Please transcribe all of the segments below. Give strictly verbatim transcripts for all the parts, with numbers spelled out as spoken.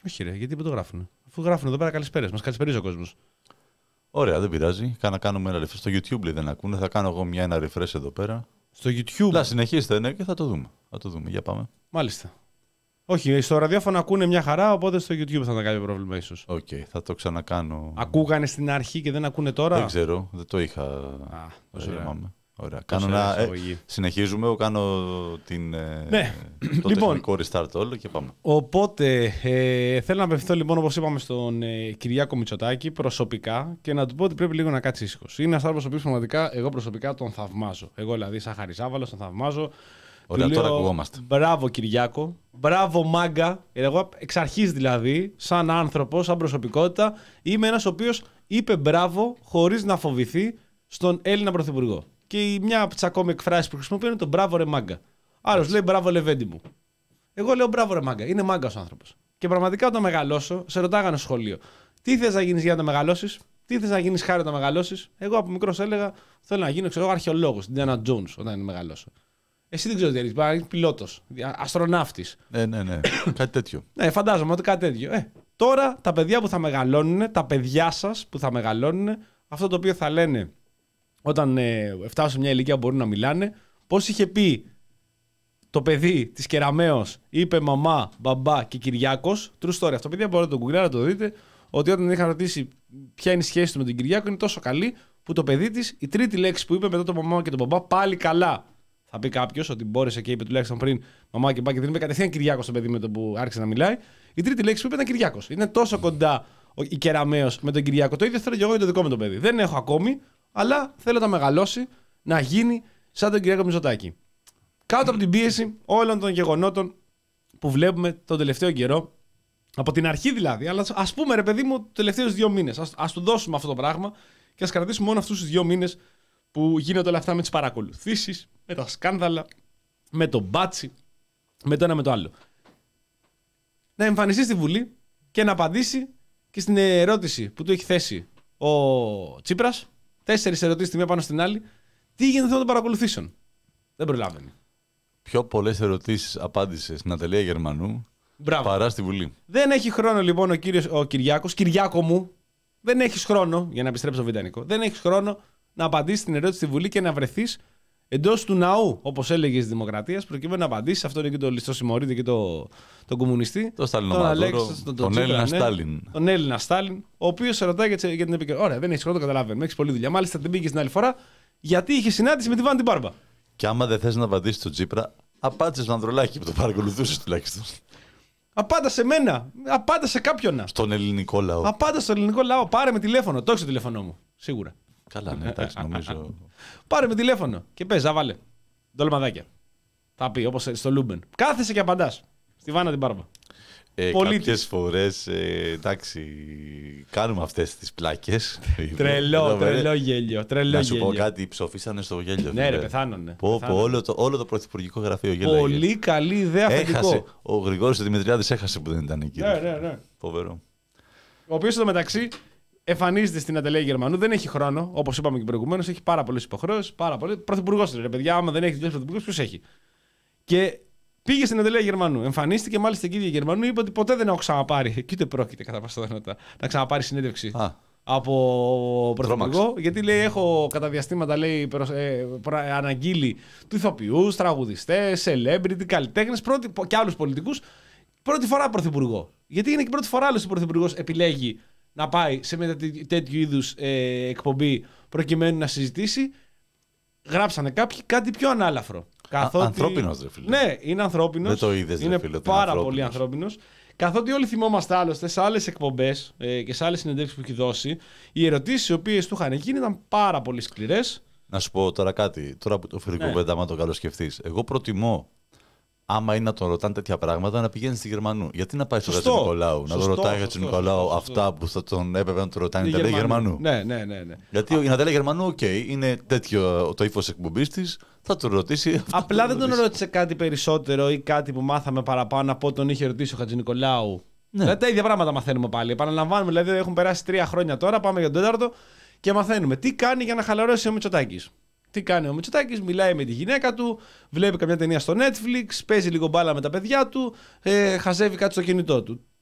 Όχι, ρε, γιατί δεν το γράφουν. Αφού γράφουν εδώ πέρα καλησπέρες, μας καλησπερίζει ο κόσμος. Ωραία, δεν πειράζει. Κάνα κάνουμε ένα refresh. Στο YouTube λέει, δεν ακούνε. Θα κάνω εγώ μια ένα refresh εδώ πέρα. Στο YouTube. Λά, συνεχίστε, ναι, και θα το δούμε. Θα το δούμε. Για πάμε. Μάλιστα. Όχι, στο ραδιόφωνο ακούνε μια χαρά, οπότε στο YouTube θα ήταν κάποιο πρόβλημα ίσως. Οκ, okay, θα το ξανακάνω. Ακούγανε στην αρχή και δεν ακούνε τώρα. Δεν ξέρω, δεν το είχα. Α, δεν ωραία. Ωραία. Κάνω ένα... ε, συνεχίζουμε, εγώ κάνω την... ναι. το λοιπόν, τεχνικό restart όλο και πάμε. Οπότε, ε, θέλω να απευθυνθώ λοιπόν, όπως είπαμε, στον ε, Κυριάκο Μητσοτάκη προσωπικά και να του πω ότι πρέπει λίγο να κάτσει ήσυχος. Είναι ένας άνθρωπος ο οποίος πραγματικά εγώ προσωπικά τον θαυμάζω. Εγώ δηλαδή, σαν Χαριζάβαλος, τον θαυμάζω. Ωραία, του τώρα λέω, ακουγόμαστε. Μπράβο Κυριάκο, μπράβο μάγκα. Εγώ εξ αρχής δηλαδή, σαν άνθρωπο, σαν προσωπικότητα, είμαι ένας ο οποίος είπε μπράβο χωρίς να φοβηθεί στον Έλληνα Πρωθυπουργό. Και μια από τις ακόμη εκφράσεις που χρησιμοποιώ είναι το μπράβο ρε μάγκα. Άλλος λέει μπράβο Λεβέντη μου. Εγώ λέω μπράβο ρε μάγκα. Είναι μάγκας ο άνθρωπος. Και πραγματικά όταν μεγαλώσω, σε ρωτάγανε στο σχολείο, τι θες να γίνεις για να μεγαλώσεις, τι θες να γίνεις χάρη να μεγαλώσεις. Εγώ από μικρός έλεγα, θέλω να γίνω ξέρω, αρχαιολόγος, Ιντιάνα Τζόουνς όταν μεγαλώσω. Εσύ δεν ξέρω τι θέλεις, μπορεί να πιλότος, αστροναύτης. Ναι, ναι, ναι. Κάτι τέτοιο. Ναι, φαντάζομαι ότι κάτι τέτοιο. Ε, τώρα τα παιδιά που θα μεγαλώνουν, τα παιδιά σας που θα μεγαλώνουν, αυτό το οποίο θα λένε όταν ε, φτάσουν σε μια ηλικία που μπορούν να μιλάνε, πώς είχε πει το παιδί της Κεραμέως, είπε μαμά, μπαμπά και Κυριάκος. True story. Αυτό, παιδιά, μπορείτε να το γκουγκλάρετε, να το δείτε. Ότι όταν είχαν ρωτήσει ποια είναι η σχέση του με τον Κυριάκο, είναι τόσο καλή που το παιδί της, η τρίτη λέξη που είπε μετά το μαμά και τον μπαμπά, πάλι καλά. Θα πει κάποιο ότι μπόρεσε και είπε τουλάχιστον πριν μαμά και μπαμπά και δεν είπε κατευθείαν Κυριάκο στο παιδί με το που άρχισε να μιλάει. Η τρίτη λέξη που είπε ήταν Κυριάκος. Είναι τόσο κοντά η Κεραμέως με τον Κυριάκο. Το ίδιο θέλω και εγώ για το δικό μου το παιδί. Δεν έχω ακόμη, αλλά θέλω να μεγαλώσει, να γίνει σαν τον Κυριάκο Μητσοτάκη. Κάτω από την πίεση όλων των γεγονότων που βλέπουμε τον τελευταίο καιρό, από την αρχή δηλαδή, αλλά ας πούμε ρε παιδί μου, τους τελευταίους δύο μήνες. Ας, ας του δώσουμε αυτό το πράγμα και ας κρατήσουμε μόνο αυτούς τους δύο μήνες που γίνονται όλα αυτά με τις παρακολουθήσεις, με τα σκάνδαλα, με τον μπάτσι, με το ένα με το άλλο. Να εμφανιστεί στη Βουλή και να απαντήσει και στην ερώτηση που του έχει θέσει ο Τσίπρας. Τέσσερις ερωτήσεις τη μία πάνω στην άλλη. Τι γίνεται με των παρακολουθήσεων. Δεν προλάβαινε. Πιο πολλές ερωτήσεις απάντησε στην Ατελεία Γερμανού. Μπράβο. Παρά στη Βουλή. Δεν έχει χρόνο λοιπόν ο, κύριος, ο Κυριάκος. Κυριάκο μου, δεν έχεις χρόνο, για να επιστρέψω στο Βιτανικό, δεν έχεις χρόνο να απαντήσεις στην ερώτηση στη Βουλή και να βρεθείς εντός του ναού, όπως έλεγε της Δημοκρατίας, προκειμένου να απαντήσεις. Αυτό είναι και το ληστό συμμορίδη και το, τον κομμουνιστή. Το Σταλινομαδόρο, τον, τον, τον, τον Έλληνα ναι, Στάλιν. Τον Έλληνα Στάλιν, ο οποίος σε ρωτάει για, για την επικοινωνία. Ωραία, δεν έχεις χρόνο, το καταλαβαίνουμε. Έχεις πολλή δουλειά. Μάλιστα την πήγες την άλλη φορά γιατί είχε συνάντηση με τη Βάνη την Μπάρμπα. Και άμα δεν θες να απαντήσεις στον Τσίπρα, απάντησε στον Ανδρουλάκη που το παρακολουθούσε τουλάχιστον. Απάντα σε μένα. Απάντα σε κάποιον. Στον ελληνικό λαό. Απάντα στον ελληνικό λαό. Πάρε με τηλέφωνο. Το έχεις το τηλέφωνό μου. Σίγουρα. Καλά, ναι, εντάξει, νομίζω. Πάρε με τηλέφωνο και πες, αβάλε. Ντολμαδάκια. Θα πει όπως στο Λούμπεν. Κάθεσαι και απαντάς. Στη Βάνα την Μπάρμπα. Ε, κάποιες φορές, ε, εντάξει, κάνουμε αυτές τις πλάκες. Τρελό, τρελό γέλιο. Τρελό να σου γέλιο. πω κάτι, ψοφήσανε στο γέλιο. Ναι, ρε, πεθάνωνε. Πω, πω, όλο, το, όλο το πρωθυπουργικό γραφείο γέλαγε. Πολύ καλή ιδέα, έχασε. Ο Γρηγόρης ο Δημητριάδης έχασε που δεν ήταν εκεί. Ναι, ναι, ναι. Φοβερό. Ο οποίος εδώ μεταξύ εμφανίζεται στην Ατελεία Γερμανού, δεν έχει χρόνο, όπως είπαμε και προηγουμένως, έχει πάρα πολλές υποχρεώσεις. Πάρα πολλές. Πρωθυπουργός είναι, ρε παιδιά, άμα δεν έχει δουλειά πρωθυπουργός, ποιος έχει. Και πήγε στην Ατελεία Γερμανού, εμφανίστηκε μάλιστα και η ίδια Γερμανού, είπε ότι ποτέ δεν έχω ξαναπάρει, και ούτε πρόκειται κατά πάσα πιθανότητα να ξαναπάρει συνέντευξη Α. από πρωθυπουργό. Γιατί λέει, έχω κατά διαστήματα λέει, προς, ε, προ, ε, αναγγείλει του ηθοποιούς, τραγουδιστές, celebrity, καλλιτέχνες και άλλους πολιτικούς. Πρώτη φορά πρωθυπουργό. Γιατί είναι και πρώτη φορά άλλος ο πρωθυπουργός επιλέγει να πάει σε μια τέτοιου είδους ε, εκπομπή προκειμένου να συζητήσει. Γράψανε κάποιοι κάτι πιο ανάλαφρο. Καθότι... Ανθρώπινος, ρε φίλε. Ναι, είναι ανθρώπινος. Δεν το είδες, είναι ρε φίλε, πάρα ανθρώπινος. πολύ ανθρώπινος. Καθότι όλοι θυμόμαστε άλλωστε σε άλλες εκπομπές ε, και σε άλλες συνεντεύξεις που έχει δώσει, οι ερωτήσεις οι οποίες του είχαν γίνει ήταν πάρα πολύ σκληρές. Να σου πω τώρα κάτι. Τώρα που το φέρει ναι. κουβέντα, άμα το καλοσκεφτείς. Εγώ προτιμώ, άμα είναι να τον ρωτάνε τέτοια πράγματα, να πηγαίνει στη Γερμανού. Γιατί να πάει στο Χατζη Νικολάου, να τον ρωτάει ο Χατζη Νικολάου αυτά που θα τον έπρεπε να τον ρωτάνε η Ατελεία Γερμανού. Ναι, ναι, ναι, ναι. Γιατί η Ατελεία Γερμανού, οκ, okay, είναι τέτοιο το ύφος εκπομπής της, θα τον ρωτήσει. Απλά δεν τον ρώτησε κάτι περισσότερο ή κάτι που μάθαμε παραπάνω από ό,τι τον είχε ρωτήσει ο Χατζη Νικολάου. Ναι. Δηλαδή τα ίδια πράγματα μαθαίνουμε πάλι. Επαναλαμβάνουμε, δηλαδή έχουν περάσει τρία χρόνια τώρα, πάμε για τον τέταρτο και μαθαίνουμε τι κάνει για να χαλαρώσει ο Μητσοτάκης. Τι κάνει ο Μητσοτάκης, μιλάει με τη γυναίκα του, βλέπει καμιά ταινία στο Netflix, παίζει λίγο μπάλα με τα παιδιά του, ε, χαζεύει κάτι στο κινητό του.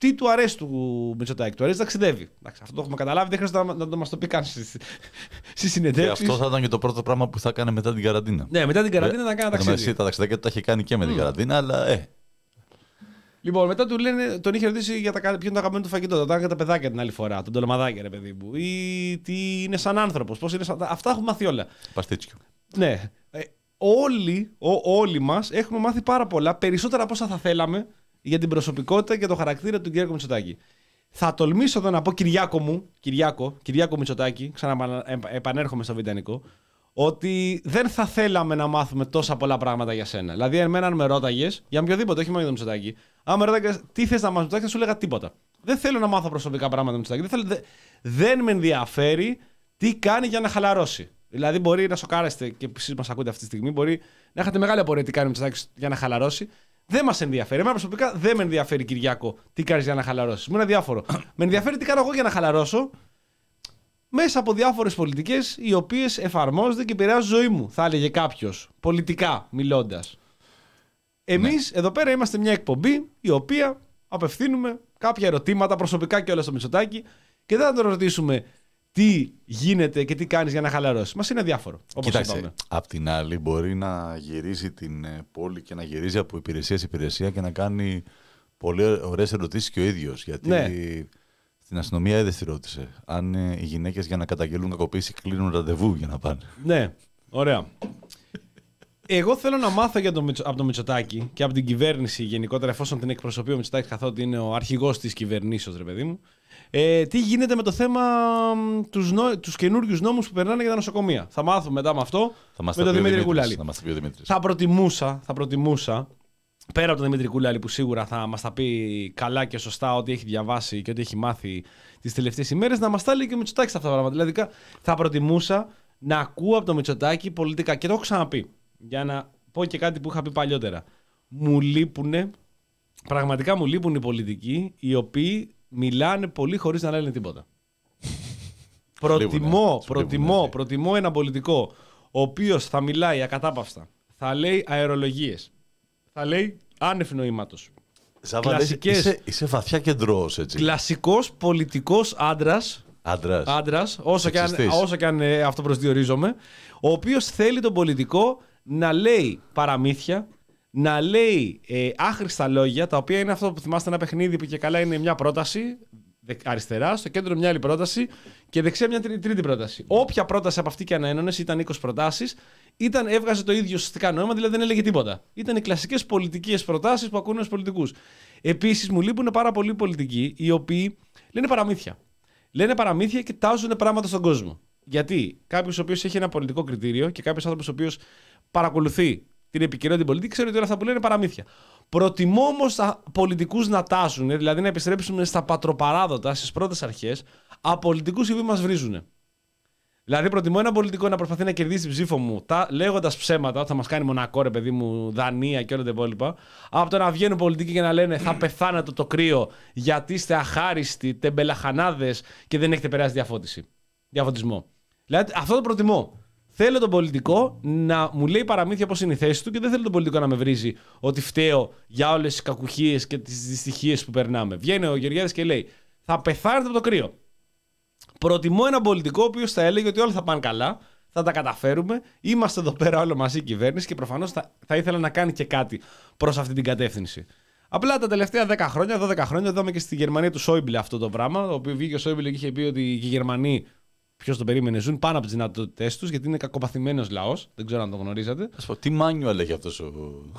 τι του αρέσει του Μητσοτάκη. Του αρέσει να ταξιδεύει. Αυτό το έχουμε καταλάβει, δεν χρειάζεται να, να το μας το πει καν στη συνεντεύξη. Και αυτό θα ήταν και το πρώτο πράγμα που θα έκανε μετά την καραντίνα. Ναι, μετά την καραντίνα θα κάνει ταξίδι. Τα ταξιδάκια του τα είχε κάνει και με την mm. καραντίνα, αλλά ε. Λοιπόν, μετά του λένε, τον είχε ρωτήσει για τα, ποιο είναι το αγαπημένο του φαγητό. Το έκανε τα παιδάκια την άλλη φορά, τον τολμαδάκια, ρε παιδί μου. Ή τι είναι σαν άνθρωπο, πώ είναι σαν. Αυτά έχουμε μάθει όλα. Παστίτσιο. Ναι. Ε, όλοι, ό, όλοι μα έχουμε μάθει πάρα πολλά, περισσότερα από όσα θα θέλαμε για την προσωπικότητα και το χαρακτήρα του Κυριάκου Μητσοτάκη. Θα τολμήσω εδώ να πω, Κυριάκο μου, Κυριάκο, Κυριάκο Μητσοτάκη, ξαναεπανέρχομαι στο Βιτανικό, ότι δεν θα θέλαμε να μάθουμε τόσα πολλά πράγματα για σένα. Δηλαδή, εμένα αν με ρώταγε, για οποιοδήποτε, όχι μόνο για τον Μητσοτάκη, αν με ρώταγε τι θε να μάθει Μητσοτάκη, θα σου έλεγα τίποτα. Δεν θέλω να μάθω προσωπικά πράγματα με Μητσοτάκη. Δεν, θέλω, δε, δεν με ενδιαφέρει τι κάνει για να χαλαρώσει. Δηλαδή, μπορεί να σοκάρεστε και εσείς μας ακούτε αυτή τη στιγμή, μπορεί να έχετε μεγάλη απορία τι κάνει ο Μητσοτάκης για να χαλαρώσει. Δεν μας ενδιαφέρει. Εμένα προσωπικά δεν με ενδιαφέρει, Κυριάκο, τι κάνει για να χαλαρώσει. Μου είναι αδιάφορο. Με ενδιαφέρει τι κάνω εγώ για να χαλαρώσω μέσα από διάφορες πολιτικές οι οποίες εφαρμόζονται και επηρεάζουν τη ζωή μου, θα έλεγε κάποιος, πολιτικά μιλώντας. Εμείς ναι. εδώ πέρα είμαστε μια εκπομπή η οποία απευθύνουμε κάποια ερωτήματα προσωπικά και όλα στο Μητσοτάκη και δεν θα τον ρωτήσουμε τι γίνεται και τι κάνεις για να χαλαρώσεις. Μας είναι αδιάφορο. Κοίταξε, απ' την άλλη μπορεί να γυρίζει την πόλη και να γυρίζει από υπηρεσία σε υπηρεσία και να κάνει πολύ ωραίες ερωτήσεις και ο ίδιος. Γιατί ναι. στην αστυνομία είδες τη ρώτησε. Αν ε, οι γυναίκες για να καταγγελούν κακοποίηση κλείνουν ραντεβού για να πάνε. Ναι, ωραία. Εγώ θέλω να μάθω για το, από τον Μητσοτάκη και από την κυβέρνηση γενικότερα, εφόσον την εκπροσωπεί ο Μητσοτάκης καθότι είναι ο αρχηγός της κυβερνήσεως, ρε παιδί μου, ε, τι γίνεται με το θέμα τους, νο, τους καινούριους νόμους που περνάνε για τα νοσοκομεία. Θα μάθουμε μετά με αυτό, θα με τον Δημήτρη Κουλάλη. Θα, θα, προτιμούσα, θα προτιμούσα, πέρα από τον Δημήτρη Κουλάλη που σίγουρα θα μας τα πει καλά και σωστά ό,τι έχει διαβάσει και ό,τι έχει μάθει τις τελευταίες ημέρες, να μας τα λέει και ο Μητσοτάκης αυτά τα πράγματα. Δηλαδή θα προτιμούσα να ακούω από τον Μητσοτάκη πολιτικά. Και το έχω ξαναπεί. Για να πω και κάτι που είχα πει παλιότερα. Μου λείπουνε, πραγματικά μου λείπουν οι πολιτικοί οι οποίοι μιλάνε πολύ χωρίς να λένε τίποτα. προτιμώ, προτιμώ, προτιμώ ένα πολιτικό ο οποίος θα μιλάει ακατάπαυστα, θα λέει αερολογίες, θα λέει άνευ νοήματος. Κλασικές, είσαι, είσαι βαθιά κεντρός, έτσι. Κλασικός πολιτικός άντρας. Άντρας. Άντρας, όσο και αν, όσο και αν ε, αυτό προσδιορίζομαι, ο οποίος θέλει τον πολιτικό να λέει παραμύθια, να λέει ε, άχρηστα λόγια, τα οποία είναι αυτό που θυμάστε ένα παιχνίδι που και καλά είναι μια πρόταση αριστερά, στο κέντρο μια άλλη πρόταση και δεξιά μια τρίτη πρόταση. Όποια πρόταση από αυτή και αν ένωνες, ήταν είκοσι προτάσεις, ήταν, έβγαζε το ίδιο ουσιαστικά νόημα, δηλαδή δεν έλεγε τίποτα. Ήταν οι κλασικές πολιτικές προτάσεις που ακούνε στους πολιτικούς. Επίσης, μου λείπουν πάρα πολλοί πολιτικοί οι οποίοι λένε παραμύθια. Λένε παραμύθια και τάζουν πράγματα στον κόσμο. Γιατί κάποιος ο οποίος έχει ένα πολιτικό κριτήριο και κάποιος άνθρωπος ο οποίος παρακολουθεί την επικαιρότητα την πολιτική, ξέρει ότι όλα αυτά που λένε είναι παραμύθια. Προτιμώ όμως πολιτικούς να τάζουν, δηλαδή να επιστρέψουμε στα πατροπαράδοτα, στις πρώτες αρχές, από πολιτικούς οι οποίοι μας βρίζουν. Δηλαδή, προτιμώ ένα πολιτικό να προσπαθεί να κερδίσει την ψήφο μου λέγοντας ψέματα, ότι θα μας κάνει Μονακό, ρε παιδί μου, Δανία και όλα τα υπόλοιπα, από το να βγαίνουν πολιτικοί και να λένε θα πεθάνετε το κρύο γιατί είστε αχάριστοι, τεμπελαχανάδες και δεν έχετε περάσει διαφώτιση. Διαφωτισμό. Δηλαδή, αυτό το προτιμώ. Θέλω τον πολιτικό να μου λέει παραμύθια πώς είναι η θέση του και δεν θέλω τον πολιτικό να με βρίζει ότι φταίω για όλες τις κακουχίες και τις δυστυχίες που περνάμε. Βγαίνει ο Γεωργιάδης και λέει θα πεθάνετε από το κρύο. Προτιμώ έναν πολιτικό ο οποίος θα έλεγε ότι όλα θα πάνε καλά, θα τα καταφέρουμε, είμαστε εδώ πέρα όλοι μαζί η κυβέρνηση και προφανώς θα, θα ήθελα να κάνει και κάτι προς αυτή την κατεύθυνση. Απλά τα τελευταία δέκα χρόνια, δώδεκα χρόνια, είδαμε και στη Γερμανία του Σόιμπλε αυτό το πράγμα, το οποίο βγήκε ο Σόιμπλε και είχε πει ότι οι Γερμανοί, ποιος το περίμενε, ζουν πάνω από τις δυνατότητές τους γιατί είναι κακοπαθημένος λαός. Δεν ξέρω αν το γνωρίζατε. Ας πω, τι μάνιουαλ έχει αυτός ο.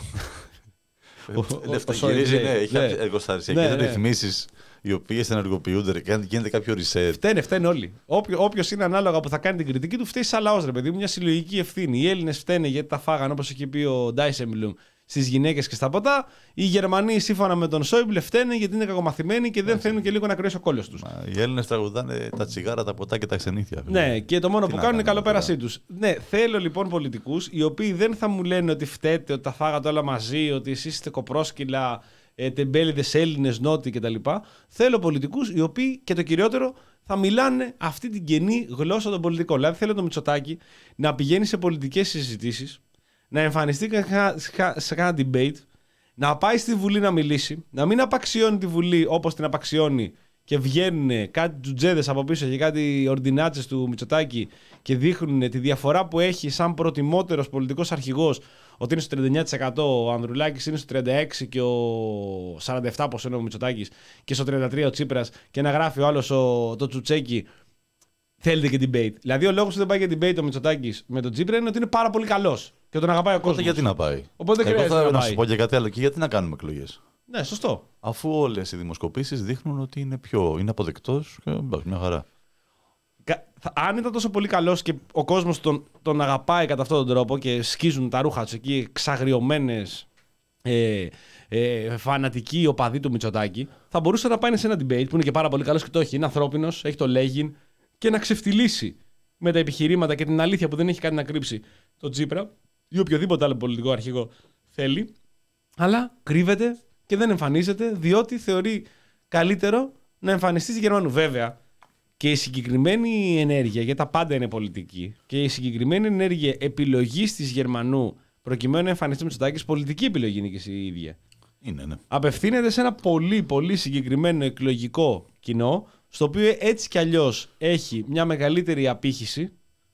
Λεφταγυρίζει, ναι, έχει εργοστασιακές ρυθμίσεις οι οποίες ενεργοποιούνται και γίνεται κάποιο reset. Φταίνε, φταίνε όλοι. Όποιος είναι ανάλογα που θα κάνει την κριτική του, φταίει σαν λαός, ρε παιδί μου, μια συλλογική ευθύνη. Οι Έλληνες φταίνε γιατί τα φάγανε, όπως έχει πει ο Ντάισεμπλουμ, στις γυναίκες και στα ποτά. Οι Γερμανοί, σύμφωνα με τον Σόιμπλε, φταίνε γιατί είναι κακομαθημένοι και δεν θέλουν και λίγο να κρυώσει ο κόλλος τους. Μα, οι Έλληνες τραγουδάνε τα τσιγάρα, τα ποτά και τα ξενύχια. Ναι, και το μόνο Τι που κάνουν είναι καλοπέρασή τους. Ναι, θέλω λοιπόν πολιτικούς οι οποίοι δεν θα μου λένε ότι φταίτε, ότι τα φάγατε όλα μαζί, ότι εσείς είστε κοπρόσκυλα, ε, τεμπέληδες Έλληνες, νότιοι κτλ. Θέλω πολιτικούς οι οποίοι και το κυριότερο θα μιλάνε αυτή την κενή γλώσσα των πολιτικών. Δηλαδή θέλω το Μητσοτάκη να πηγαίνει σε πολιτικές συζητήσεις, να εμφανιστεί σε κάνα debate, να πάει στη Βουλή να μιλήσει, να μην απαξιώνει τη Βουλή όπως την απαξιώνει και βγαίνουν κάτι τζουτζέδες από πίσω και κάτι ορντινάτσες του Μητσοτάκη και δείχνουν τη διαφορά που έχει σαν προτιμότερος πολιτικός αρχηγός, ότι είναι στο τριάντα εννέα τοις εκατό, ο Ανδρουλάκης είναι στο τριάντα έξι τοις εκατό και ο σαράντα επτά τοις εκατό πόσο είναι ο Μητσοτάκης και στο τριάντα τρία τοις εκατό ο Τσίπρας, και να γράφει ο άλλος ο, το Τσουτσέκι θέλετε και debate. Δηλαδή ο λόγος που δεν πάει για debate ο Μητσοτάκης με τον Τσίπρα είναι ότι είναι πάρα πολύ καλός και τον αγαπάει ο κόσμος. Οπότε γιατί να πάει. Οπότε δεν χρειάζεται Εγώ θα να να πάει. σου πω και κάτι άλλο. Και γιατί να κάνουμε εκλογές. Ναι, σωστό. Αφού όλες οι δημοσκοπήσεις δείχνουν ότι είναι, πιο, είναι αποδεκτός και εντάξει, μια χαρά. Αν ήταν τόσο πολύ καλός και ο κόσμος τον, τον αγαπάει κατά αυτόν τον τρόπο και σκίζουν τα ρούχα τους εκεί εξαγριωμένες ε, ε, φανατικοί οπαδοί του Μητσοτάκη, θα μπορούσε να πάει σε ένα debate που είναι και πάρα πολύ καλός και το έχει. Είναι ανθρώπινος, έχει το λέγειν και να ξεφτυλίσει με τα επιχειρήματα και την αλήθεια που δεν έχει κάτι να κρύψει τον Τσίπρα ή οποιοδήποτε άλλο πολιτικό αρχηγό θέλει, αλλά κρύβεται και δεν εμφανίζεται διότι θεωρεί καλύτερο να εμφανιστεί στη Γερμανού. Βέβαια, και η συγκεκριμένη ενέργεια, γιατί τα πάντα είναι πολιτική, και η συγκεκριμένη ενέργεια επιλογής της Γερμανού προκειμένου να εμφανιστεί Μητσοτάκης, πολιτική επιλογή είναι και η ίδια. Είναι, ναι. Απευθύνεται σε ένα πολύ πολύ συγκεκριμένο εκλογικό κοινό, στο οποίο έτσι κι αλλιώς έχει μια μεγαλύτερη απήχηση,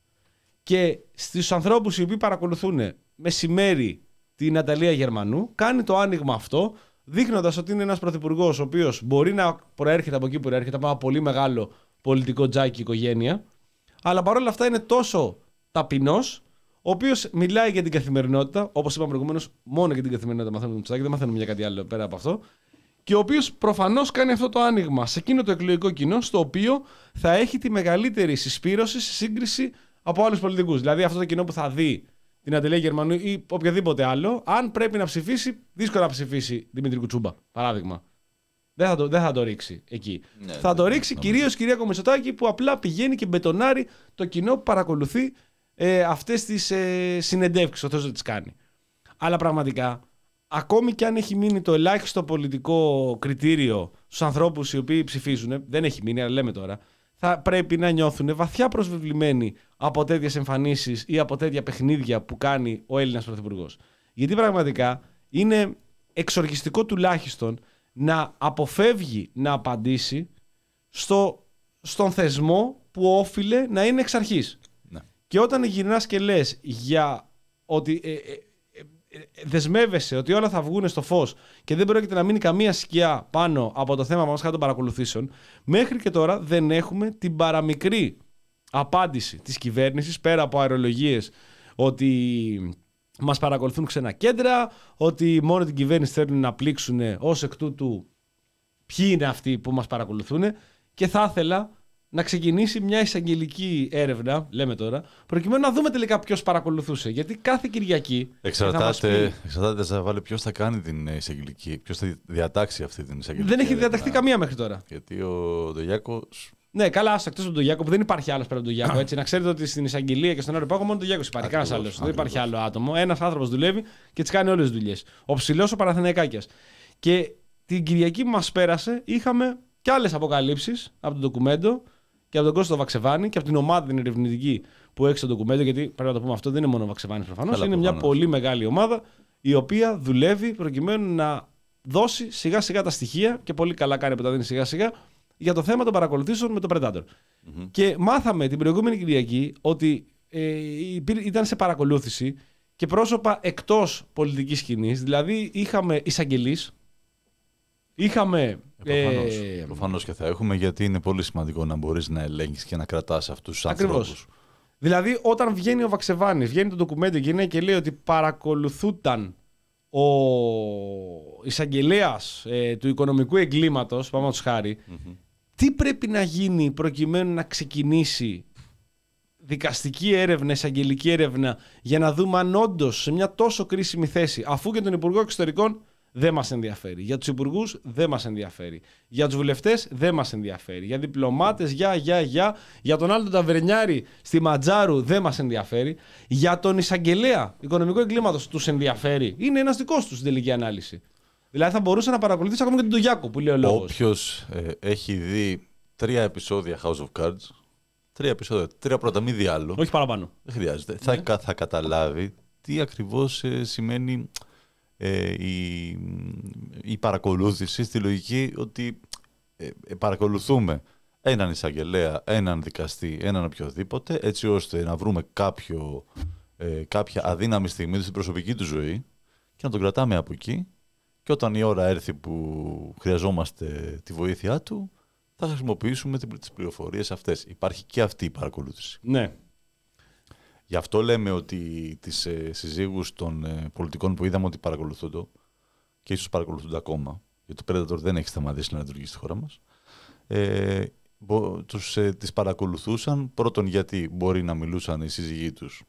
και στους ανθρώπους οι οποίοι παρακολουθούν μεσημέρι τη Ναταλία Γερμανού, κάνει το άνοιγμα αυτό, δείχνοντας ότι είναι ένας πρωθυπουργός ο οποίος μπορεί να προέρχεται από εκεί που προέρχεται, από ένα πολύ μεγάλο πολιτικό τζάκι οικογένεια, αλλά παρόλα αυτά είναι τόσο ταπεινός, ο οποίος μιλάει για την καθημερινότητα, όπως είπαμε προηγουμένως, μόνο για την καθημερινότητα μαθαίνουμε το Μητσοτάκη, δεν μαθαίνουμε για κάτι άλλο πέρα από αυτό, και ο οποίος προφανώς κάνει αυτό το άνοιγμα σε εκείνο το εκλογικό κοινό, στο οποίο θα έχει τη μεγαλύτερη συσπήρωση σε σύγκριση από άλλους πολιτικούς. Δηλαδή αυτό το κοινό που θα δει την Αντελέα Γερμανού ή οποιοδήποτε άλλο, αν πρέπει να ψηφίσει, δύσκολα να ψηφίσει Δημήτρη Κουτσούμπα, παράδειγμα. Δεν θα το, δεν θα το ρίξει εκεί. Ναι, θα το ρίξει κυρίως κυρία Μητσοτάκη, που απλά πηγαίνει και μπετονάρει το κοινό που παρακολουθεί ε, αυτές τις ε, συνεντεύξεις, όσο δεν τις κάνει. Αλλά πραγματικά, ακόμη και αν έχει μείνει το ελάχιστο πολιτικό κριτήριο στους ανθρώπους οι οποίοι ψηφίζουν, δεν έχει μείνει, αλλά λέμε τώρα, θα πρέπει να νιώθουν βαθιά προσβεβλημένοι από τέτοιες εμφανίσεις ή από τέτοια παιχνίδια που κάνει ο Έλληνας Πρωθυπουργός. Γιατί πραγματικά είναι εξοργιστικό τουλάχιστον να αποφεύγει να απαντήσει στο, στον θεσμό που όφιλε να είναι εξ αρχής. Ναι. Και όταν γυρνάς και λες για ότι ε, ε, ε, δεσμεύεσαι ότι όλα θα βγουν στο φως και δεν πρόκειται να μείνει καμία σκιά πάνω από το θέμα μας των παρακολουθήσεων, μέχρι και τώρα δεν έχουμε την παραμικρή απάντηση της κυβέρνησης, πέρα από αερολογίες ότι μας παρακολουθούν ξένα κέντρα, ότι μόνο την κυβέρνηση θέλουν να πλήξουν, ως εκ τούτου ποιοι είναι αυτοί που μας παρακολουθούν, και θα ήθελα να ξεκινήσει μια εισαγγελική έρευνα, λέμε τώρα, προκειμένου να δούμε τελικά ποιος παρακολουθούσε. Γιατί κάθε Κυριακή. Εξαρτάται, πει... εξαρτάται θα βάλει ποιος θα κάνει την εισαγγελική, ποιος θα διατάξει αυτή την εισαγγελική. Δεν έχει διαταχθεί καμία μέχρι τώρα. Γιατί ο Ντογιάκος. Ναι, καλά, άστο, εκτός από τον Ντογιάκο, που δεν υπάρχει άλλος πέρα από τον Ντογιάκο. Έτσι, να ξέρετε ότι στην εισαγγελία και στον αεροπάγο μόνο τον Ντογιάκο υπάρχει. Κανένας άλλος. Δεν υπάρχει άλλο άτομο. Ένας άνθρωπος δουλεύει και τις κάνει όλες τις δουλειές. Ο ψηλός ο Παναθηναϊκάκιας. Και την Κυριακή που μας πέρασε είχαμε κι άλλες αποκαλύψεις από το ντοκουμέντο και από τον Κώστο Βαξεβάνη και από την ομάδα την ερευνητική που έχει στο ντοκουμέντο. Γιατί πρέπει να το πούμε αυτό, δεν είναι μόνο ο Βαξεβάνης προφανώς. Είναι προφανώς. Μια πολύ μεγάλη ομάδα η οποία δουλεύει προκειμένου να δώσει σιγά σιγά τα στοιχεία, και πολύ καλά κάνει που τα δίνει σιγά σιγά, για το θέμα των παρακολουθήσεων με το Predator. Mm-hmm. Και μάθαμε την προηγούμενη Κυριακή ότι ε, ήταν σε παρακολούθηση και πρόσωπα εκτός πολιτικής σκηνής. Δηλαδή είχαμε εισαγγελείς, είχαμε. Ε, προφανώς, ε, προφανώς και θα έχουμε, γιατί είναι πολύ σημαντικό να μπορείς να ελέγχεις και να κρατάς αυτούς τους ανθρώπους. Δηλαδή, όταν βγαίνει ο Βαξεβάνης, βγαίνει το ντοκουμέντο και, και λέει ότι παρακολουθούταν ο εισαγγελέας ε, του οικονομικού εγκλήματος, πάμε τους χάρη, mm-hmm. τι πρέπει να γίνει προκειμένου να ξεκινήσει δικαστική έρευνα, εισαγγελική έρευνα, για να δούμε αν όντως σε μια τόσο κρίσιμη θέση, αφού και τον Υπουργό Εξωτερικών δεν μας ενδιαφέρει, για τους υπουργούς δεν μας ενδιαφέρει, για τους βουλευτές δεν μας ενδιαφέρει, για διπλωμάτες, για, για, για, για τον άλλο τον ταβερνιάρη στη Ματζάρου δεν μας ενδιαφέρει, για τον εισαγγελέα οικονομικού εγκλήματος τους ενδιαφέρει. Είναι ένας δικός τους στην τελική ανάλυση. Δηλαδή θα μπορούσε να παρακολουθήσει ακόμα και τον Ντογιάκο που λέει ο λόγος. Όποιος ε, έχει δει τρία επεισόδια House of Cards, τρία επεισόδια, τρία πρώτα, μη δει άλλο. Όχι παραπάνω. Δεν χρειάζεται. Ναι. Θα, θα καταλάβει τι ακριβώς ε, σημαίνει ε, η, η παρακολούθηση στη λογική ότι ε, ε, παρακολουθούμε έναν εισαγγελέα, έναν δικαστή, έναν οποιοδήποτε, έτσι ώστε να βρούμε κάποιο, ε, κάποια αδύναμη στιγμή στην προσωπική του ζωή και να τον κρατάμε από εκεί και όταν η ώρα έρθει που χρειαζόμαστε τη βοήθειά του θα χρησιμοποιήσουμε τις πληροφορίες αυτές. Υπάρχει και αυτή η παρακολούθηση. Ναι. Γι' αυτό λέμε ότι τις ε, συζύγους των ε, πολιτικών που είδαμε ότι παρακολουθούνται και ίσως παρακολουθούνται ακόμα, γιατί το Predator δεν έχει σταματήσει να λειτουργεί στη χώρα μας, ε, τους, ε, τις παρακολουθούσαν πρώτον γιατί μπορεί να μιλούσαν οι σύζυγοί τους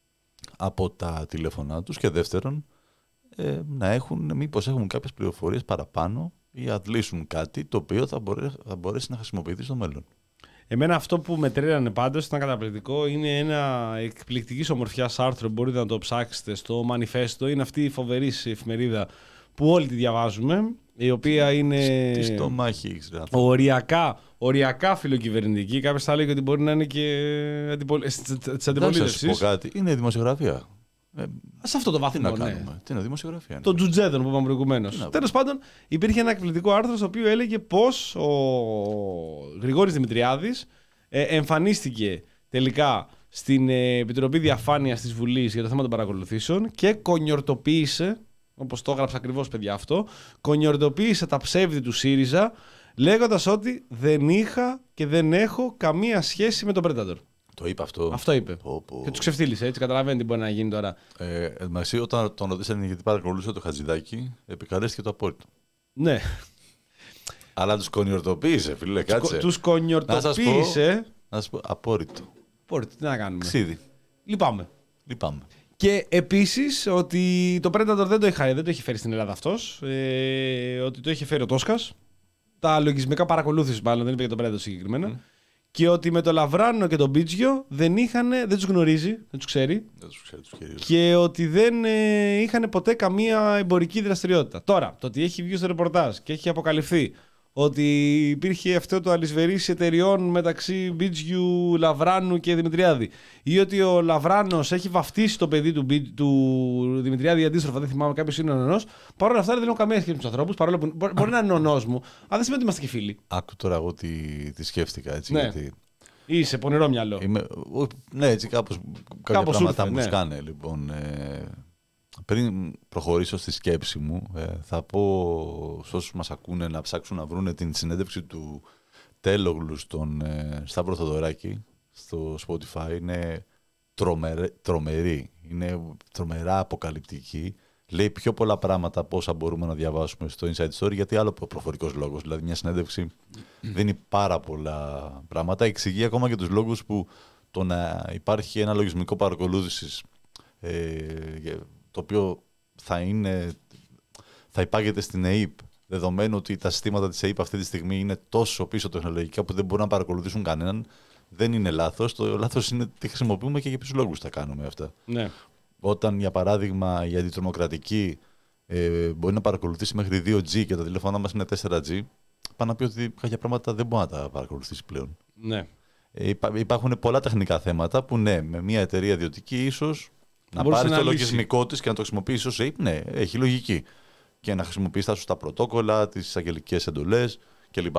από τα τηλέφωνά τους και δεύτερον ε, να έχουν, μήπως έχουν κάποιες πληροφορίες παραπάνω ή αντλήσουν κάτι το οποίο θα, μπορέ, θα μπορέσει να χρησιμοποιηθεί στο μέλλον. Εμένα αυτό που με τρέλανε πάντως ήταν καταπληκτικό. Είναι ένα εκπληκτικής ομορφιάς άρθρο, μπορείτε να το ψάξετε στο Manifesto. Είναι αυτή η φοβερή εφημερίδα που όλοι τη διαβάζουμε, η οποία είναι τι στο μάχη, οριακά, οριακά φιλοκυβερνητική. Κάποιος θα λέει ότι μπορεί να είναι και αντιπολ... της αντιπολίτευσης. Να σας πω κάτι, είναι δημοσιογραφία. Ε, σε αυτό το βαθμό, τι να ναι. κάνουμε, τι είναι δημοσιογραφία. Των τζουτζέδων που είπαμε προηγουμένως. Τέλος πάντων, υπήρχε ένα εκπληκτικό άρθρο στο οποίο έλεγε πως ο Γρηγόρης Δημητριάδης ε, εμφανίστηκε τελικά στην ε, Επιτροπή Διαφάνειας της Βουλής για το θέμα των παρακολουθήσεων και κονιορτοποίησε, όπως το έγραψα ακριβώς παιδιά αυτό, κονιορτοποίησε τα ψεύδη του ΣΥΡΙΖΑ λέγοντας ότι δεν είχα και δεν έχω καμία σχέση με τον Predator. Το είπε αυτό. Αυτό είπε. Πω, πω. Και του ξεφτύλισε, έτσι. Καταλαβαίνετε τι μπορεί να γίνει τώρα. Ε, εσύ, όταν τον ρωτήσανε γιατί παρακολουθούσε το Χατζηδάκι, επικαλέστηκε το απόρριτο. Ναι. Αλλά του κονιορτοποίησε, φίλε, κάτσε. Του κονιορτοποίησε. Να σα πω, απόρριτο. Απόρριτο, τι να κάνουμε. Ξίδι. Λυπάμαι. Λυπάμαι. Και επίσης ότι το Predator δεν το, είχα, δεν το είχε φέρει στην Ελλάδα αυτός. Ε, ότι το είχε φέρει ο Τόσκας. Τα λογισμικά παρακολούθηση, μάλλον δεν είπε για το Predator συγκεκριμένα. Mm. Και ότι με τον Λαβράνο και τον Μπίτζιο δεν, δεν τους γνωρίζει, δεν τους ξέρει. Δεν τους ξέρει, τους ξέρει. Και ότι δεν ε, είχαν ποτέ καμία εμπορική δραστηριότητα. Τώρα, το ότι έχει βγει στο ρεπορτάζ και έχει αποκαλυφθεί ότι υπήρχε αυτό το αλυσβερίσι εταιριών μεταξύ Μπίτζιου, Λαβράνου και Δημητριάδη, ή ότι ο Λαβράνος έχει βαφτίσει το παιδί του, του Δημητριάδη αντίστροφα, δεν θυμάμαι, κάποιος είναι νονός. Παρ' όλα αυτά δεν έχω καμία σχέση με τους ανθρώπους, παρόλο που μπορεί, μπορεί να είναι νονός μου, αλλά δεν σημαίνει ότι είμαστε και φίλοι. Άκου τώρα εγώ τι, τι σκέφτηκα, έτσι. Ναι. Γιατί... Είσαι πονηρό μυαλό. Είμαι... Ναι, έτσι κάπως, κάποια κάπως πράγματα ήρθε, μου ναι. σκάνε, λοιπόν. Ε... Πριν προχωρήσω στη σκέψη μου, ε, θα πω σε όσους μας ακούνε να ψάξουν να βρουν την συνέντευξη του Τέλογλου στον ε, Σταύρο Θοδωράκη στο Spotify. Είναι τρομερ, τρομερή, είναι τρομερά αποκαλυπτική. Λέει πιο πολλά πράγματα από όσα μπορούμε να διαβάσουμε στο Inside Story, γιατί άλλο προφορικός λόγος. Δηλαδή μια συνέντευξη δίνει πάρα πολλά πράγματα. Εξηγεί ακόμα και τους λόγους που το να υπάρχει ένα λογισμικό παρακολούθησης ε, το οποίο θα, είναι, θα υπάγεται στην ΕΕΠ, δεδομένου ότι τα συστήματα της ΕΕΠ αυτή τη στιγμή είναι τόσο πίσω τεχνολογικά που δεν μπορούν να παρακολουθήσουν κανέναν, δεν είναι λάθος. Το λάθος είναι τι χρησιμοποιούμε και για ποιους λόγους τα κάνουμε αυτά. Ναι. Όταν, για παράδειγμα, η αντιτρομοκρατική ε, μπορεί να παρακολουθήσει μέχρι δύο τζι και τα τηλέφωνα μας είναι τέσσερα τζι, πάνω να πει ότι κάποια πράγματα δεν μπορεί να τα παρακολουθήσει πλέον. Ναι. Ε, υπά, υπάρχουν πολλά τεχνικά θέματα που ναι, με μια εταιρεία ιδιωτική ίσως να πάρει το λύσει. λογισμικό της και να το χρησιμοποιήσει ως ΕΕΠ, ναι, έχει λογική. Και να χρησιμοποιήσει τα σωστά πρωτόκολλα, τις αγγελικές εντολές κλπ.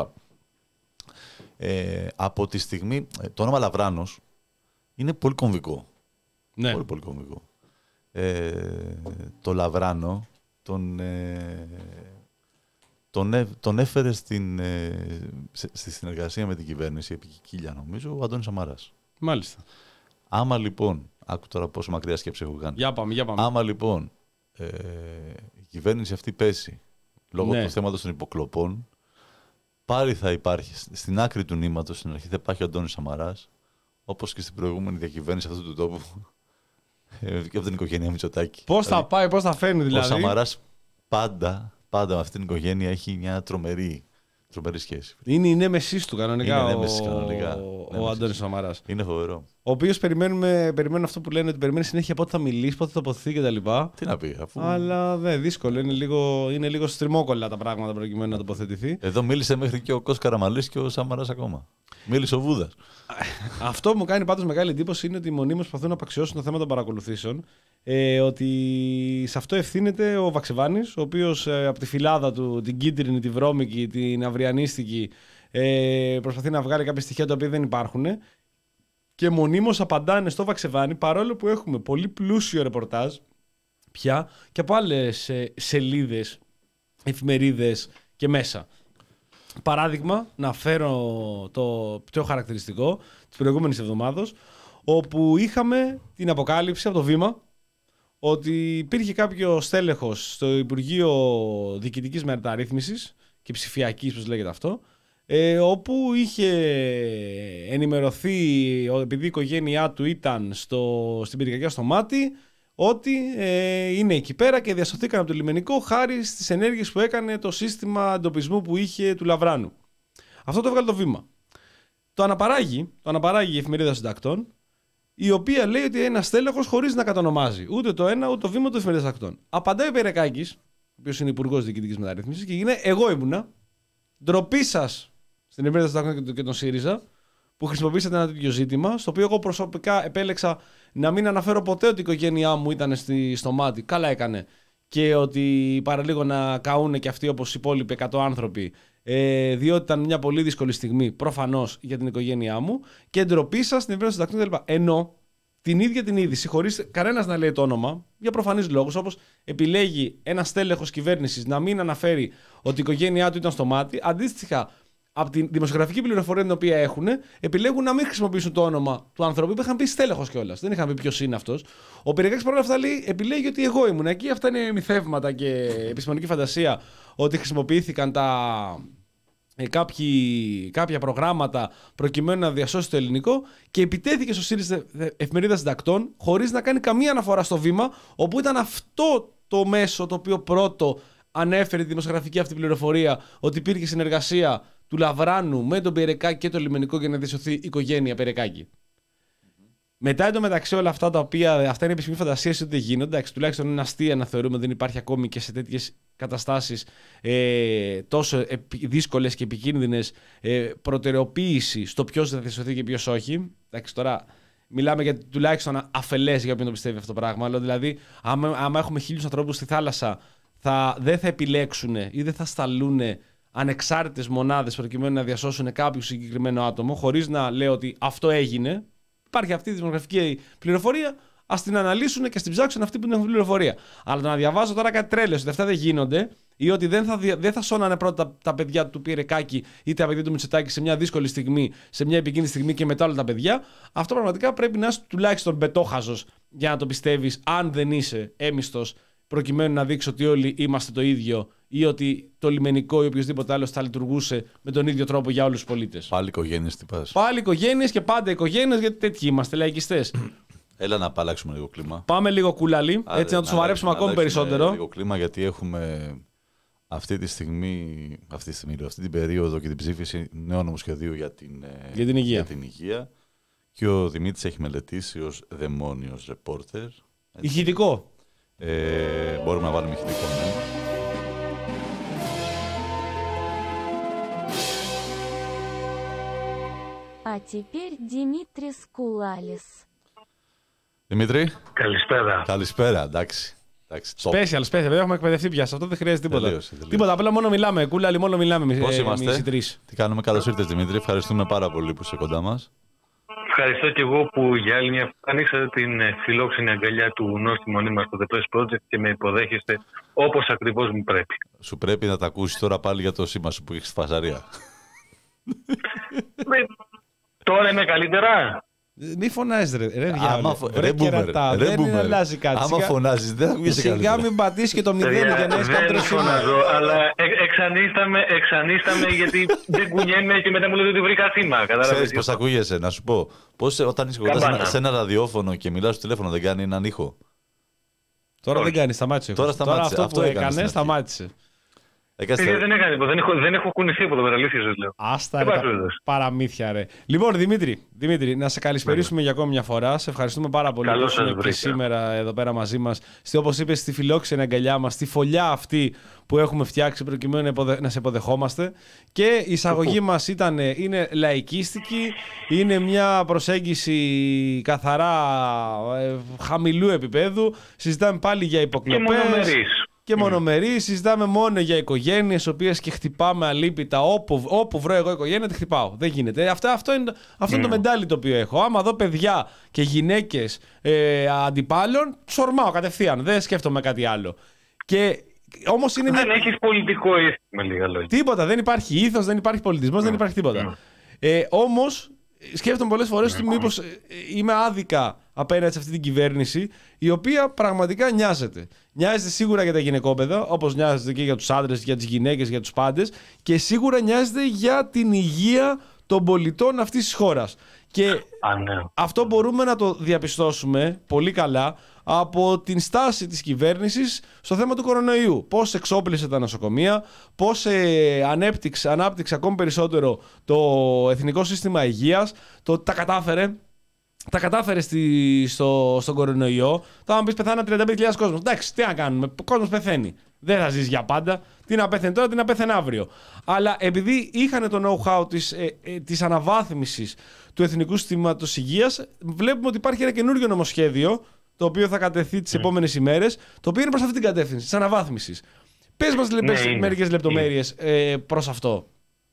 Ε, από τη στιγμή. Το όνομα Λαβράνος είναι πολύ κομβικό. Ναι. Πολύ, πολύ κομβικό. Ε, το Λαβράνο τον, ε, τον, ε, τον έφερε στην, ε, σε, στη συνεργασία με την κυβέρνηση, επί Κίλια νομίζω, ο Αντώνης Σαμαράς. Μάλιστα. Άμα λοιπόν. Άκου τώρα πόσο μακριά σκέψη έχω κάνει. Για πάμε, για πάμε. Άμα λοιπόν ε, η κυβέρνηση αυτή πέσει λόγω ναι. του θέματος των υποκλοπών, πάλι θα υπάρχει στην άκρη του νήματος, στην αρχή θα υπάρχει ο Αντώνης Σαμαράς, όπως και στην προηγούμενη διακυβέρνηση αυτού του τόπου ε, και από την οικογένεια Μητσοτάκη. Πώς δηλαδή, θα πάει, πώς θα φέρνει δηλαδή. Ο Σαμαράς πάντα, πάντα με αυτήν την οικογένεια έχει μια τρομερή, τρομερή σχέση. Είναι η νέμεσής του κανονικά, είναι ο, κανονικά. ο Αντώνης Σαμαράς. Είναι φοβερό. Ο οποίος περιμένουμε αυτό που λένε, ότι περιμένει συνέχεια πότε θα μιλήσει, πότε θα τοποθετηθεί κτλ. Τι να πει, αφού. Αλλά δεν, δύσκολο. Είναι λίγο, είναι λίγο στριμόκολλα τα πράγματα προκειμένου να τοποθετηθεί. Εδώ μίλησε μέχρι και ο Κώστας Καραμανλής και ο Σαμαράς ακόμα. Μίλησε ο Βούδας. Αυτό που μου κάνει πάντως μεγάλη εντύπωση είναι ότι μονίμως προσπαθούν να απαξιώσουν το θέμα των παρακολουθήσεων. Ε, ότι σε αυτό ευθύνεται ο Βαξεβάνης, ο οποίος ε, από τη φυλάδα του, την κίτρινη, τη βρώμικη, την αυριανίστικη, ε, προσπαθεί να βγάλει κάποια στοιχεία τα οποία δεν υπάρχουν. Και μονίμως απαντάνε στο Βαξεβάνη, παρόλο που έχουμε πολύ πλούσιο ρεπορτάζ πια και από άλλες ε, σελίδες, εφημερίδες και μέσα. Παράδειγμα, να φέρω το πιο χαρακτηριστικό της προηγούμενης εβδομάδος, όπου είχαμε την αποκάλυψη από το Βήμα ότι υπήρχε κάποιο στέλεχος στο Υπουργείο Διοικητικής Μεταρρύθμισης και Ψηφιακής, πώς λέγεται αυτό, ε, όπου είχε ενημερωθεί, επειδή η οικογένειά του ήταν στο, στην πυρκαγιά στο Μάτι, ότι ε, είναι εκεί πέρα και διασωθήκαν από το λιμενικό χάρη στις ενέργειες που έκανε το σύστημα εντοπισμού που είχε του Λαβράνου. Αυτό το έβγαλε το Βήμα. Το αναπαράγει, το αναπαράγει η εφημερίδα Συντακτών, η οποία λέει ότι ένα στέλεχος χωρίς να κατονομάζει ούτε το ένα ούτε το Βήμα του εφημερίδα Συντακτών. Απαντάει ο Περεκάκης, ο οποίος είναι υπουργός Διοικητικής Μεταρρύθμισης, και είναι εγώ ήμουνα. Ντροπή σας στην εφημερίδα Συντακτών και τον ΣΥΡΙΖΑ που χρησιμοποιήσατε ένα τέτοιο ζήτημα, στο οποίο εγώ προσωπικά επέλεξα να μην αναφέρω ποτέ ότι η οικογένειά μου ήταν στη, στο Μάτι. Καλά έκανε. Και ότι παραλίγο να καούνε και αυτοί όπως οι υπόλοιποι εκατό άνθρωποι, ε, διότι ήταν μια πολύ δύσκολη στιγμή προφανώς για την οικογένειά μου, και ντροπή σας στην εφημερίδα Συντακτών κλπ. Ενώ την ίδια την είδηση, χωρίς κανένας να λέει το όνομα, για προφανείς λόγους, όπως επιλέγει ένα στέλεχος κυβέρνησης να μην αναφέρει ότι η οικογένειά του ήταν στο Μάτι, αντίστοιχα από τη δημοσιογραφική πληροφορία την οποία έχουν, επιλέγουν να μην χρησιμοποιήσουν το όνομα του ανθρώπου που είχαν πει στέλεχος κιόλας. Δεν είχαν πει ποιος είναι αυτός. Ο Περεκάκης παρόλα αυτά λέει, επιλέγει ότι εγώ ήμουν εκεί. Αυτά είναι μυθεύματα και επιστημονική φαντασία, ότι χρησιμοποιήθηκαν τα, ε, κάποιοι, κάποια προγράμματα προκειμένου να διασώσει το ελληνικό, και επιτέθηκε στο ΣΥΡΙΖΑ εφημερίδα Συντακτών χωρίς να κάνει καμία αναφορά στο Βήμα, όπου ήταν αυτό το μέσο το οποίο πρώτο ανέφερε τη δημοσιογραφική αυτή πληροφορία, ότι υπήρχε συνεργασία του Λαβράνου με τον Περεκάκη και το λιμενικό για να διασωθεί η οικογένεια Περεκάκη. Mm-hmm. Μετά εντωμεταξύ όλα αυτά τα οποία αυτά είναι επιστημονική φαντασία, ότι δεν γίνονται, εντάξει, τουλάχιστον είναι αστεία να θεωρούμε, δεν υπάρχει ακόμη και σε τέτοιες καταστάσεις ε, τόσο δύσκολες και επικίνδυνες ε, προτεραιοποίηση στο ποιος θα διασωθεί και ποιος όχι. Εντάξει, τώρα μιλάμε για τουλάχιστον αφελές για όποιον το πιστεύει αυτό το πράγμα. Αλλά δηλαδή, άμα, άμα έχουμε χίλιους ανθρώπους στη θάλασσα, θα, δεν θα επιλέξουν ή δεν θα σταλούν ανεξάρτητες μονάδες προκειμένου να διασώσουν κάποιο συγκεκριμένο άτομο, χωρίς να λέω ότι αυτό έγινε. Υπάρχει αυτή η δημοσιογραφική πληροφορία, ας την αναλύσουν και στην ψάξουν αυτοί που την έχουν πληροφορία. Αλλά το να διαβάζω τώρα κάτι τρέλες ότι αυτά δεν γίνονται, ή ότι δεν θα, δεν θα σώνανε πρώτα τα, τα παιδιά του Περεκάκη ή τα παιδιά του Μητσοτάκη σε μια δύσκολη στιγμή, σε μια επικίνδυνη στιγμή, και μετά όλα τα παιδιά, αυτό πραγματικά πρέπει να είσαι τουλάχιστον μπετόχαζος για να το πιστεύεις, αν δεν είσαι έμιστος, προκειμένου να δείξει ότι όλοι είμαστε το ίδιο, ή ότι το λιμενικό ή οποιοδήποτε άλλο θα λειτουργούσε με τον ίδιο τρόπο για όλους τους πολίτες. Πάλι οικογένειες τι πας. Πάλι οικογένειες και πάντα οικογένειες, γιατί τέτοιοι είμαστε, λαϊκιστές. Έλα να αλλάξουμε λίγο κλίμα. Πάμε λίγο κούλαλι, Άρα, έτσι να τους σοβαρέψουμε ακόμη περισσότερο. Λίγο κλίμα, γιατί έχουμε αυτή τη στιγμή, αυτή, τη στιγμή, αυτή την περίοδο και την ψήφιση νέου νομοσχεδίου για την, για την, υγεία. Για την υγεία. Και ο Δημήτρης έχει μελετήσει ως δαιμόνιος ρεπόρτερ. Ηχητικό. Ε, μπορούμε να βάλουμε ηχητικό, ναι. Α теперь Δημήτρης Κούλαλης. Δημήτρη. Καλησπέρα. Καλησπέρα, εντάξει. Special, special. Δεν έχουμε εκπαιδευτεί πια. Αυτό δεν χρειάζεται τίποτα. Τελείωσε, τελείωσε. Τίποτα. Απλά μόνο μιλάμε. Κούλαλη, μόνο μιλάμε. Πώς είμαστε? Εμείς οι τρεις. Τι κάνουμε? Καλώς ήρθες, Δημήτρη. Ευχαριστούμε πάρα πολύ που είσαι κοντά μας. Ευχαριστώ και εγώ που για άλλη μια φορά ανοίξατε την φιλόξενη αγκαλιά του νόστιμου μας στο The Press Project και με υποδέχεστε όπως ακριβώς μου πρέπει. Σου πρέπει να τα ακούσεις τώρα πάλι για το σήμα σου που έχεις στη φασαρία. Τώρα είμαι καλύτερα. Μη φωνάζεις ρε, ρε διάλο. Φο... Ρε κερατά, δεν είναι αλλάζει κάτι. Άμα σιγά... φωνάζεις δεν ακούγεσαι καλύτερα. Σιγά μην πατήσεις και το μηδέν για να έχεις καλύτερο σήμα. Δεν φωνάζω, αλλά εξανίσταμε, εξανίσταμε γιατί δεν κουνιέμαι και μετά μου λέτε ότι βρήκα σήμα. Ξέρεις πώς ακούγεσαι, να σου πω. Πώς όταν είσαι κοντά σε ένα ραδιόφωνο και μιλάς στο τηλέφωνο δεν κάνει έναν ήχο? Τώρα δεν κάνει, σταμάτησε. Τώρα, Τώρα αυτό που έκανε σταμάτησε. Παιδιά, δεν έκανε τίποτα. Δεν έχω, δεν έχω κουνηθεί από το παραλήθεια, σας λέω. Άστα, ρε, τα παραμύθια, ρε. Λοιπόν, Δημήτρη, Δημήτρη, να σε καλησπερίσουμε για ακόμη μια φορά. Σε ευχαριστούμε πάρα πολύ που ήσουν και σήμερα εδώ πέρα μαζί μας. Όπως είπες, στη φιλόξενη αγκαλιά μας, στη φωλιά αυτή που έχουμε φτιάξει προκειμένου να σε υποδεχόμαστε. Και η εισαγωγή μας ήταν, είναι λαϊκίστικη, είναι μια προσέγγιση καθαρά ε, χαμηλού επίπεδου. Συζητάμε πάλι για υποκλοπές. Και μονομερή, συζητάμε μόνο για οικογένειες, οποίες και χτυπάμε αλίπητα. Όπου, όπου βρω εγώ οικογένεια, τη χτυπάω. Δεν γίνεται. Αυτό, αυτό είναι, αυτό είναι το μεντάλι το οποίο έχω. Άμα δω παιδιά και γυναίκες ε, αντιπάλων, σορμάω κατευθείαν. Δεν σκέφτομαι κάτι άλλο. Και, όμως είναι δεν μια... έχεις πολιτικό ήθος, με λίγα λόγια. Τίποτα. Δεν υπάρχει ήθος, δεν υπάρχει πολιτισμός, mm. δεν υπάρχει τίποτα. Mm. Ε, όμως, σκέφτομαι πολλές φορές ότι μήπως είμαι άδικα απέναντι σε αυτή την κυβέρνηση, η οποία πραγματικά νοιάζεται. Νοιάζεται σίγουρα για τα γυναικόπαιδα, όπως νοιάζεται και για τους άντρες, για τις γυναίκες, για τους πάντες, και σίγουρα νοιάζεται για την υγεία των πολιτών αυτής της χώρας. Και Α, ναι. αυτό μπορούμε να το διαπιστώσουμε πολύ καλά από την στάση της κυβέρνησης στο θέμα του κορονοϊού. Πώς εξόπλισε τα νοσοκομεία, πώς ε, ανέπτυξε, ανάπτυξε ακόμη περισσότερο το Εθνικό Σύστημα Υγείας, το τα κατάφερε. Τα κατάφερε στη, στο, στον κορονοϊό. Θα μου πει πεθάνα τριάντα πέντε χιλιάδες κόσμος. Εντάξει, τι να κάνουμε. Ο κόσμος πεθαίνει. Δεν θα ζήσει για πάντα. Τι να πεθαίνει τώρα, τι να πεθαίνει αύριο. Αλλά επειδή είχαν το know-how της, ε, ε, της αναβάθμισης του Εθνικού Συστήματος Υγείας, βλέπουμε ότι υπάρχει ένα καινούριο νομοσχέδιο, το οποίο θα κατεθεί τις mm. επόμενες ημέρες, το οποίο είναι προς αυτή την κατεύθυνση της αναβάθμισης. Πες μας ναι, μερικές λεπτομέρειες ε, προς αυτό.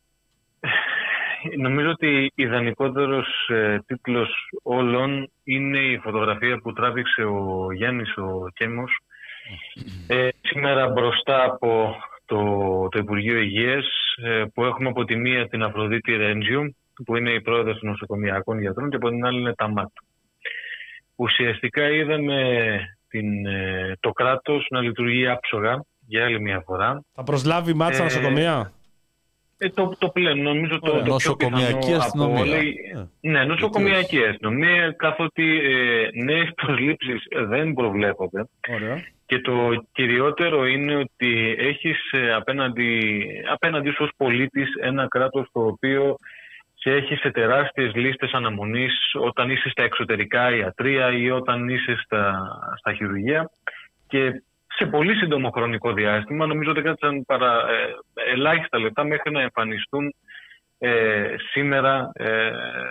Νομίζω ότι ιδανικότερος ε, τίτλος όλων είναι η φωτογραφία που τράβηξε ο Γιάννης ο Κέμος ε, σήμερα μπροστά από το, το Υπουργείο Υγείας, ε, που έχουμε από τη μία την Αφροδίτη Ρέντζιου, που είναι η πρόεδρος των νοσοκομειακών γιατρών, και από την άλλη είναι τα ΜΑΤ. Ουσιαστικά είδαμε την, ε, το κράτος να λειτουργεί άψογα για άλλη μια φορά. Θα προσλάβει ΜΑΤ στα ε, νοσοκομεία. Ε, το, το πλέον, νομίζω το, το νοσοκομιακή αστυνομία. Όλοι... Ναι, νοσοκομιακή αστυνομία, καθότι ε, νέες προσλήψεις δεν προβλέπονται. Ωραία. Και το κυριότερο είναι ότι έχεις ε, απέναντι, απέναντι σου ως πολίτης ένα κράτος το οποίο σε έχει σε τεράστιες λίστες αναμονής όταν είσαι στα εξωτερικά ιατρεία ή όταν είσαι στα, στα χειρουργεία, και σε πολύ σύντομο χρονικό διάστημα, νομίζω ότι κάτσαν παρά ε, ελάχιστα λεπτά μέχρι να εμφανιστούν ε, σήμερα ε,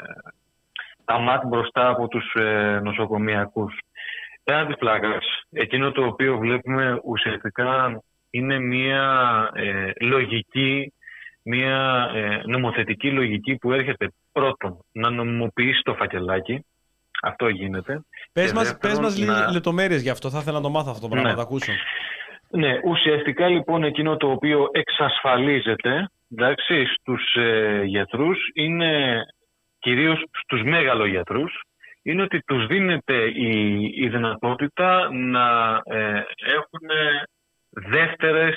τα ΜΑΤ μπροστά από τους ε, νοσοκομιακούς. Πέραν της πλάκας, εκείνο το οποίο βλέπουμε ουσιαστικά είναι μια ε, λογική, μια ε, νομοθετική λογική που έρχεται πρώτον να νομιμοποιήσει το φακελάκι. Αυτό γίνεται. Πες μας, πες μας να... λίγες λεπτομέρειες γι' αυτό. Θα ήθελα να το μάθω αυτό το πράγμα, ναι. να το ακούσω. Ναι, ουσιαστικά λοιπόν εκείνο το οποίο εξασφαλίζεται, εντάξει, στους ε, γιατρούς, είναι κυρίως στους μεγαλογιατρούς, είναι ότι τους δίνεται η, η δυνατότητα να ε, έχουν δεύτερες,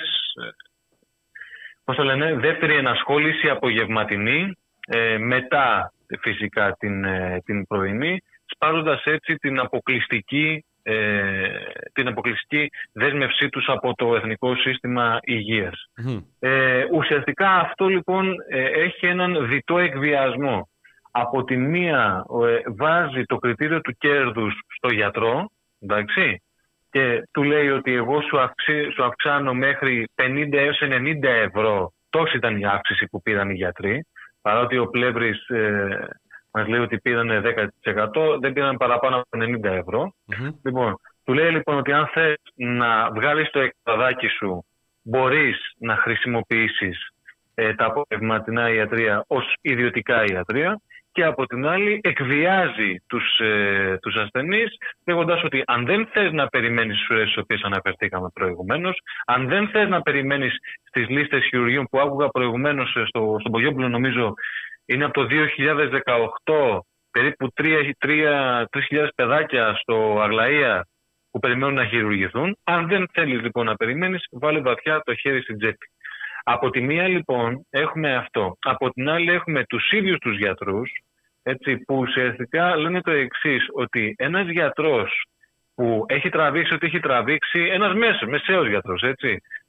πώς το λένε, δεύτερη ενασχόληση απογευματινή, ε, μετά φυσικά την, ε, την πρωινή, σπάζοντας έτσι την αποκλειστική, ε, την αποκλειστική δέσμευσή τους από το Εθνικό Σύστημα Υγείας. Mm. Ε, ουσιαστικά αυτό λοιπόν ε, έχει έναν διτό εκβιασμό. Από τη μία ε, βάζει το κριτήριο του κέρδους στο γιατρό, εντάξει, και του λέει ότι εγώ σου, αυξή, σου αυξάνω μέχρι πενήντα έως ενενήντα ευρώ. Τόση ήταν η αύξηση που πήραν οι γιατροί, παρότι ο Πλεύρης ε, μας λέει ότι πήραν δέκα τοις εκατό, δεν πήραν παραπάνω από ενενήντα ευρώ. Mm-hmm. Λοιπόν, του λέει λοιπόν ότι αν θες να βγάλεις το εκταδάκι σου, μπορείς να χρησιμοποιήσεις ε, τα απογευματινά ιατρεία ως ιδιωτικά ιατρεία, και από την άλλη εκβιάζει τους, ε, τους ασθενείς, λέγοντας ότι αν δεν θες να περιμένεις στις ώρες στις οποίες αναφερθήκαμε προηγουμένως, αν δεν θες να περιμένεις στις λίστες χειρουργείων που άκουγα προηγουμένως στο, στον Πογιόπουλο, νομίζω είναι από το δύο χιλιάδες δεκαοκτώ, περίπου τρεις χιλιάδες παιδάκια στο Αγλαΐα που περιμένουν να χειρουργηθούν. Αν δεν θέλεις λοιπόν να περιμένεις, βάλε βαθιά το χέρι στην τσέπη. Από τη μία λοιπόν έχουμε αυτό. Από την άλλη έχουμε τους ίδιους τους γιατρούς, έτσι, που ουσιαστικά λένε το εξής, ότι ένας γιατρός που έχει τραβήξει ό,τι έχει τραβήξει, ένας μέσος, μεσαίος γιατρός, έτσι,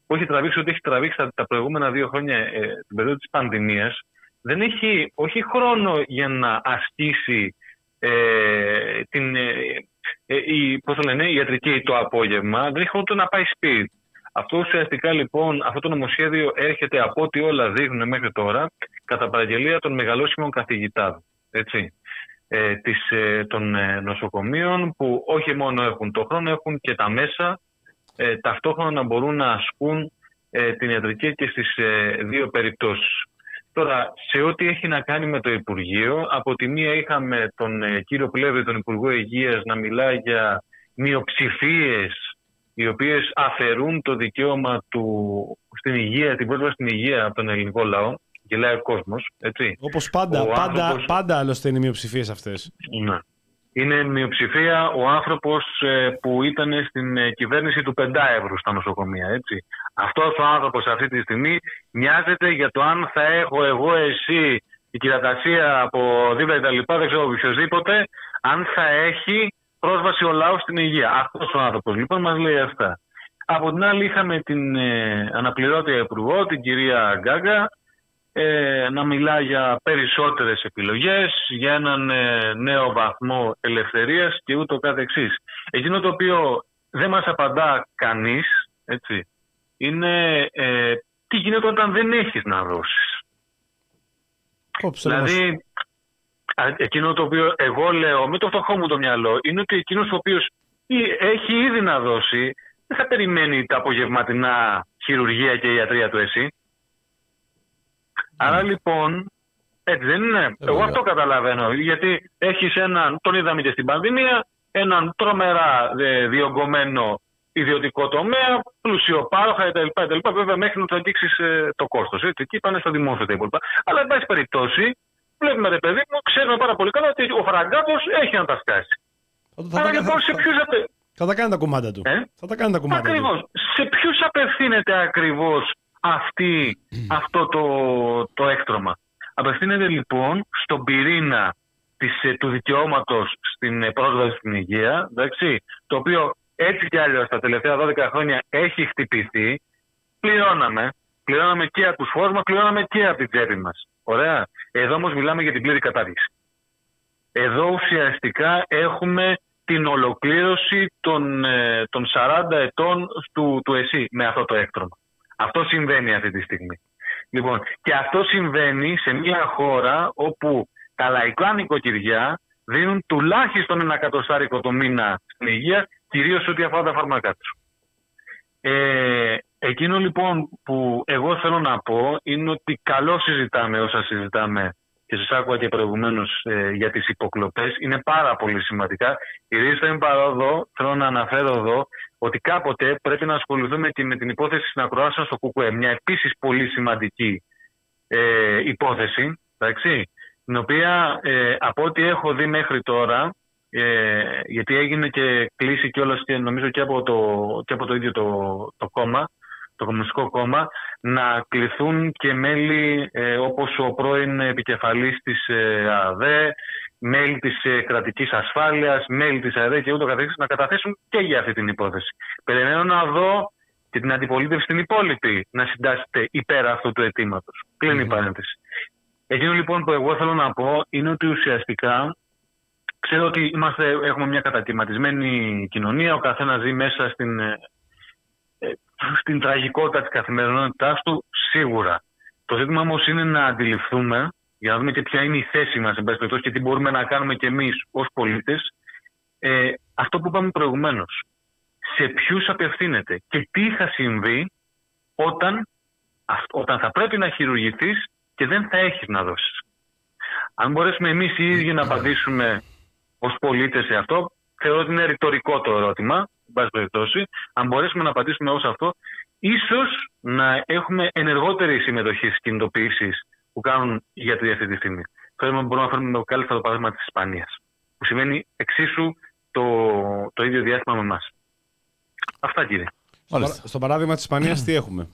που έχει τραβήξει ό,τι έχει τραβήξει τα, τα προηγούμενα δύο χρόνια, ε, την περίοδο της πανδημίας, δεν έχει όχι χρόνο για να ασκήσει ε, την, ε, ε, η, πώς το λένε, η ιατρική το απόγευμα, δεν έχει χρόνο να πάει σπίτι. Αυτό ουσιαστικά λοιπόν, αυτό το νομοσχέδιο έρχεται από ό,τι όλα δείχνουν μέχρι τώρα κατά παραγγελία των μεγαλόσχημων καθηγητάδων, έτσι, ε, της, ε, των ε, νοσοκομείων, που όχι μόνο έχουν το χρόνο, έχουν και τα μέσα ε, ταυτόχρονα να μπορούν να ασκούν ε, την ιατρική και στις ε, δύο περιπτώσεις. Τώρα, σε ό,τι έχει να κάνει με το Υπουργείο, από τη μία είχαμε τον ε, κύριο Πλεύρη, τον Υπουργό Υγείας, να μιλάει για μειοψηφίες οι οποίες αφαιρούν το δικαίωμα του στην υγεία, την πρόσβαση στην υγεία από τον ελληνικό λαό. Γελάει ο κόσμος, έτσι. Όπως πάντα, ο πάντα, άνθρωπος... πάντα άλλωστε είναι οι μειοψηφίες αυτές. Ναι. Είναι μειοψηφία ο άνθρωπος ε, που ήταν στην ε, κυβέρνηση του πεντάευρου στα νοσοκομεία, έτσι. Αυτός ο άνθρωπος αυτή τη στιγμή νοιάζεται για το αν θα έχω εγώ, εσύ, η κυρατασία από δίπλα κτλ. Δεν ξέρω οποιοδήποτε, αν θα έχει πρόσβαση ο λαός στην υγεία. Αυτός ο άνθρωπος λοιπόν μας λέει αυτά. Από την άλλη είχαμε την ε, αναπληρώτρια υπουργό, την κυρία Γκάγκα, ε, να μιλά για περισσότερες επιλογές, για έναν ε, νέο βαθμό ελευθερίας και ούτω καθεξής. Εκείνο το οποίο δεν μας απαντά κανείς, έτσι, είναι ε, τι γίνεται όταν δεν έχεις να δώσεις. Κόψε δηλαδή, εκείνο το οποίο εγώ λέω, με το φτωχό μου το μυαλό, είναι ότι εκείνος ο οποίος έχει ήδη να δώσει, δεν θα περιμένει τα απογευματινά χειρουργία και ιατρία του εσύ. Mm. Άρα λοιπόν, έτσι δεν είναι. Ε, εγώ αυτό καταλαβαίνω. Γιατί έχεις έναν, τον είδαμε και στην πανδημία, έναν τρομερά ε, διωγγωμένο ιδιωτικό τομέα, πλουσιοπάροχα κτλ. Βέβαια, μέχρι να το αγγίξεις ε, το κόστος. Έτσι, εκεί πάνε στο δημόσιο τα υπόλοιπα. Αλλά, εν πάση περιπτώσει, βλέπουμε, ρε παιδί μου, ξέρουμε πάρα πολύ καλά ότι ο Φραγκάτος έχει να τα σκάσει. Θα, Άρα, θα, λοιπόν, θα, σε ποιους απε... θα τα κάνει τα κουμάντα του. Ε? Θα τα κάνει τα κουμάντα ακριβώς. Του. Σε ποιους απευθύνεται ακριβώς αυτή, αυτό το, το έκτρωμα? Απευθύνεται λοιπόν στον πυρήνα της, του δικαιώματος στην πρόσβαση στην υγεία, εντάξει, το οποίο έτσι κι αλλιώς τα τελευταία δώδεκα χρόνια έχει χτυπηθεί. Πληρώναμε. Πληρώναμε και από τους φόρους μας, πληρώναμε και από την τσέπη μας. Ωραία. Εδώ όμως μιλάμε για την πλήρη κατάργηση. Εδώ ουσιαστικά έχουμε την ολοκλήρωση των, των σαράντα ετών του, του ΕΣΥ με αυτό το έκτρωμα. Αυτό συμβαίνει αυτή τη στιγμή. Λοιπόν, και αυτό συμβαίνει σε μια χώρα όπου τα λαϊκά νοικοκυριά δίνουν τουλάχιστον ένα εκατοστάρικο το μήνα στην υγεία, κυρίως ό,τι αφορά τα φάρμακά τους. Ε, εκείνο λοιπόν που εγώ θέλω να πω είναι ότι καλό συζητάμε όσα συζητάμε και σας άκουγα και προηγουμένως ε, για τις υποκλοπές. Είναι πάρα πολύ σημαντικά. Κυρίως στην παρόδο θέλω να αναφέρω εδώ ότι κάποτε πρέπει να ασχοληθούμε και με την υπόθεση συνακροάσεων στο ΚΚΕ. Μια επίσης πολύ σημαντική ε, υπόθεση, εντάξει, την οποία ε, από ό,τι έχω δει μέχρι τώρα, ε, γιατί έγινε και κλίση κιόλας και νομίζω και από το, και από το ίδιο το, το κόμμα, το Κομμουνιστικό Κόμμα, να κληθούν και μέλη ε, όπως ο πρώην επικεφαλής της ε, ΑΔΕ, μέλη της ε, κρατικής ασφάλειας, μέλη της ΑΔΕ και ούτω καθεξής, να καταθέσουν και για αυτή την υπόθεση. Περιμένω να δω και την αντιπολίτευση την υπόλοιπη να συντάσσεται υπέρ αυτού του αιτήματος. Κλείνει mm-hmm. η παρένθεση. Εκείνο λοιπόν που εγώ θέλω να πω είναι ότι ουσιαστικά ξέρω ότι είμαστε, έχουμε μια κατακαιρματισμένη κοινωνία, ο καθένας ζει μέσα στην, ε, στην τραγικότητα της καθημερινότητάς του, σίγουρα. Το ζήτημα όμως είναι να αντιληφθούμε, για να δούμε και ποια είναι η θέση μας και τι μπορούμε να κάνουμε κι εμείς ως πολίτες, ε, αυτό που είπαμε προηγουμένως. Σε ποιους απευθύνεται και τι θα συμβεί όταν, όταν θα πρέπει να χειρουργηθείς και δεν θα έχεις να δώσεις. Αν μπορέσουμε εμείς οι ίδιοι να απαντήσουμε ως πολίτες σε αυτό, θεωρώ ότι είναι ρητορικό το ερώτημα, εν πάση περιπτώσει. Αν μπορέσουμε να απαντήσουμε ως αυτό, ίσως να έχουμε ενεργότερη συμμετοχή στις κινητοποιήσεις που κάνουν οι γιατροί αυτή τη στιγμή. Θέλουμε μπορούμε να φέρουμε κάλλιστα το παράδειγμα της Ισπανίας, που σημαίνει εξίσου το, το ίδιο διάστημα με εμάς. Αυτά, κύριε. Στο, στο παράδειγμα της Ισπανίας τι έχουμε?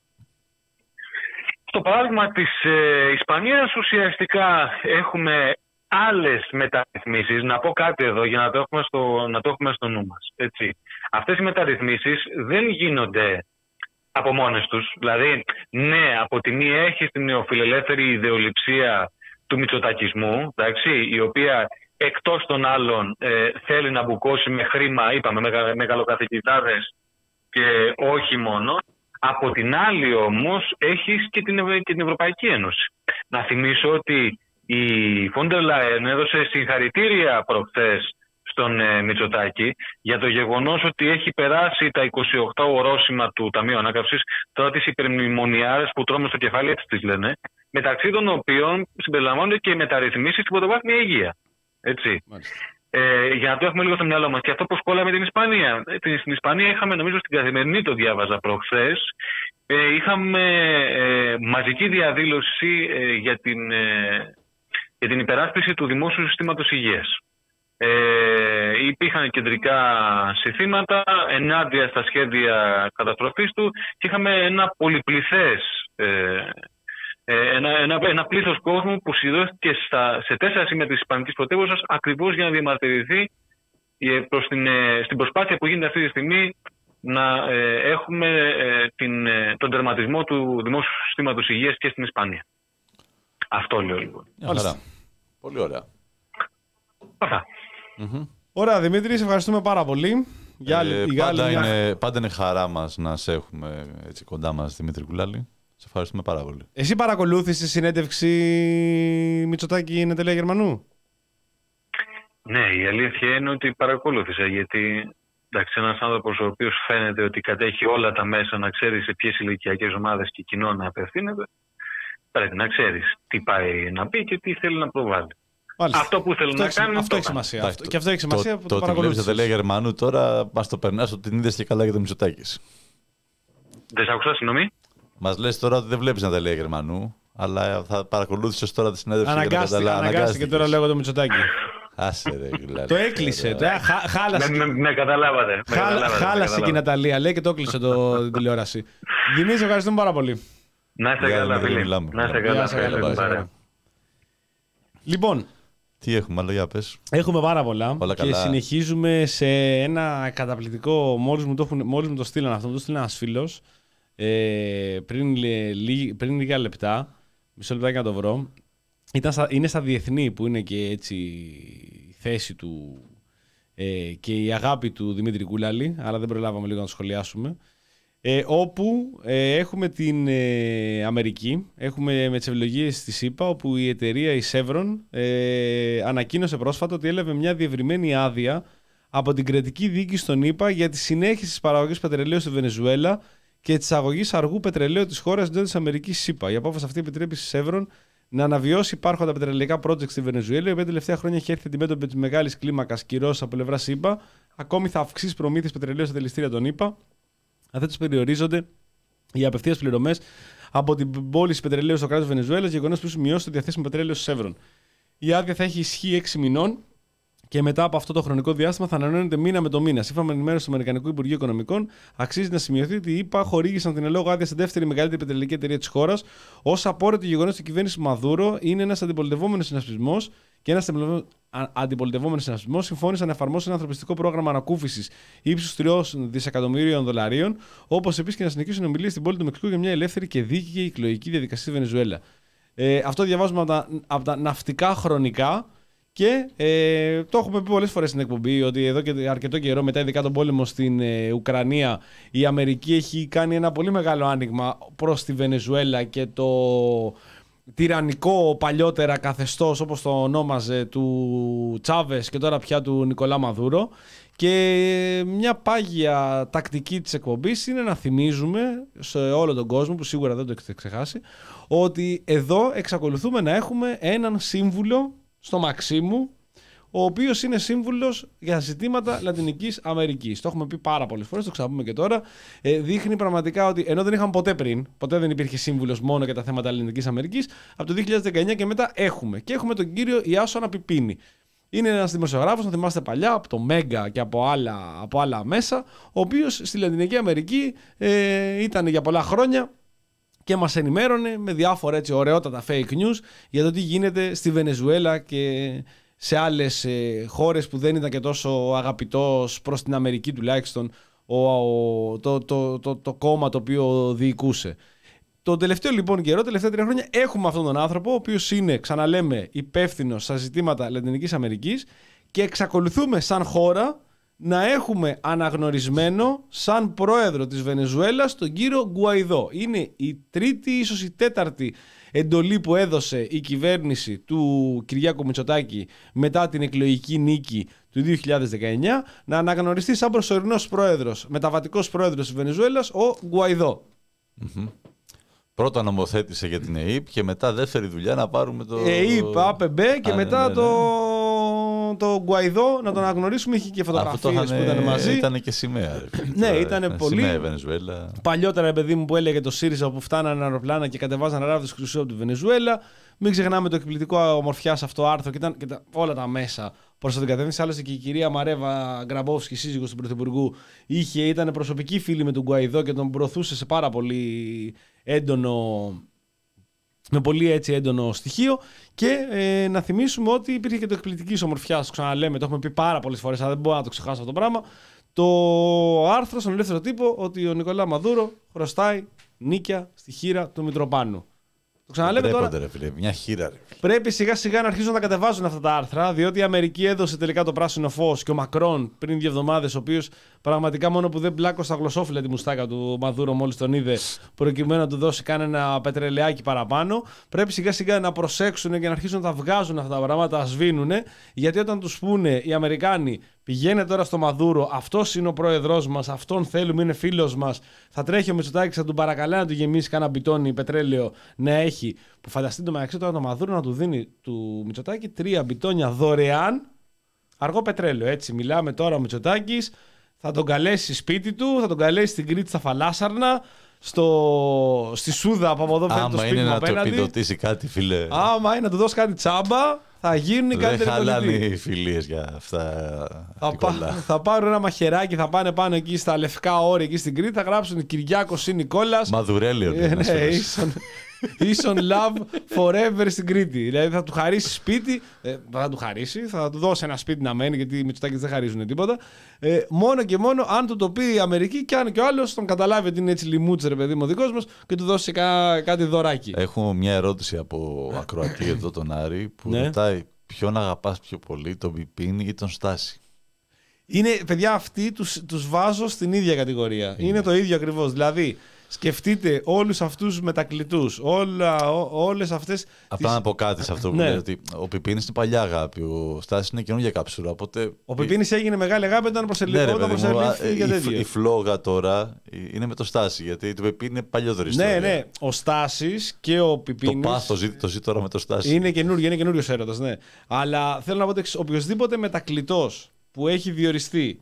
Στο παράδειγμα της ε, Ισπανίας ουσιαστικά έχουμε άλλες μεταρρυθμίσεις. Να πω κάτι εδώ για να το έχουμε στο, να το έχουμε στο νου μας. Έτσι. Αυτές οι μεταρρυθμίσεις δεν γίνονται από μόνες τους. Δηλαδή, ναι, από τη μία έχει την νεοφιλελεύθερη ιδεολειψία του μητσοτακισμού, εντάξει, η οποία εκτός των άλλων ε, θέλει να μπουκώσει με χρήμα, είπαμε, με, μεγαλοκαθηκητάδες και όχι μόνο. Από την άλλη όμως έχεις και την, και την Ευρωπαϊκή Ένωση. Να θυμίσω ότι η Φόντερ Λάιεν έδωσε συγχαρητήρια προχθές στον ε, Μητσοτάκη για το γεγονός ότι έχει περάσει τα είκοσι οκτώ ορόσημα του Ταμείου Ανάκαμψης, τώρα τις υπερμνημονιάρες που τρώμε στο κεφάλι, έτσι τις λένε, μεταξύ των οποίων συμπεριλαμβάνονται και οι μεταρρυθμίσεις στην πρωτοβάθμια υγεία. Έτσι. Ε, για να το έχουμε λίγο στο μυαλό μας. Και αυτό που κόλλαμε την Ισπανία. Ε, στην Ισπανία είχαμε, νομίζω στην Καθημερινή το διάβαζα προχθές, ε, είχαμε ε, μαζική διαδήλωση ε, για, την, ε, για την υπεράσπιση του δημόσιου συστήματος υγείας. Ε, υπήρχαν κεντρικά συστήματα ενάντια στα σχέδια καταστροφής του και είχαμε ένα πολυπληθές ε, Ένα, ένα, ένα πλήθος κόσμου που συγκεντρώθηκε σε τέσσερα σημεία της Ισπανικής πρωτεύουσας ακριβώς για να διαμαρτυρηθεί προς την, στην προσπάθεια που γίνεται αυτή τη στιγμή να ε, έχουμε ε, την, ε, τον τερματισμό του δημόσιου συστήματος υγείας και στην Ισπανία. Αυτό λέω λοιπόν. Ωραία. Πολύ ωραία. Αυτά. Mm-hmm. Ωραία, Δημήτρη, σε ευχαριστούμε πάρα πολύ. Για άλλη, ε, για πάντα, άλλη μια... είναι, πάντα είναι χαρά μας να σε έχουμε έτσι κοντά μας, Δημήτρη Κουλάλη. Σε ευχαριστούμε πάρα πολύ. Εσύ παρακολούθησες τη συνέντευξη Μητσοτάκη Νετελέα Γερμανού? Ναι, η αλήθεια είναι ότι παρακολούθησα, γιατί εντάξει, ένας άνθρωπος ο οποίος φαίνεται ότι κατέχει όλα τα μέσα να ξέρει σε ποιες ηλικιακές ομάδες και κοινών να απευθύνεται, πρέπει να ξέρεις τι πάει να πει και τι θέλει να προβάλλει. Μάλιστα. Αυτό που θέλει να κάνει. Αυτό έχει σημασία. Αυτό, και αυτό έχει σημασία το, που το, το παρακολούθησες. Το ότι βλέπεις Νετελέα Γερμανού τώρα μας το περνάς ότι την είδες και καλά για το Μητσοτάκη. Δεν σ' άκουσα, συγγνώμη. Μας λες τώρα ότι δεν βλέπεις Νετελέα Γερμανού, αλλά θα παρακολούθησες τώρα τη συνέντευξη. Αναγκάστηκε, αναγκάστηκε τώρα λέγω το Μητσοτάκη. Άσε ρε, δηλαδή. Το έκλεισε. Χάλασε. Με, με, με καταλάβατε. Χάλασε και η Ναταλία, λέει, και το έκλεισε το, την τηλεόραση. Δημήτρη, ευχαριστούμε πάρα πολύ. Να είστε καλά, φίλοι. Να είστε καλά. Λοιπόν. Τι έχουμε, άλλο για πες. Έχουμε πάρα πολλά. Όλα και καλά. Συνεχίζουμε σε ένα καταπληκτικό. Μόλις μου το, έχουν, μόλις μου το στείλαν αυτό, μου το στείλαν ένας φίλος ε, πριν, λί, πριν λίγα λεπτά. Μισό λεπτάκι να το βρω. Ήταν στα, είναι στα διεθνή που είναι και έτσι η θέση του ε, και η αγάπη του Δημήτρη Κούλαλη, αλλά δεν προλάβαμε λίγο να το σχολιάσουμε. Ε, όπου ε, έχουμε την ε, Αμερική, έχουμε με τις ευλογίες της ΗΠΑ, όπου η εταιρεία η Chevron ε, ανακοίνωσε πρόσφατα ότι έλαβε μια διευρυμένη άδεια από την κρατική διοίκηση των ΗΠΑ για τη συνέχιση της παραγωγής πετρελαίου στη Βενεζουέλα και της αγωγής αργού πετρελαίου της χώρας εντός της Αμερικής ΗΠΑ. Η απόφαση αυτή επιτρέπει στη Chevron να αναβιώσει υπάρχοντα πετρελαϊκά project στη Βενεζουέλα, η οποία τελευταία χρόνια έχει έρθει αντιμέτωπη τη μεγάλη κλίμακα κυρώσεων από πλευρά ΗΠΑ. Ακόμη θα αυξήσει προμήθειες πετρελαίου στα τελιστήρια των ΗΠΑ. Αντίθετα, περιορίζονται οι απευθείας πληρωμές από την πώληση πετρελαίου στο κράτος Βενεζουέλας, γεγονός που μειώσει το διαθέσιμο πετρέλαιο στη Chevron. Η άδεια θα έχει ισχύ έξι μηνών και μετά από αυτό το χρονικό διάστημα θα ανανεώνεται μήνα με το μήνα. Σύμφωνα με την ενημέρωση του Αμερικανικού Υπουργείου Οικονομικών, αξίζει να σημειωθεί ότι οι ΗΠΑ χορήγησαν την ελόγω άδεια στη δεύτερη μεγαλύτερη πετρελαϊκή εταιρεία της χώρας, ως απόρριτο γεγονός ότι η κυβέρνηση Μαδούρο είναι ένας αντιπολιτευόμενος συνασπισμός και ένας αντιπολιτευόμενος συνασπισμός συμφώνησαν να εφαρμόσουν ένα ανθρωπιστικό πρόγραμμα ανακούφισης ύψους τριών δισεκατομμυρίων δολαρίων, όπως επίσης και να συνεχίσουν συνομιλίες στην πόλη του Μεξικού για μια ελεύθερη και δίκαιη εκλογική διαδικασία στη Βενεζουέλα. Ε, αυτό διαβάζουμε από τα, από τα ναυτικά χρονικά. Και ε, το έχουμε πει πολλές φορές στην εκπομπή ότι εδώ και αρκετό καιρό μετά, ειδικά τον πόλεμο στην ε, Ουκρανία, η Αμερική έχει κάνει ένα πολύ μεγάλο άνοιγμα προς τη Βενεζουέλα και το τυραννικό παλιότερα καθεστώς, όπως το ονόμαζε, του Τσάβες και τώρα πια του Νικολά Μαδούρο. Και μια πάγια τακτική της εκπομπής είναι να θυμίζουμε σε όλο τον κόσμο, που σίγουρα δεν το έχετε ξεχάσει, ότι εδώ εξακολουθούμε να έχουμε έναν σύμβουλο στο Μαξίμου, ο οποίος είναι σύμβουλος για ζητήματα Λατινικής Αμερικής. Το έχουμε πει πάρα πολλές φορές, το ξαναπούμε και τώρα. Ε, δείχνει πραγματικά ότι ενώ δεν είχαν ποτέ πριν, ποτέ δεν υπήρχε σύμβουλος μόνο για τα θέματα Λατινικής Αμερικής, από το δύο χιλιάδες δεκαεννιά και μετά έχουμε. Και έχουμε τον κύριο Ιάσονα Πιπίνη. Είναι ένας δημοσιογράφος, να θυμάστε παλιά, από το Μέγκα και από άλλα, από άλλα μέσα, ο οποίος στη Λατινική Αμερική ε, ήταν για πολλά χρόνια και μας ενημέρωνε με διάφορα έτσι ωραιότατα fake news για το τι γίνεται στη Βενεζουέλα και σε άλλες ε, χώρες που δεν ήταν και τόσο αγαπητός προς την Αμερική τουλάχιστον ο, ο, το, το, το, το κόμμα το οποίο διοικούσε. Το τελευταίο λοιπόν καιρό, τελευταία τρία χρόνια, έχουμε αυτόν τον άνθρωπο, ο οποίος είναι, ξαναλέμε, υπεύθυνος στα ζητήματα Λατινικής Αμερικής και εξακολουθούμε σαν χώρα να έχουμε αναγνωρισμένο σαν πρόεδρο της Βενεζουέλας τον κύριο Γκουαϊδό. Είναι η τρίτη, ίσως η τέταρτη εντολή που έδωσε η κυβέρνηση του Κυριάκου Μητσοτάκη μετά την εκλογική νίκη του δύο χιλιάδες δεκαεννιά να αναγνωριστεί σαν προσωρινός πρόεδρος, μεταβατικός πρόεδρος της Βενεζουέλας, ο Γκουαϊδό. Mm-hmm. Πρώτα νομοθέτησε για την ΕΕΠ και μετά δεύτερη δουλειά να πάρουμε το... ΕΕΠ, ΑΠΜ και Α, μετά ναι, ναι, ναι. το... το Γκουαϊδό, να τον αναγνωρίσουμε, είχε και φωτογραφίες που ήταν μαζί. Ήταν και σημαία. Ναι, ήταν πολύ. Σημαία Βενεζουέλα. Παλιότερα, παιδί μου, που έλεγε το ΣΥΡΙΖΑ που φτάνανε αεροπλάνα και κατεβάζαν ράβδες χρυσού από τη Βενεζουέλα. Μην ξεχνάμε το εκπληκτικό ομορφιά σε αυτό το άρθρο και, ήταν, και τα, όλα τα μέσα προς την κατεύθυνση. Άλλωστε και η κυρία Μαρέβα Γκραμπόφσκι, σύζυγος του Πρωθυπουργού, είχε, ήταν προσωπική φίλη με τον Γκουαϊδό και τον προωθούσε σε πάρα πολύ έντονο. Με πολύ έτσι έντονο στοιχείο. Και ε, να θυμίσουμε ότι υπήρχε και το εκπληκτική ομορφιά, το ξαναλέμε, το έχουμε πει πάρα πολλές φορές, αλλά δεν μπορώ να το ξεχάσω αυτό το πράγμα. Το άρθρο στον Ελεύθερο Τύπο ότι ο Νικολά Μαδούρο χρωστάει νίκια στη χείρα του Μητροπάνου. Το ξαναλέμε τώρα. Ρε, φίλε, μια χείρα, ρε. Πρέπει σιγά σιγά να αρχίσουν να τα κατεβάζουν αυτά τα άρθρα, διότι η Αμερική έδωσε τελικά το πράσινο φως και ο Μακρόν πριν δύο εβδομάδες, ο οποίος πραγματικά μόνο που δεν πλάκωσε στα γλωσσόφυλλα τη μουστάκα του Μαδούρο μόλις τον είδε, προκειμένου να του δώσει κανένα πετρελαιάκι παραπάνω. Πρέπει σιγά σιγά να προσέξουν και να αρχίσουν να τα βγάζουν αυτά τα πράγματα, να σβήνουν, γιατί όταν τους πούνε οι Αμερικάνοι, πηγαίνε τώρα στο Μαδούρο, αυτός είναι ο πρόεδρός μας, αυτόν θέλουμε, είναι φίλος μας, θα τρέχει ο Μητσοτάκης, θα του παρακαλάει να του γεμίσει κάνα μπιτόνι πετρέλαιο να έχει. Που φανταστείτε το μεταξύ τώρα το Μαδούρο να του δίνει του Μητσοτάκη τρία μπιτόνια δωρεάν αργό πετρέλαιο. Έτσι, μιλάμε τώρα ο Μητσοτάκης, θα τον καλέσει σπίτι του, θα τον καλέσει στην Κρήτη στα Φαλάσσαρνα, στο... στη Σούδα από εδώ πέρα το σπίτι μου απέναντι. Άμα είναι να του επιδοτήσει κάτι, φίλε. Άμα είναι να του δώσει κάτι τσάμπα, θα γίνουν κάτι Δεν χαλάνε οι φιλίες για αυτά. Θα, πά, θα πάρουν ένα μαχαιράκι, θα πάνε πάνω εκεί στα λευκά όρια εκεί στην Κρήτη, θα γράψουν Κυριάκος ή Νικόλας. Μαδουρέλιο. Ε, ναι, ίσον, ίσον love forever στην Κρήτη. Δηλαδή θα του χαρίσει σπίτι, ε, θα του χαρίσει, θα του δώσει ένα σπίτι να μένει, γιατί οι Μητσοτάκης δεν χαρίζουν τίποτα. Ε, μόνο και μόνο αν του το πει η Αμερική και αν και ο άλλος τον καταλάβει ότι είναι έτσι λιμούτσε, ρε παιδί μου, ο δικός μας, και του δώσει κα, κάτι δωράκι. Έχω μια ερώτηση από ακροατή εδώ τον Άρη που ναι. ρωτάει ποιον αγαπάς πιο πολύ, τον Πιπίνη ή τον Στάση. Είναι, παιδιά, αυτοί τους, τους βάζω στην ίδια κατηγορία. Είναι, είναι το ίδιο ακριβώς. Δηλαδή, σκεφτείτε όλους αυτούς τους μετακλητούς, όλα, ό, όλες αυτές. Απλά τις... να πω κάτι σε αυτό που ναι. λέει, ότι ο Πιπίνης είναι παλιά αγάπη, ο Στάσης είναι καινούργια κάψουρα. Οπότε... Ο Πιπίνης έγινε μεγάλη αγάπη όταν προσελήφθη ναι, για τέτοιο. Η φλόγα τώρα είναι με το Στάση, γιατί το Πιπίνη είναι παλιότερη ιστορία. Ναι, ναι. Ο Στάσης και ο Πιπίνης. Το πάθος ζει, το ζει τώρα με το Στάση. Είναι καινούργιο, είναι καινούριος έρωτας, ναι. Αλλά θέλω να πω ότι οποιοδήποτε μετακλητός που έχει διοριστεί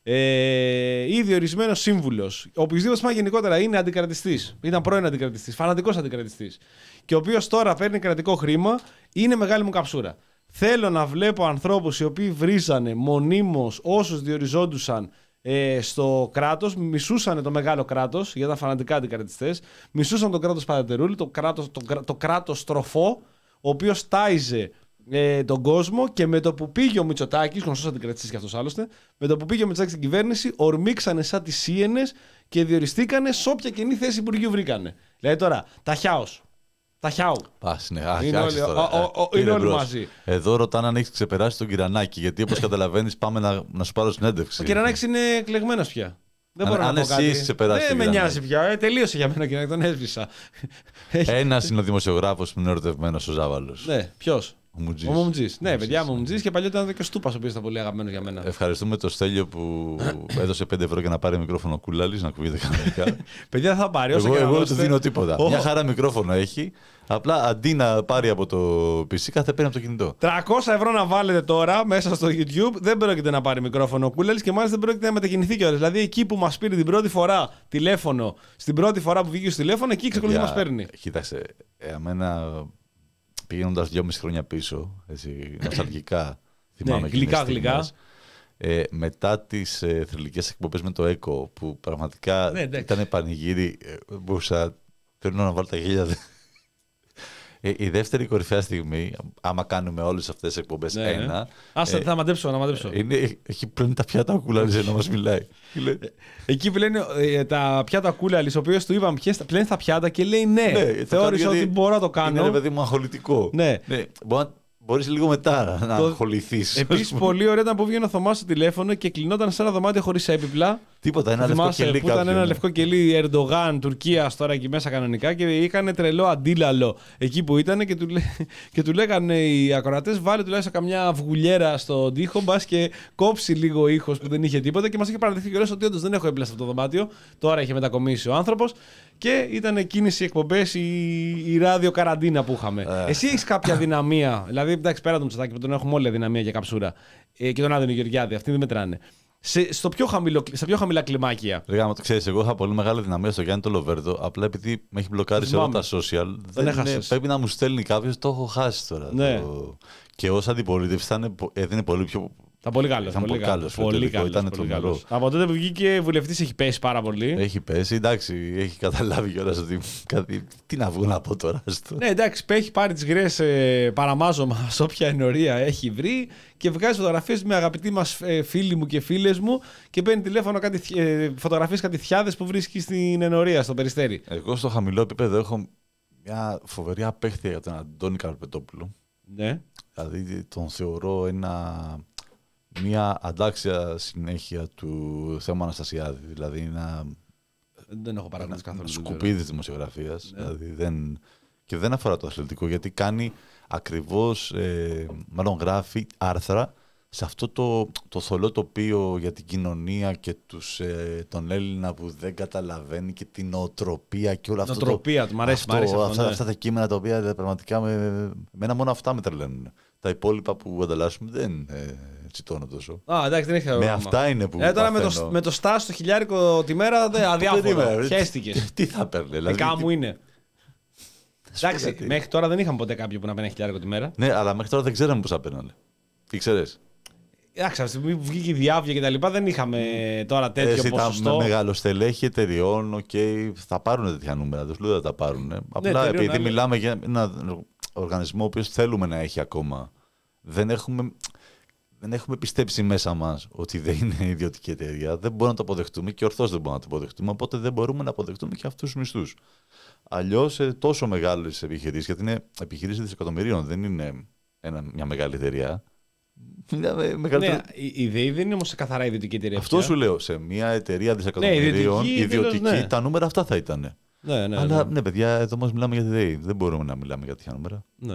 Ε, ή διορισμένος σύμβουλος, ο οποιοσδήποτε γενικότερα είναι αντικρατιστής, ήταν πρώην αντικρατιστής, φανατικός αντικρατιστής, και ο οποίος τώρα παίρνει κρατικό χρήμα, είναι μεγάλη μου καψούρα. Θέλω να βλέπω ανθρώπους οι οποίοι βρίζανε μονίμως όσους διοριζόντουσαν ε, στο κράτος, μισούσαν το μεγάλο κράτος, γιατί ήταν φανατικά αντικρατιστές, μισούσαν το κράτος Πατετερούλη, το κράτος, το, το κράτος τροφό, ο οποίος τάιζε Ε, τον κόσμο, και με το που πήγε ο Μητσοτάκης, γνωστός αντικρατιστής κι αυτός άλλωστε, με το που πήγε ο Μητσοτάκης στην κυβέρνηση, ορμήξανε σαν τις Σίενες και διοριστήκανε σε όποια καινή θέση υπουργείου βρήκανε. Δηλαδή τώρα, τα χιάος. Τα χιάου. Πας, ναι, άχι, είναι όλοι, τώρα. ο, ο, ο, είναι όλοι μαζί. Εδώ ρωτάνε αν έχεις ξεπεράσει τον Κυρανάκη, γιατί όπως καταλαβαίνεις πάμε να, να σου πάρω συνέντευξη. Ο Κυρανάκης είναι εκλεγμένος πια. Δεν μπορώ αν να πω κάτι. Δεν με νοιάζει πια. Ε, τελείωσε για μένα και τον έσβησα. Ένας είναι ο δημοσιογράφος που είναι ερωτευμένος ο Ζάβαλος. Ναι, ποιος? Ο Μουτζής. Ο Μουμτζής. Ναι, παιδιά, μου Μουμτζής, και παλιότερα ήταν και ο Στούπας, ο οποίος ήταν πολύ αγαπημένος για μένα. Ευχαριστούμε τον Στέλιο που έδωσε πέντε ευρώ για να πάρει μικρόφωνο Κούλαλης, να ακούγεται κανονικά. Παιδιά, θα πάρει. Εγώ, εγώ δεν του δίνω τίποτα. Oh. Μια χαρά μικρόφωνο έχει. Απλά αντί να πάρει από το πι σι, κάθε παίρνει από το κινητό. τριακόσια ευρώ να βάλετε τώρα μέσα στο YouTube, δεν πρόκειται να πάρει μικρόφωνο ο Κούλαλης, και μάλιστα δεν πρόκειται να μετακινηθεί κιόλας. Δηλαδή εκεί που μας πήρε την πρώτη φορά τηλέφωνο, στην πρώτη φορά που βγήκε στο τηλέφωνο, εκεί εξακολουθεί να μας παίρνει. Κοίταξε, εμένα πηγαίνοντας δυόμιση χρόνια πίσω, έτσι, νοσταλγικά θυμάμαι. Ναι, γλυκά, γλυκά. Ε, μετά τις ε, θρυλικές εκπομπές με το ΕΚΟ, που πραγματικά ναι, ήταν πανηγύρι, ε, μπορούσα, θέλω να βάλω τα γέλια. Ε, η δεύτερη κορυφαία στιγμή, άμα κάνουμε όλες αυτές τις εκπομπές Ναι. ένα. Άσε, ε, θα μαντέψω, να μαντέψω. Είναι, έχει πλένει τα πιάτα ο Κούλαλης να μας μιλάει. Εκεί πλένει ε, τα πιάτα ο Κούλαλης, ο οποίος του είπαμε ποιες πλένει τα πιάτα και λέει ναι. Ναι, το θεώρησε κάνω ότι γιατί μπορώ να το κάνω. Είναι ρε παιδί μου αγχολητικό. Ναι. Ναι, μπορεί να- Μπορείς λίγο μετά να Το- αγχοληθείς. Επίσης, πολύ ωραία ήταν που βγαίνει ο Θωμάς στο τηλέφωνο και κλεινόταν σε ένα δωμάτιο χωρίς έπιπλα. Τίποτα, ένα λευκό Θυμάσαι κελί που ήταν κάποιον, ένα ναι. λευκό κελί Ερντογάν, Τουρκία, τώρα εκεί μέσα κανονικά και είχαν τρελό αντίλαλο εκεί που ήταν και του, λέ... και του λέγανε οι ακροατές βάλε τουλάχιστον καμιά βγουλιέρα στον τοίχο μπας και κόψει λίγο ήχος που δεν είχε τίποτα και μας είχε παραδεχθεί κιόλας ότι όντως δεν έχω έπλα σε αυτό το δωμάτιο. Τώρα είχε μετακομίσει ο άνθρωπος και ήταν εκείνες οι εκπομπές, η, η ράδιο καραντίνα που είχαμε. Ε. Εσύ έχεις κάποια δυναμία, δηλαδή εντάξει πέρα τον Μητσοτάκη που τον έχουμε όλη αδυναμία για καψούρα ε, και τον Άδωνη Γεωργιάδη, αυτοί δεν μετράνε. Σε, στο πιο χαμηλό, στα πιο χαμηλά κλιμάκια. Ρε γάμο, το ξέρεις, εγώ είχα πολύ μεγάλη δυναμία στο Γιάννη το Λοβέρδο. Απλά επειδή με έχει μπλοκάρει σε όλα Θυμάμαι. τα social. Δεν έχασες. είναι- πρέπει να μου στέλνει κάποιο, το έχω χάσει τώρα. Ναι. Το... Και ως αντιπολίτευση ήταν, έδινε πολύ πιο. Ήταν πολύ καλό. Ήταν Πολύ πολύ καλό. καλός, Πολύ τελικό, καλός, ήταν πολύ τρομερό. καλός. Από τότε που βγήκε βουλευτής έχει πέσει πάρα πολύ. Έχει πέσει, εντάξει, έχει καταλάβει κιόλας ότι. Κάτι... Τι να βγω να πω τώρα. Στο... Ναι, εντάξει, έχει πάρει τις γρές ε, παραμάζωμα σε όποια ενορία έχει βρει και βγάζει φωτογραφίες με αγαπητοί μας ε, φίλοι μου και φίλες μου και παίρνει τηλέφωνο κάτι, ε, φωτογραφίες κάτι θιάδες που βρίσκει στην ενορία, στο Περιστέρι. Εγώ στο χαμηλό επίπεδο έχω μια φοβερή απέχθεια για τον Αντώνη Καρπετόπουλο. Ναι. Δηλαδή τον θεωρώ ένα, μια αντάξια συνέχεια του Θέμου Αναστασιάδη. Δηλαδή ένα, Δεν έχω παρακολουθήσει ένα καθόλου. δεν ξέρω. σκουπίδι της δημοσιογραφίας. Ναι. Δηλαδή δεν, και δεν αφορά το αθλητικό γιατί κάνει ακριβώς, ε, μάλλον γράφει άρθρα σε αυτό το, το θολό τοπίο για την κοινωνία και τους, ε, τον Έλληνα που δεν καταλαβαίνει και την νοοτροπία και όλα αυτά. Νοοτροπία του, μ' αρέσει, μ' αρέσει αυτό, αυτά, ναι. αυτά τα κείμενα τα οποία ε, πραγματικά με, εμένα μόνο αυτά με τρελαίνουν. Τα υπόλοιπα που ανταλλάσσουμε δεν ε, τσιτώνω τόσο. Α, εντάξει, δεν έχει Με θέμα. αυτά είναι που. Ε, τώρα με το, παθαίνω. με το στάσο το χιλιάρικο τη μέρα δεν αδιάφορο. Περίμενε, Χαίστηκες. Τι θα παίρνει, δηλαδή. Δικά μου τι- είναι. θα σου πω Εντάξει, κάτι. μέχρι τώρα δεν είχαμε ποτέ κάποιον που να παίρνει χιλιάρικο τη μέρα. Ναι, αλλά μέχρι τώρα δεν ξέραμε πώς θα παίρνανε. Τι ξέρεις. Εντάξει, από τη στιγμή που βγήκε η διάβια και τα λοιπά, δεν είχαμε τώρα τέτοιο Εσύ τα ποσοστό. με μεγαλοστελέχη εταιριών, okay, θα πάρουν τέτοια νούμερα. Δεν σου λέω ότι θα τα πάρουν. Απλά εταιρεών, επειδή αλλά- μιλάμε για έναν οργανισμό ο οποίος θέλουμε να έχει ακόμα. Δεν έχουμε, δεν έχουμε πιστέψει μέσα μας ότι δεν είναι ιδιωτική εταιρεία. Δεν μπορούμε να το αποδεχτούμε και ορθώς δεν μπορούμε να το αποδεχτούμε. Οπότε δεν μπορούμε να αποδεχτούμε και αυτούς τους μισθούς. Αλλιώς σε τόσο μεγάλες επιχειρήσεις, γιατί είναι επιχειρήσεις δισεκατομμυρίων, δεν είναι ένα, μια μεγάλη εταιρεία. Μια με- μεγαλύτερη- Ναι, η η ΔΕΗ δεν είναι όμως σε καθαρά ιδιωτική εταιρεία. Αυτό πια. σου λέω. Σε μια εταιρεία δισεκατομμυρίων, ιδιωτική, ιδιωτική, τελώς, ναι. τα νούμερα αυτά θα ήταν. Ναι, ναι. Αλλά ναι. ναι, παιδιά, εδώ μας μιλάμε για τη ΔΕΗ. Δεν μπορούμε να μιλάμε για τέτοια νούμερα. ναι.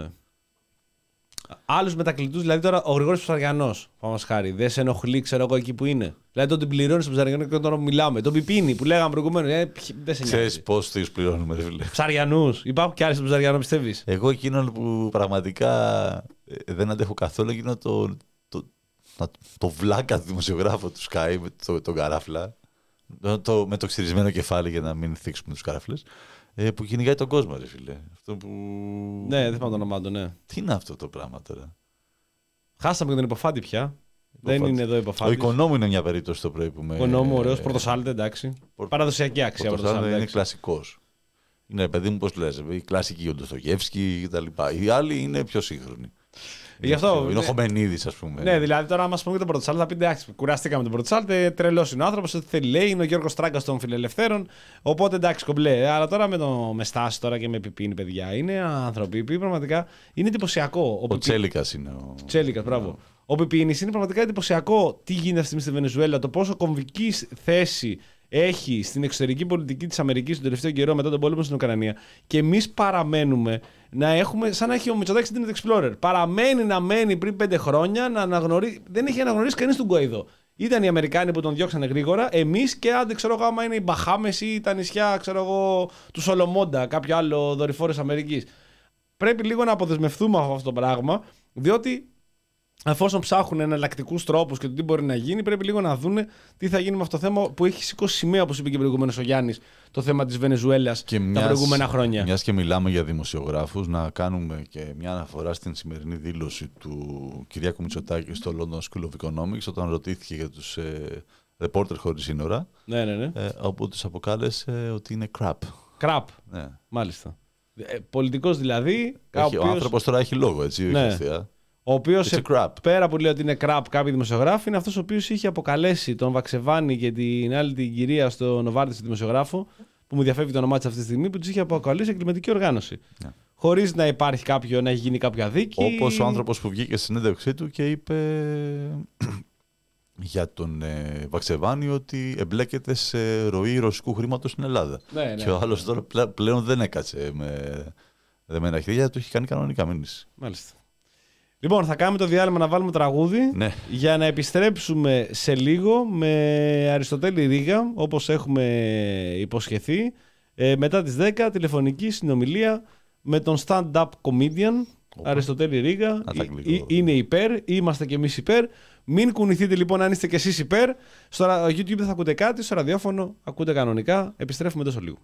Άλλους μετακλητούς, δηλαδή τώρα ο Γρηγόρης Ψαριανός, πάμε χάρη, δεν σε ενοχλεί, ξέρω εγώ εκεί που είναι. Δηλαδή τον την πληρώνει στον Ψαριανό και τώρα που μιλάμε. Τον Πιπίνη που λέγαμε προηγουμένως, ε, ποιοι- δεν σε νοιάζει. Ξέρεις πώς τους πληρώνουμε, ρε φίλε. Ψαριανούς, υπάρχουν και άλλοι στον Ψαριανό, πιστεύεις. Εγώ εκείνον που πραγματικά ε, δεν αντέχω καθόλου, εκείνο το, το, το, το βλάκα του δημοσιογράφου του Sky με το, τον καράφλα. Το, το, με το ξυρισμένο κεφάλι για να μην θίξουμε τους καράφλες. Ε, που κυνηγάει τον κόσμο, ρε φίλε. Αυτό που. Ναι, δεν θυμάμαι το όνομά του, ναι. Τι είναι αυτό το πράγμα τώρα. Χάσαμε και τον υποφάτη πια. Δεν Υποφάτη. είναι εδώ Ο υποφάτη. Οικονόμου είναι μια περίπτωση το πρωί που με. Ο νόμου, ωραίο, ε, πρωτοσάλτε, εντάξει. πορ- Παραδοσιακή αξία Πρωτοσάλτε πρωτοσάλτε. είναι εντάξει. κλασικός. Είναι παιδί μου, πώς λες, η κλασική ο Ντοστογεύσκη κτλ. Οι άλλοι είναι πιο σύγχρονοι. Γι' αυτό, Είναι ο ναι. Χομενίδης, ας πούμε. Ναι, δηλαδή τώρα, άμα πούμε για τον Πρωτοσάλτε, θα πείτε εντάξει, κουραστήκαμε τον Πρωτοσάλτε, τρελό είναι ο άνθρωπο, ό,τι θέλει λέει, είναι ο Γιώργος Τράγκας των Φιλελευθέρων. Οπότε εντάξει, κομπλέ. Αλλά τώρα με, το, με στάση τώρα και με Πιπίνη, παιδιά, είναι άνθρωποι που πραγματικά είναι εντυπωσιακό. Ο, Ο Πιπί- Τσέλικας είναι ο. Τσέλικας, μπράβο. Ο Πιπίνης είναι πραγματικά εντυπωσιακό τι γίνεται αυτή τη στιγμή στη Βενεζουέλα, το πόσο κομβική θέση έχει στην εξωτερική πολιτική της Αμερικής τον τελευταίο καιρό μετά τον πόλεμο στην Ουκρανία. Και εμείς παραμένουμε να έχουμε, σαν να έχει ο Μητσοτάκης Internet Explorer. Παραμένει να μένει πριν πέντε χρόνια να αναγνωρίσει. Δεν έχει αναγνωρίσει κανείς τον Γκουαϊδό. Ήταν οι Αμερικάνοι που τον διώξανε γρήγορα, εμείς και άντε ξέρω εγώ άμα είναι οι Μπαχάμες ή τα νησιά ξέρω εγώ, του Σολομόντα, κάποιο άλλο δορυφόρο Αμερικής. Πρέπει λίγο να αποδεσμευτούμε από αυτό το πράγμα, διότι εφόσον ψάχνουν εναλλακτικούς τρόπους και το τι μπορεί να γίνει, πρέπει λίγο να δούνε τι θα γίνει με αυτό το θέμα που έχει σηκώσει σημαία, όπως είπε και προηγουμένως ο Γιάννης, το θέμα της Βενεζουέλας τα μιας- προηγούμενα χρόνια. Μιας και μιλάμε για δημοσιογράφους, να κάνουμε και μια αναφορά στην σημερινή δήλωση του Κυριάκου Μητσοτάκη στο London School of Economics, όταν ρωτήθηκε για τους ε, reporter χωρίς σύνορα, Ναι, ναι, ναι. ε, όπου τους αποκάλεσε ότι είναι crap. Κραπ, Ναι. μάλιστα. Ε, πολιτικός δηλαδή. Έχει, οποίος... Ο άνθρωπος τώρα έχει λόγο, έτσι. Ναι. Ο οποίος, πέρα που λέει ότι είναι crap κάποιοι δημοσιογράφοι, είναι αυτός ο οποίος είχε αποκαλέσει τον Βαξεβάνη και την άλλη την κυρία στο Νοβάρτη, στο δημοσιογράφο, που μου διαφεύγει το όνομά της αυτή τη στιγμή, που τους είχε αποκαλέσει εγκληματική οργάνωση. Ναι. Χωρίς να υπάρχει κάποιο, να έχει γίνει κάποιο αδίκη. Όπως ο άνθρωπος που βγήκε στη συνέντευξή του και είπε για τον ε, Βαξεβάνη ότι εμπλέκεται σε ροή ρωσικού χρήματος στην Ελλάδα. Ναι, ναι, και ο άλλος τώρα πλέ, πλέον δεν έκατσε με δεμένα χέρια, του έχει κάνει κανονικά μήνυση. Μάλιστα. Λοιπόν, θα κάνουμε το διάλειμμα να βάλουμε τραγούδι, ναι. για να επιστρέψουμε σε λίγο με Αριστοτέλη Ρίγα, όπως έχουμε υποσχεθεί. Ε, μετά τις δέκα, τηλεφωνική συνομιλία με τον stand-up comedian Οπα. Αριστοτέλη Ρίγα. Ή, είναι υπέρ, είμαστε κι εμείς υπέρ. Μην κουνηθείτε λοιπόν αν είστε κι εσείς υπέρ. Στο YouTube δεν θα ακούτε κάτι, στο ραδιόφωνο ακούτε κανονικά. Επιστρέφουμε τόσο λίγο.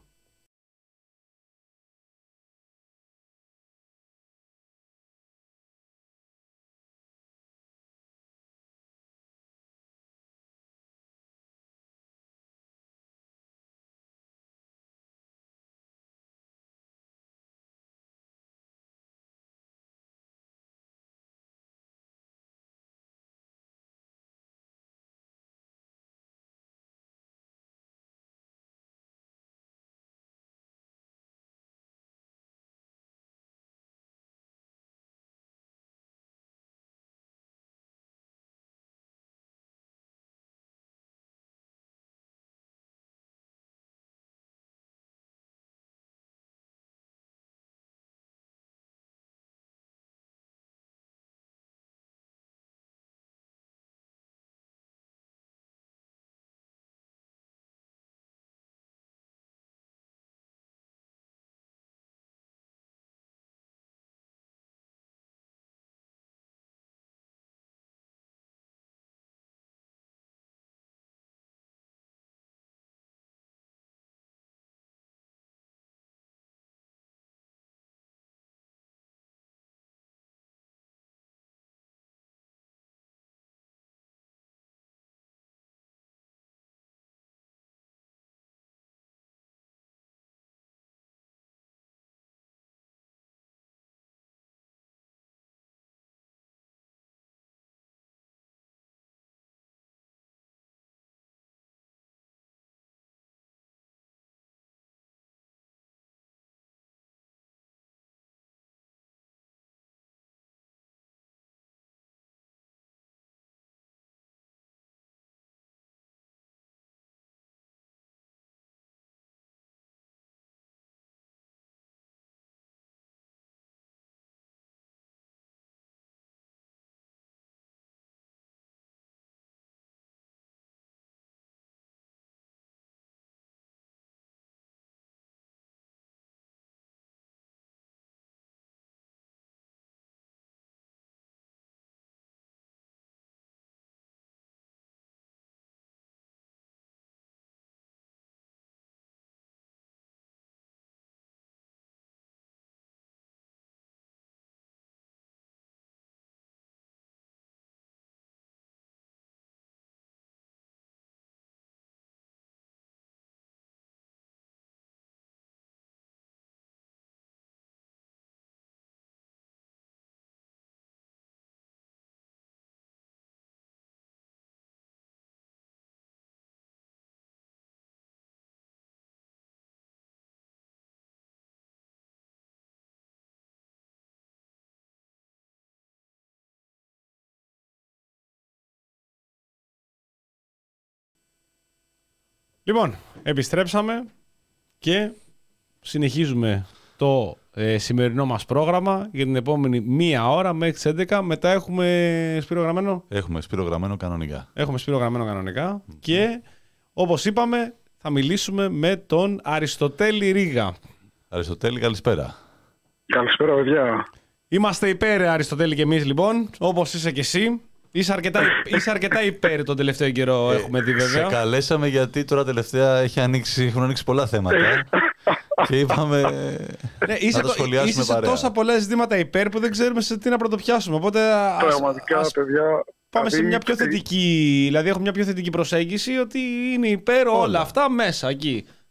Λοιπόν, επιστρέψαμε και συνεχίζουμε το ε, σημερινό μας πρόγραμμα για την επόμενη μία ώρα μέχρι τις έντεκα. Μετά έχουμε Σπύρο Γραμμένο. Έχουμε Σπύρο Γραμμένο κανονικά. Έχουμε Σπύρο Γραμμένο κανονικά. Mm-hmm. Και όπως είπαμε θα μιλήσουμε με τον Αριστοτέλη Ρίγα. Αριστοτέλη, καλησπέρα. Καλησπέρα, παιδιά. Είμαστε υπέρ, Αριστοτέλη, και εμείς λοιπόν, όπως είσαι και εσύ. Είσαι αρκετά, είσαι αρκετά υπέρ τον τελευταίο καιρό, ε, έχουμε δει βέβαια. Σε καλέσαμε γιατί τώρα τελευταία έχει ανοίξει, έχουν ανοίξει πολλά θέματα. Και είπαμε ναι, είσαι να το σχολιάσουμε είσαι παρέα. Σε τόσα πολλά ζητήματα υπέρ που δεν ξέρουμε σε τι να πρωτοπιάσουμε. Οπότε πραγματικά, ας, παιδιά, πάμε σε μια πιο θετική, δηλαδή έχω μια πιο θετική προσέγγιση ότι είναι υπέρ όλα, όλα αυτά μέσα εκεί.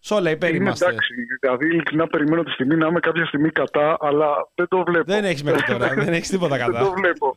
Σε όλα υπέρ είμαστε. Εντάξει, δηλαδή ειλικρινά περιμένω τη στιγμή να είμαι κάποια στιγμή κατά, αλλά δεν το βλέπω. Δεν έχεις μέχρι τώρα, δεν έχεις τίποτα κατά. Δεν το βλέπω.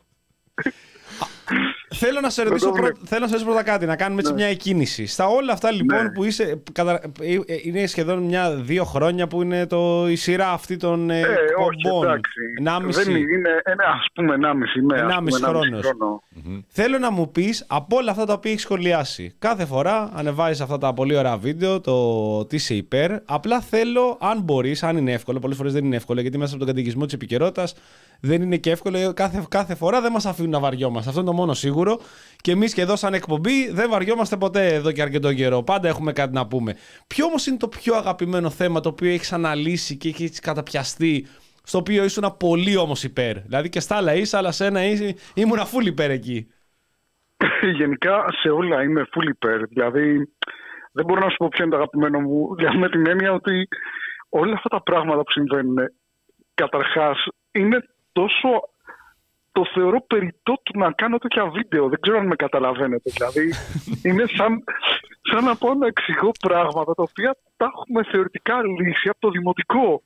Θέλω να σε ρωτήσω πρώτα, θέλω να σε ρωτήσω πρώτα κάτι, να κάνουμε έτσι Ναι. μια εκκίνηση. Στα όλα αυτά λοιπόν Ναι. που είσαι, κατα... είναι σχεδόν μια-δύο χρόνια που είναι το... η σειρά αυτή των ε, Ε, όχι, κομπών. εντάξει. ενάμιση Δεν είναι, είναι ας πούμε ενάμιση, ναι, ας πούμε, ενάμιση χρόνος. χρόνο. Θέλω να μου πεις από όλα αυτά τα οποία έχεις σχολιάσει. Κάθε φορά ανεβάζεις αυτά τα πολύ ωραία βίντεο, το τι είσαι υπέρ. Απλά θέλω, αν μπορείς, αν είναι εύκολο, πολλές φορές δεν είναι εύκολο, γιατί μέσα από τον καταιγισμό της επικαιρότητας δεν είναι και εύκολο. Κάθε, κάθε φορά δεν μας αφήνουν να βαριόμαστε. Αυτό είναι το μόνο σίγουρο. Και εμείς και εδώ, σαν εκπομπή, δεν βαριόμαστε ποτέ εδώ και αρκετό καιρό. Πάντα έχουμε κάτι να πούμε. Ποιο όμως είναι το πιο αγαπημένο θέμα το οποίο έχεις αναλύσει και έχεις καταπιαστεί, στο οποίο ήσουν πολύ όμως υπέρ? Δηλαδή και στα άλλα είσαι, αλλά σε ένα ήμουν full υπέρ εκεί. Γενικά σε όλα είμαι full υπέρ. Δηλαδή δεν μπορώ να σου πω ποιο είναι το αγαπημένο μου. Δηλαδή με την έννοια ότι όλα αυτά τα πράγματα που συμβαίνουν, καταρχάς είναι τόσο. Το θεωρώ περιττό του να κάνω τέτοια βίντεο. Δεν ξέρω αν με καταλαβαίνετε. Δηλαδή είναι σαν, σαν να πω να εξηγώ πράγματα τα οποία τα έχουμε θεωρητικά λύσει από το δημοτικό.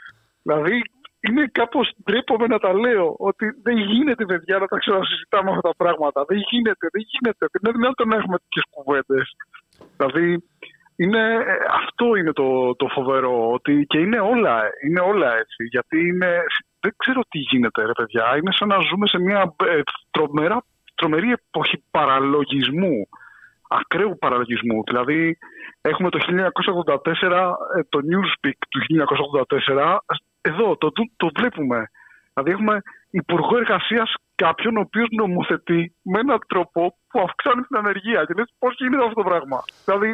Δηλαδή είναι κάπως ντρέπομαι να τα λέω. Ότι δεν γίνεται, παιδιά, να τα ξανασυζητάμε αυτά τα πράγματα. Δεν γίνεται, δεν γίνεται. Δεν είναι δυνατόν να έχουμε τέτοιες κουβέντες. Δηλαδή είναι, αυτό είναι το, το φοβερό. Ότι και είναι όλα, είναι όλα έτσι. Γιατί είναι. Δεν ξέρω τι γίνεται, ρε παιδιά. Είναι σαν να ζούμε σε μια ε, τρομερά, τρομερή εποχή παραλογισμού. Ακραίου παραλογισμού. Δηλαδή, έχουμε το χίλια εννιακόσια ογδόντα τέσσερα, ε, το Newspeak του χίλια εννιακόσια ογδόντα τέσσερα. Εδώ, το, το, το βλέπουμε. Δηλαδή, έχουμε υπουργό εργασίας κάποιον ο οποίος νομοθετεί με έναν τρόπο που αυξάνει την ανεργία. Και λες, πώς γίνεται αυτό το πράγμα. Δηλαδή.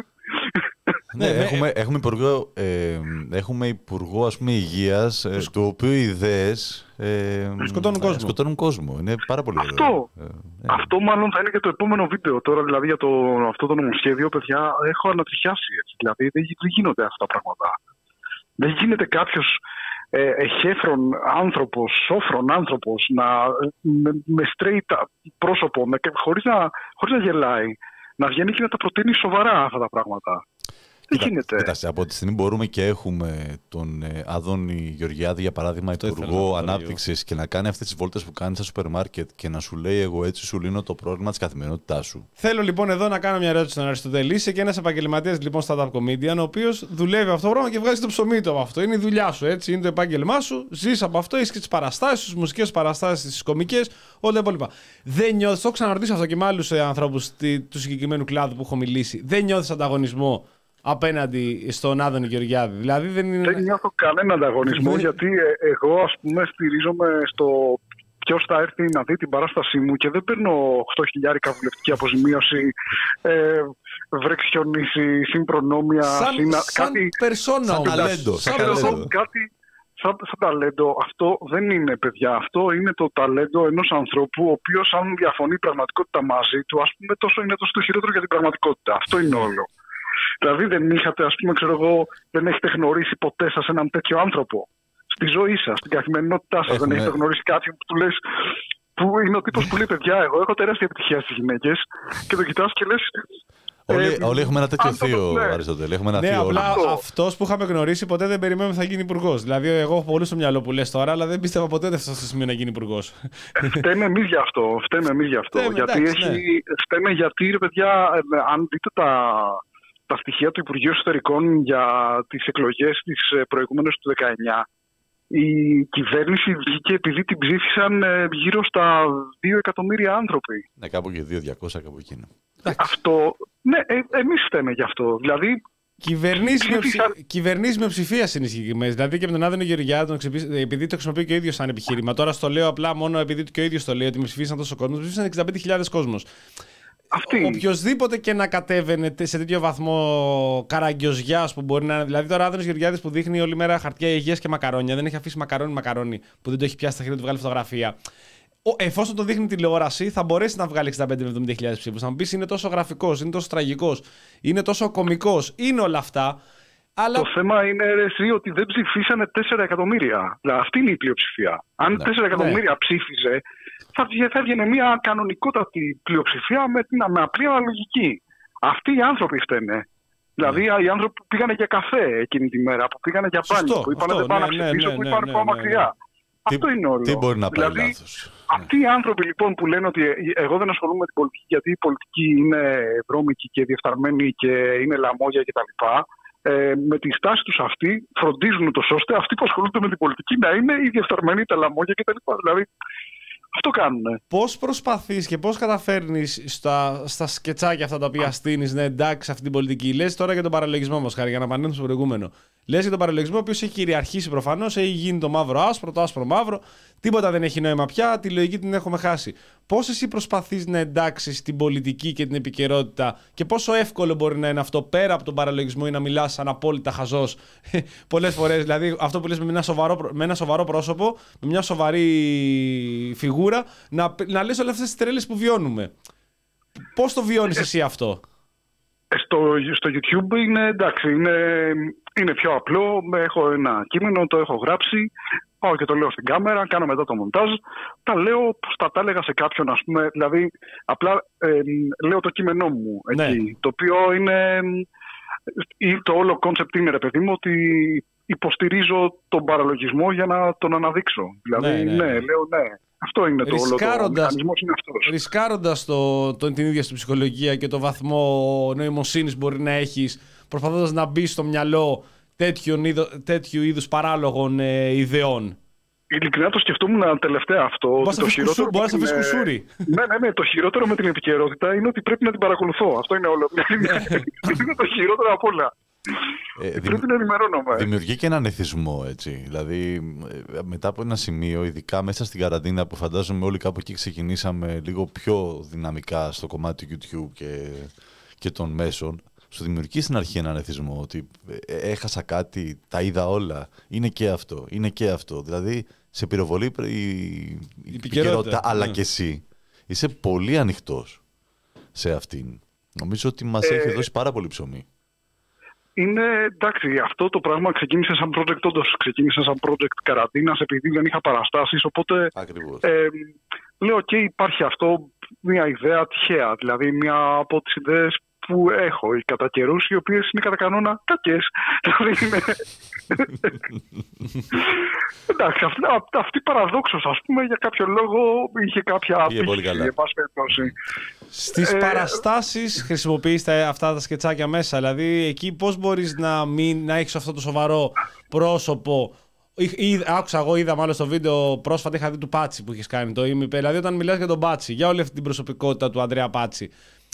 Ναι, έχουμε, έχουμε υπουργό, ε, έχουμε υπουργό ας πούμε, υγείας, ε, του οποίου οι ιδέες ε, σκοτώνουν κόσμο. σκοτώνουν κόσμο. Είναι πάρα πολύ ωραίο. Αυτό, ε, ε. αυτό μάλλον θα είναι και το επόμενο βίντεο. Τώρα δηλαδή για το, αυτό το νομοσχέδιο, παιδιά, έχω ανατριχιάσει. Έτσι. Δηλαδή δεν, δεν γίνονται αυτά τα πράγματα. Δεν γίνεται κάποιος ε, εχέφρον άνθρωπος, σόφρον άνθρωπος, να, με, με straight πρόσωπο, με, χωρίς, να, χωρίς να γελάει, να βγαίνει και να τα προτείνει σοβαρά αυτά τα πράγματα. Δεν γίνεται. Κοιτάξτε, από τη στιγμή μπορούμε και έχουμε τον ε, Άδωνη Γεωργιάδη, για παράδειγμα, υπουργό ανάπτυξης, και να κάνει αυτές τις βόλτες που κάνει στα σούπερ μάρκετ και να σου λέει: εγώ έτσι σου λύνω το πρόβλημα της καθημερινότητάς σου. Θέλω λοιπόν εδώ να κάνω μια ερώτηση στον Αριστοτέλη. Είσαι και ένας επαγγελματίας λοιπόν stand-up comedian, ο οποίος δουλεύει αυτό το πράγμα και βγάζει το ψωμί του από αυτό. Είναι η δουλειά σου, έτσι. Είναι το επάγγελμά σου. Ζεις από αυτό, έχεις και τις παραστάσεις, τις μουσικές παραστάσεις, τις κωμικές, όλα τα υπόλοιπα. Δεν νιώθεις, το έχω ξαναρωτήσει αυτό και με άλλους ανθρώπους του συγκεκριμένου κλάδου που έχω μιλήσει. Δεν νιώθεις ανταγωνισμό απέναντι στον Άδωνη Γεωργιάδη? Δηλαδή δεν είναι. Δεν νιώθω κανένα ανταγωνισμό, γιατί ε, εγώ ας πούμε στηρίζομαι στο ποιος θα έρθει να δει την παράστασή μου και δεν παίρνω οκτώ χιλιάρικα βουλευτική αποζημίωση, ε, βρεξιονίση, συμπρονόμια, σαν, συνα... σαν κάτι. περσόνα, σαν ταλέντο. Σαν Σαν ταλέντο. Κάτι σαν, σαν ταλέντο. Αυτό δεν είναι, παιδιά. Αυτό είναι το ταλέντο ενός ανθρώπου, ο οποίος αν διαφωνεί η πραγματικότητα μαζί του, ας πούμε, τόσο είναι τόσο το χειρότερο για την πραγματικότητα. Αυτό είναι όλο. Δηλαδή δεν είχατε, ας πούμε, ξέρω εγώ, δεν έχετε γνωρίσει ποτέ σας έναν τέτοιο άνθρωπο στη ζωή σας, στην καθημερινότητά σας. Έχουμε... Δεν έχετε γνωρίσει κάποιον που του λες, που είναι ο τύπος που λέει: παιδιά, εγώ έχω τεράστια επιτυχία στις γυναίκες, και το κοιτάς και λες. Όλοι, ε, όλοι έχουμε ένα τέτοιο θείο, ναι. Αριστοτέλη. Έχουμε ένα Ναι, θείο απλά όλοι. αυτός που είχαμε γνωρίσει ποτέ δεν περιμένουμε θα γίνει υπουργός. Δηλαδή, εγώ έχω πολύ στο μυαλό που λες τώρα, αλλά δεν πίστευα ποτέ δεν φτάσει στο σημείο να γίνει υπουργός. Φταίμε εμείς γι' αυτό. Φταίμε εμείς γι' αυτό. Φταίμε, γιατί εντάξει, έχει, ναι. φταίμε γιατί, ρε παιδιά, ε, αν δείτε τα, τα στοιχεία του Υπουργείου Εσωτερικών για τις εκλογές τις προηγούμενες του δεκαεννιά, η κυβέρνηση βγήκε επειδή την ψήφισαν ε, γύρω στα δύο εκατομμύρια άνθρωποι. Ναι, κάπου και δύο διακόσια κάπου εκείνο. Αυτό, ναι, ε, εμείς φταίμε γι' αυτό. Δηλαδή, Κυβερνήσεις με, ψη... ψήφισαν... κυβερνήσεις με ψηφία είναι συγκεκριμένες. Δηλαδή και με τον Άδωνη Γεωργιάδη, τον ξεπί... επειδή το χρησιμοποιεί και ο ίδιος σαν επιχείρημα. Τώρα στο λέω απλά μόνο επειδή και ο ίδιος το λέει ότι με ψηφίσαν τόσο κόσμο. Με ψήφισαν εξήντα πέντε χιλιάδες κόσμος. Αυτή. Οποιοςδήποτε και να κατέβαινε σε τέτοιο βαθμό καραγκιόζιας που μπορεί να είναι. Δηλαδή τώρα ο Άδωνης Γεωργιάδης που δείχνει όλη μέρα χαρτιά υγείας και μακαρόνια, δεν έχει αφήσει μακαρόνι μακαρόνι που δεν το έχει πιάσει στα χέρια του, βγάλει φωτογραφία. Εφόσον το δείχνει τηλεόραση, θα μπορέσει να βγάλει εξήντα πέντε με εβδομήντα χιλιάδες ψήφους. Θα μου πει είναι τόσο γραφικός, είναι τόσο τραγικός, είναι τόσο κωμικός, είναι όλα αυτά. Αλλά... Το θέμα είναι ρε, εσύ, ότι δεν ψηφίσανε τέσσερα εκατομμύρια. Δηλαδή, αυτή είναι η πλειοψηφία. Αν ναι. τέσσερα εκατομμύρια ναι. ψήφιζε, θα, θα έβγαινε μια κανονικότατη πλειοψηφία με, την, με απλή αναλογική. Αυτοί οι άνθρωποι φταίνε. Δηλαδή οι άνθρωποι που πήγανε για καφέ εκείνη τη μέρα, που πήγανε για μπάνι, που είπαν δεν πάνε να ψηφίσω, που είπαν πάω μακριά. Αυτό είναι όλο. Τι μπορεί να πάει δηλαδή, λάθος. Αυτοί οι άνθρωποι λοιπόν που λένε ότι εγώ δεν ασχολούμαι με την πολιτική γιατί η πολιτική είναι βρώμικη και διεφθαρμένη και είναι λαμόγια κτλ. Ε, με τη στάση τους αυτή φροντίζουν το ώστε αυτοί που ασχολούνται με την πολιτική να είναι οι διεφθαρμένοι, τα λαμόγια κτλ. Δηλαδή αυτό κάνουν. Πώς προσπαθείς και πώς καταφέρνεις στα, στα σκετσάκια αυτά τα οποία στείνεις να εντάξει αυτή την πολιτική? Λες τώρα για τον παραλογισμό μας, χάρη, για να επανέλθουμε στο προηγούμενο. Λες για τον παραλογισμό, ο οποίος έχει κυριαρχήσει προφανώς, έχει γίνει το μαύρο άσπρο, το άσπρο μαύρο, τίποτα δεν έχει νόημα πια, τη λογική την έχουμε χάσει. Πώς εσύ προσπαθείς να εντάξεις την πολιτική και την επικαιρότητα και πόσο εύκολο μπορεί να είναι αυτό πέρα από τον παραλογισμό ή να μιλάς σαν απόλυτα χαζός πολλές φορές? Δηλαδή, αυτό που λες με ένα σοβαρό, με ένα σοβαρό πρόσωπο, με μια σοβαρή φιγούρα, να, να λες όλες αυτές τις τρέλες που βιώνουμε. Πώς το βιώνεις εσύ αυτό? Στο, στο YouTube είναι εντάξει, είναι, είναι πιο απλό. Έχω ένα κείμενο, το έχω γράψει, πάω και το λέω στην κάμερα, κάνω μετά το μοντάζ. Τα λέω πώς θα τα έλεγα σε κάποιον, ας πούμε. Δηλαδή, απλά ε, λέω το κείμενό μου εκεί. Ναι. Το οποίο είναι. Το όλο κόνσεπτ είναι, ρε παιδί μου, ότι υποστηρίζω τον παραλογισμό για να τον αναδείξω. Δηλαδή, ναι, ναι, ναι λέω ναι. Αυτό είναι το όλο το μηχανισμός είναι αυτός. Ρισκάροντας το, το, την ίδια στην ψυχολογία και το βαθμό νοημοσύνης μπορεί να έχεις, προσπαθώντας να μπει στο μυαλό τέτοιου, τέτοιου είδους παράλογων ε, ιδεών. Ειλικρινά το σκεφτόμουν τελευταία αυτό. Μπορεί να σε αφήσει κουσούρι. Ναι, ναι, ναι. Το χειρότερο με την επικαιρότητα είναι ότι πρέπει να την παρακολουθώ. Αυτό είναι όλο. Είναι το χειρότερο απ' όλα. Ε, Πρέπει δημ... να ενημερώνομαι. Δημιουργεί και έναν εθισμό, έτσι. Δηλαδή, μετά από ένα σημείο, ειδικά μέσα στην καραντίνα που φαντάζομαι όλοι κάπου εκεί ξεκινήσαμε λίγο πιο δυναμικά στο κομμάτι του YouTube και, και των μέσων, σου δημιουργεί στην αρχή έναν εθισμό ότι έχασα κάτι, τα είδα όλα. Είναι και αυτό, είναι και αυτό. Δηλαδή, σε πυροβολεί η, η επικαιρότητα, αλλά ναι. Και εσύ είσαι πολύ ανοιχτός σε αυτήν. Νομίζω ότι μας ε... έχει δώσει πάρα πολύ ψωμί. Είναι εντάξει, αυτό το πράγμα ξεκίνησε σαν project, όντως ξεκίνησε σαν project καραντίνας επειδή δεν είχα παραστάσεις, οπότε ε, λέω και okay, υπάρχει αυτό μια ιδέα τυχαία, δηλαδή μια από τις ιδέες που έχω κατά καιρούς, οι οποίες είναι κατά κανόνα κακές. Εντάξει, αυτή, αυτή παραδόξως, ας πούμε, για κάποιο λόγο είχε κάποια απήχηση. Στις ε, παραστάσεις χρησιμοποιείς αυτά τα σκετσάκια μέσα, δηλαδή εκεί πώς μπορείς να, μην, να έχεις αυτό το σοβαρό πρόσωπο? Ή, άκουσα εγώ, είδα μάλλον στο βίντεο πρόσφατα, είχα δει του Πάτσι που έχεις κάνει το ήμιπε, δηλαδή όταν μιλάς για τον Πάτσι, για όλη αυτή την προσωπικότητα του Ανδρέα Πάτσι,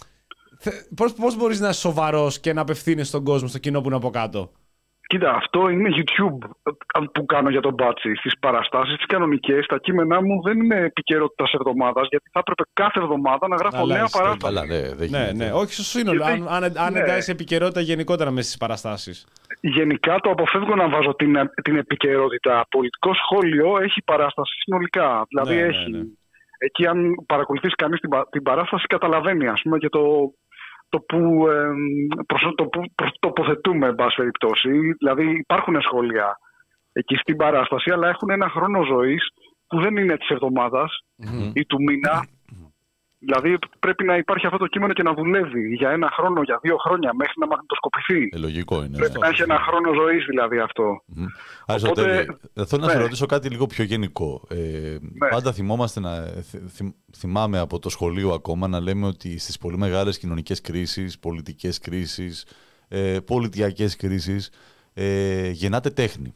πώς, πώς μπορείς να είσαι σοβαρός και να απευθύνεις στον κόσμο, στο κοινό που είναι από κάτω? Κοίτα, αυτό είναι YouTube που κάνω για τον Μπάτσι. Στις παραστάσεις, τις κανονικές, τα κείμενά μου δεν είναι επικαιρότητα εβδομάδας, γιατί θα έπρεπε κάθε εβδομάδα να γράφω νέα παράσταση. Αλλά, ναι, δεν ναι, ναι, όχι στο σύνολο. Αν, αν, αν ναι. εντάσσεις επικαιρότητα γενικότερα μέσα στις παραστάσεις. Γενικά το αποφεύγω να βάζω την, την επικαιρότητα. Πολιτικό σχόλιο έχει παράσταση συνολικά. Δηλαδή, ναι, έχει, ναι, ναι. Εκεί, αν παρακολουθήσει κανείς την, την παράσταση, καταλαβαίνει, ας πούμε, και το. το που, ε, προς, το που προς, τοποθετούμε, εν πάση περιπτώσει. Δηλαδή υπάρχουν σχόλια εκεί στην παράσταση, αλλά έχουν ένα χρόνο ζωής που δεν είναι της εβδομάδας mm-hmm. ή του μήνα. Mm-hmm. Δηλαδή πρέπει να υπάρχει αυτό το κείμενο και να δουλεύει για ένα χρόνο, για δύο χρόνια, μέχρι να μαγνητοσκοπηθεί. Ε, λογικό είναι. Πρέπει να έχει ένα χρόνο ζωής δηλαδή αυτό. Mm-hmm. Οπότε, Άρα, θέλω να ναι. σε ρωτήσω κάτι λίγο πιο γενικό. Ε, ναι. Πάντα θυμόμαστε, να, θυμ, θυμάμαι από το σχολείο ακόμα να λέμε ότι στις πολύ μεγάλες κοινωνικές κρίσεις, πολιτικές κρίσεις, ε, πολιτιακές κρίσεις, ε, γεννάται τέχνη.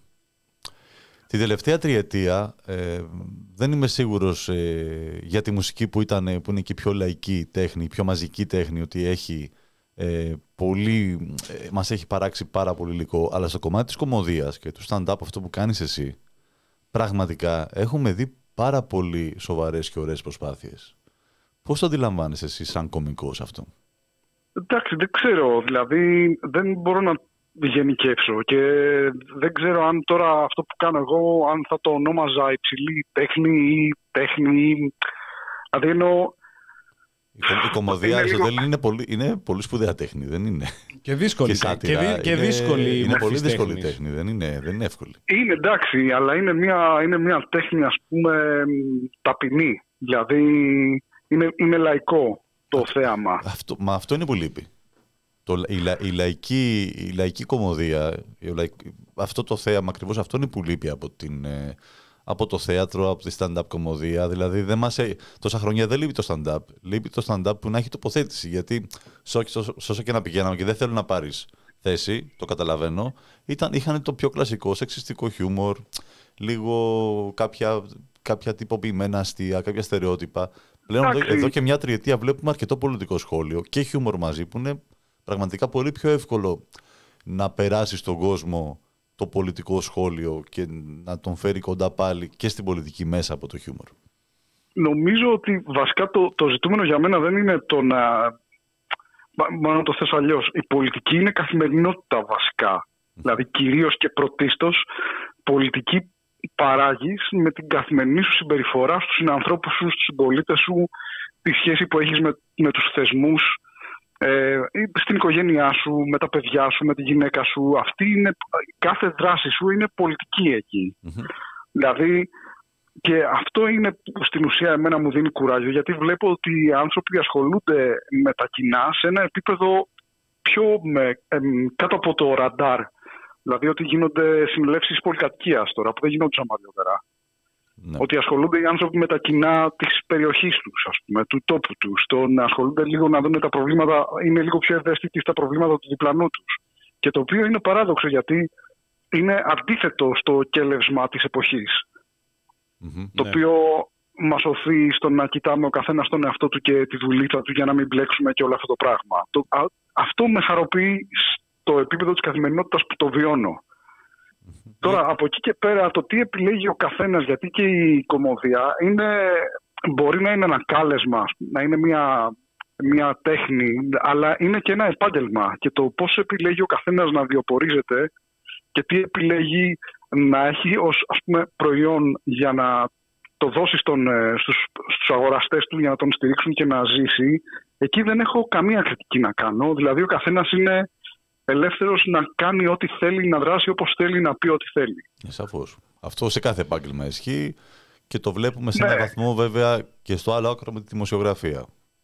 Την τελευταία τριετία ε, δεν είμαι σίγουρος ε, για τη μουσική που, ήταν, που είναι και πιο λαϊκή τέχνη, πιο μαζική τέχνη, ότι έχει, ε, πολύ, ε, μας έχει παράξει πάρα πολύ υλικό, αλλά στο κομμάτι της κωμωδίας και του stand-up, αυτό που κάνεις εσύ, πραγματικά έχουμε δει πάρα πολύ σοβαρές και ωραίες προσπάθειες. Πώς το αντιλαμβάνεσαι εσύ σαν κωμικός αυτό? Εντάξει, δεν ξέρω. Δηλαδή δεν μπορώ να γενικεύσω και δεν ξέρω αν τώρα αυτό που κάνω εγώ, αν θα το ονόμαζα υψηλή τέχνη ή τέχνη. Δηλαδή εννοώ. Η κωμωδία είναι, λίγο... είναι, πολύ, είναι πολύ σπουδαία τέχνη, δεν είναι? Και δύσκολη. Και, σάτυρα, και, δι, και δύσκολη. Είναι, είναι πολύ δύσκολη τέχνης. τέχνη, δεν είναι, δεν είναι εύκολη. Είναι εντάξει, αλλά είναι μια, είναι μια τέχνη, ας πούμε, ταπεινή. Δηλαδή είναι, είναι λαϊκό το αυτό, θέαμα. Αυτό, μα αυτό είναι που λείπει. Το, η, λα, η, λαϊκή, η λαϊκή κωμωδία, η λαϊκή, αυτό το θέαμα ακριβώς αυτό είναι που λείπει από, την, ε, από το θέατρο, από τη stand-up κωμωδία. Δηλαδή δεν μας, ε, τόσα χρόνια δεν λείπει το stand-up. Λείπει το stand-up που να έχει τοποθέτηση. Γιατί σε όσο και να πηγαίναμε και δεν θέλω να πάρεις θέση, το καταλαβαίνω, ήταν, είχαν το πιο κλασικό σεξιστικό χιούμορ, λίγο κάποια, κάποια τυποποιημένα αστεία, κάποια στερεότυπα. Πλέον εδώ, εδώ και μια τριετία βλέπουμε αρκετό πολιτικό σχόλιο και χιούμορ μαζί που είναι πραγματικά πολύ πιο εύκολο να περάσει στον κόσμο το πολιτικό σχόλιο και να τον φέρει κοντά πάλι και στην πολιτική μέσα από το χιούμορ. Νομίζω ότι βασικά το, το ζητούμενο για μένα δεν είναι το να... Μάλλον το θες αλλιώς. Η πολιτική είναι καθημερινότητα βασικά. Mm. Δηλαδή κυρίως και πρωτίστως πολιτική παράγεις με την καθημερινή σου συμπεριφορά στους συνανθρώπους σου, στους συμπολίτες σου, τη σχέση που έχεις με, με τους θεσμούς, ε, στην οικογένειά σου, με τα παιδιά σου, με τη γυναίκα σου. Αυτή είναι, κάθε δράση σου είναι πολιτική εκεί. Mm-hmm. Δηλαδή, και αυτό είναι που στην ουσία εμένα μου δίνει κουράγιο, γιατί βλέπω ότι οι άνθρωποι ασχολούνται με τα κοινά σε ένα επίπεδο πιο με, ε, κάτω από το ραντάρ. Δηλαδή ότι γίνονται συνελεύσεις πολυκατοικίας τώρα, που δεν γινόντουσαν παλιότερα. Ναι. Ότι ασχολούνται οι άνθρωποι με τα κοινά της περιοχής τους, ας πούμε, του τόπου τους. Το να ασχολούνται λίγο να δουν τα προβλήματα, είναι λίγο πιο ευαίσθητοι στα προβλήματα του διπλανού τους. Και το οποίο είναι παράδοξο, γιατί είναι αντίθετο στο κέλευσμα της εποχής. Mm-hmm, το ναι. οποίο μας οθεί στο να κοιτάμε ο καθένας τον εαυτό του και τη δουλίτσα του για να μην μπλέξουμε και όλο αυτό το πράγμα. Το, α, αυτό με χαροποιεί στο επίπεδο της καθημερινότητας που το βιώνω. Mm-hmm. Τώρα, από εκεί και πέρα, το τι επιλέγει ο καθένας, γιατί και η κωμωδία είναι, μπορεί να είναι ένα κάλεσμα, να είναι μια, μια τέχνη, αλλά είναι και ένα επάγγελμα. Και το πώς επιλέγει ο καθένας να βιοπορίζεται και τι επιλέγει να έχει ως, ας πούμε, προϊόν για να το δώσει στον, στους, στους αγοραστές του, για να τον στηρίξουν και να ζήσει, εκεί δεν έχω καμία κριτική να κάνω. Δηλαδή ο καθένας είναι ελεύθερος να κάνει ό,τι θέλει, να δράσει όπως θέλει, να πει ό,τι θέλει. Ε, σαφώς. Αυτό σε κάθε επάγγελμα ισχύει και το βλέπουμε σε ναι. έναν βαθμό βέβαια και στο άλλο άκρο με τη δημοσιογραφία.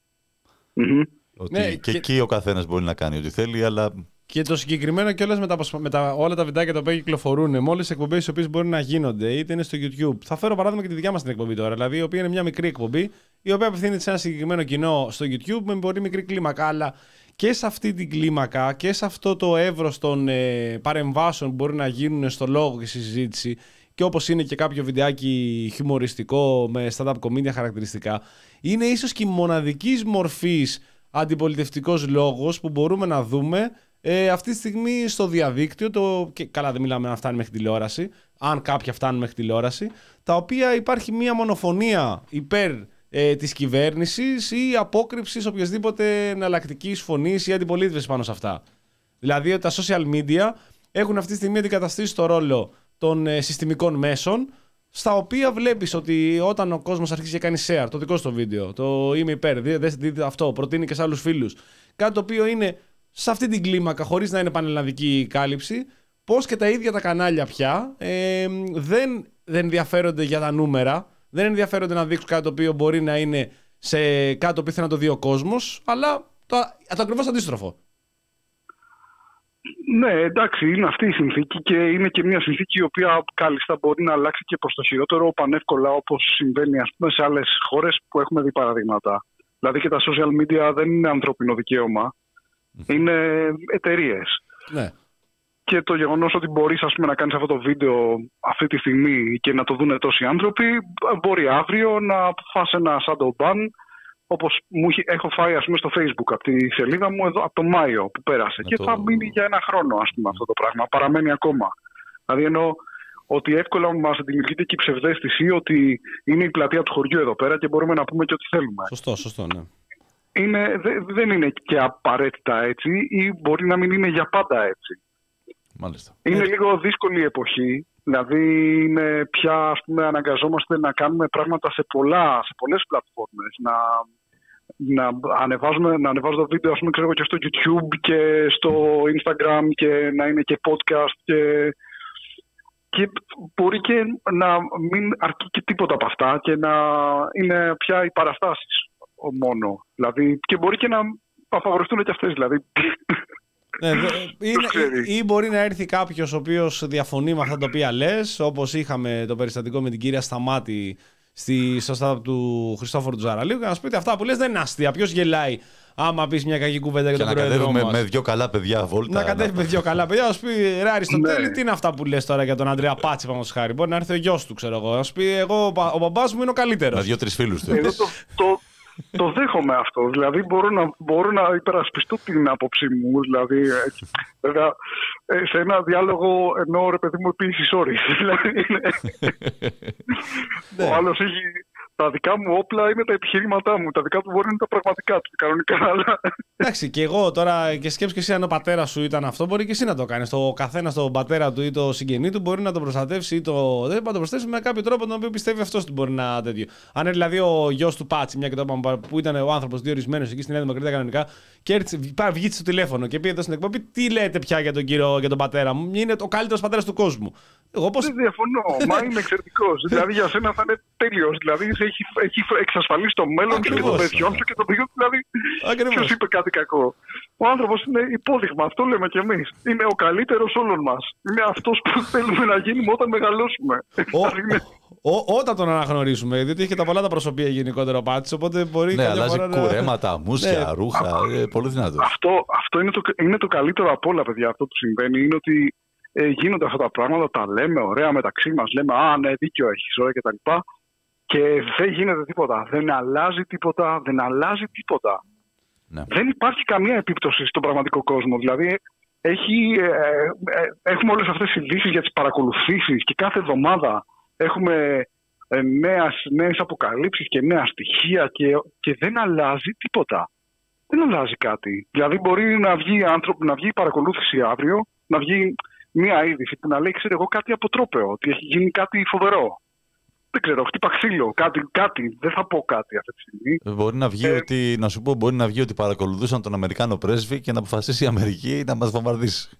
Mm-hmm. Ότι ναι, και, και εκεί ο καθένας μπορεί να κάνει ό,τι θέλει, αλλά... Και το συγκεκριμένο κιόλας με, τα, με τα, όλα τα βιντεάκια τα οποία κυκλοφορούν, με όλες τις εκπομπές οι οποίες μπορεί να γίνονται, είτε είναι στο YouTube. Θα φέρω παράδειγμα και τη δικιά μας την εκπομπή τώρα, δηλαδή, η οποία είναι μια μικρή εκπομπή, η οποία απευθύνεται σε ένα συγκεκριμένο κοινό στο YouTube με πολύ μικρή κλίμακα. Αλλά και σε αυτή την κλίμακα και σε αυτό το εύρος των ε, παρεμβάσεων που μπορεί να γίνουν στο λόγο και στη συζήτηση, και όπως είναι και κάποιο βιντεάκι χιουμοριστικό με stand-up comedy χαρακτηριστικά, είναι ίσως και η μοναδικής μορφής αντιπολιτευτικός λόγος που μπορούμε να δούμε. Ε, αυτή τη στιγμή στο διαδίκτυο, το, και καλά δεν μιλάμε να φτάνει μέχρι τηλεόραση, αν κάποια φτάνουν μέχρι τηλεόραση, τα οποία υπάρχει μια μονοφωνία υπέρ ε, της κυβέρνησης ή απόκρυψης οποιασδήποτε εναλλακτικής φωνής ή αντιπολίτευσης πάνω σε αυτά. Δηλαδή τα social media έχουν αυτή τη στιγμή αντικαταστήσει το ρόλο των ε, συστημικών μέσων, στα οποία βλέπεις ότι όταν ο κόσμος αρχίζει και κάνει share το δικό στο βίντεο, το είμαι υπέρ, δείτε, δείτε αυτό, προτείνει και σε άλλους φίλους, κάτι το οποίο είναι σε αυτή την κλίμακα, χωρίς να είναι πανελλαδική κάλυψη, πώς και τα ίδια τα κανάλια πια ε, δεν, δεν ενδιαφέρονται για τα νούμερα, δεν ενδιαφέρονται να δείξουν κάτι το οποίο μπορεί να είναι σε κάτι το οποίο θέλει να το δει ο κόσμος, αλλά το, το ακριβώς αντίστροφο. Ναι, εντάξει, είναι αυτή η συνθήκη και είναι και μια συνθήκη η οποία κάλλιστα μπορεί να αλλάξει και προς το χειρότερο πανεύκολα, όπως συμβαίνει, ας πούμε, σε άλλες χώρες που έχουμε δει παραδείγματα. Δηλαδή και τα social media δεν είναι ανθρώπινο δικαίωμα. Είναι εταιρείες. Ναι. Και το γεγονός ότι μπορείς, ας πούμε, να κάνεις αυτό το βίντεο αυτή τη στιγμή και να το δουν τόσοι άνθρωποι, μπορεί αύριο να φας ένα shadow ban, όπως μου έχω φάει, ας πούμε, στο Facebook από τη σελίδα μου εδώ, από το Μάιο που πέρασε. Με και το... θα μείνει για ένα χρόνο, ας πούμε, αυτό το πράγμα. Παραμένει ακόμα. Δηλαδή εννοώ ότι εύκολα μας δημιουργείται και η ψευδαίσθηση ότι είναι η πλατεία του χωριού εδώ πέρα και μπορούμε να πούμε και ό,τι θέλουμε. Σωστό, σωστό, ναι. Είναι, δε, δεν είναι και απαραίτητα έτσι ή μπορεί να μην είναι για πάντα έτσι. Μάλιστα. Είναι λίγο δύσκολη η εποχή. Δηλαδή είναι πια, ας πούμε, αναγκαζόμαστε να κάνουμε πράγματα σε, πολλά, σε πολλές πλατφόρμες. Να, να, ανεβάζουμε, να ανεβάζω βίντεο, ας πούμε, ξέρω, και στο YouTube και στο Instagram και να είναι και podcast και, και μπορεί και να μην αρκεί και τίποτα από αυτά και να είναι πια οι παραστάσεις μόνο. Δηλαδή, και μπορεί και να απαγορευτούν και αυτές. Δηλαδή. Ναι, είναι, ή μπορεί να έρθει κάποιος ο οποίος διαφωνεί με αυτά τα οποία λες, όπως είχαμε το περιστατικό με την κυρία Σταμάτη στη, στο stand-up του Χριστόφορου του Ζαραλίου, και να σου πει ότι αυτά που λες δεν είναι αστεία. Ποιος γελάει άμα πεις μια κακή κουβέντα για τον πρόεδρό μας? Με δύο καλά παιδιά βόλτα. Να κατέβει με δύο καλά παιδιά, να σου πει ρε Αριστοτέλη, τι είναι αυτά που λες τώρα για τον Αντρέα Πάτσι, πάνω χάρη? Μπορεί να έρθει ο γιος του, ξέρω εγώ. Να σου πει εγώ, ο μπαμπάς μου είναι ο καλύτερος. Με δύο-τρεις φίλους του. Το δέχομαι αυτό. Δηλαδή μπορώ να, μπορώ να υπερασπιστώ την άποψή μου. Δηλαδή, έτσι. Βέβαια, σε ένα διάλογο εννοώ ρε παιδί μου επίσης όρις. Δηλαδή, ο άλλος έχει τα δικά μου όπλα, είναι τα επιχειρήματά μου. Τα δικά του μπορεί να είναι τα πραγματικά του. Κανονικά, αλλά. Εντάξει, και εγώ τώρα και σκέψου και εσύ, αν ο πατέρας σου ήταν αυτό, μπορεί και εσύ να το κάνεις. Ο καθένας τον πατέρα του ή το συγγενή του μπορεί να τον προστατεύσει ή το. Δεν μπορεί να τον προστατεύσει με κάποιο τρόπο τον οποίο πιστεύει αυτός ότι μπορεί να τέτοιο. Αν είναι δηλαδή ο γιος του Πάτσι, μια και το είπαμε, που ήταν ο άνθρωπος διορισμένος εκεί στην Νέα Δημοκρατία κανονικά, και έτσι βγήκε στο τηλέφωνο και πήγε εδώ στην εκπομπή, τι λέτε πια για τον κύριο, για τον πατέρα μου? Είναι ο καλύτερος πατέρας του κόσμου. Εγώ πώς. Δεν διαφωνώ. Μα είναι εξαιρετικός. Δηλαδή για σένα θα είναι τέλειος. Δηλαδή έχει, έχει εξασφαλίσει το μέλλον και των παιδιών σου και των παιδιών. Δηλαδή ποιος είπε κάτι κακό? Ο άνθρωπος είναι υπόδειγμα. Αυτό λέμε κι εμείς. Είναι ο καλύτερος όλων μας. Είναι αυτός που θέλουμε να γίνουμε όταν μεγαλώσουμε. Ό, όταν τον αναγνωρίσουμε, διότι έχει τα πολλά τα προσωπία γενικότερα ο Πάτης, οπότε μπορεί. Ναι, αλλάζει κουρέματα, μουσια, ρούχα. Πολύ δυνατό. Αυτό, αυτό είναι, το, είναι το καλύτερο από όλα, παιδιά. Αυτό που συμβαίνει είναι ότι ε, γίνονται αυτά τα πράγματα, τα λέμε ωραία μεταξύ μας. Λέμε, α, ναι, δίκιο έχεις, ωραία κτλ. Και, και δεν γίνεται τίποτα. Δεν αλλάζει τίποτα. Δεν αλλάζει τίποτα. Ναι. Δεν υπάρχει καμία επίπτωση στον πραγματικό κόσμο. Δηλαδή, έχει, ε, ε, έχουμε όλες αυτές τις ειδήσεις για τις παρακολουθήσεις και κάθε εβδομάδα έχουμε ε, νέες, νέες αποκαλύψεις και νέα στοιχεία και, και δεν αλλάζει τίποτα. Δεν αλλάζει κάτι. Δηλαδή, μπορεί να βγει, άνθρωπο, να βγει η παρακολούθηση αύριο, να βγει μία είδηση που να λέει, ξέρω εγώ, κάτι αποτρόπαιο, ότι έχει γίνει κάτι φοβερό. Δεν ξέρω, χτύπα ξύλο, κάτι, κάτι, δεν θα πω κάτι αυτή τη στιγμή. Μπορεί να βγει ε, ότι, να σου πω, μπορεί να βγει ότι παρακολουθούσαν τον Αμερικάνο πρέσβη και να αποφασίσει η Αμερική να μας βομβαρδίσει.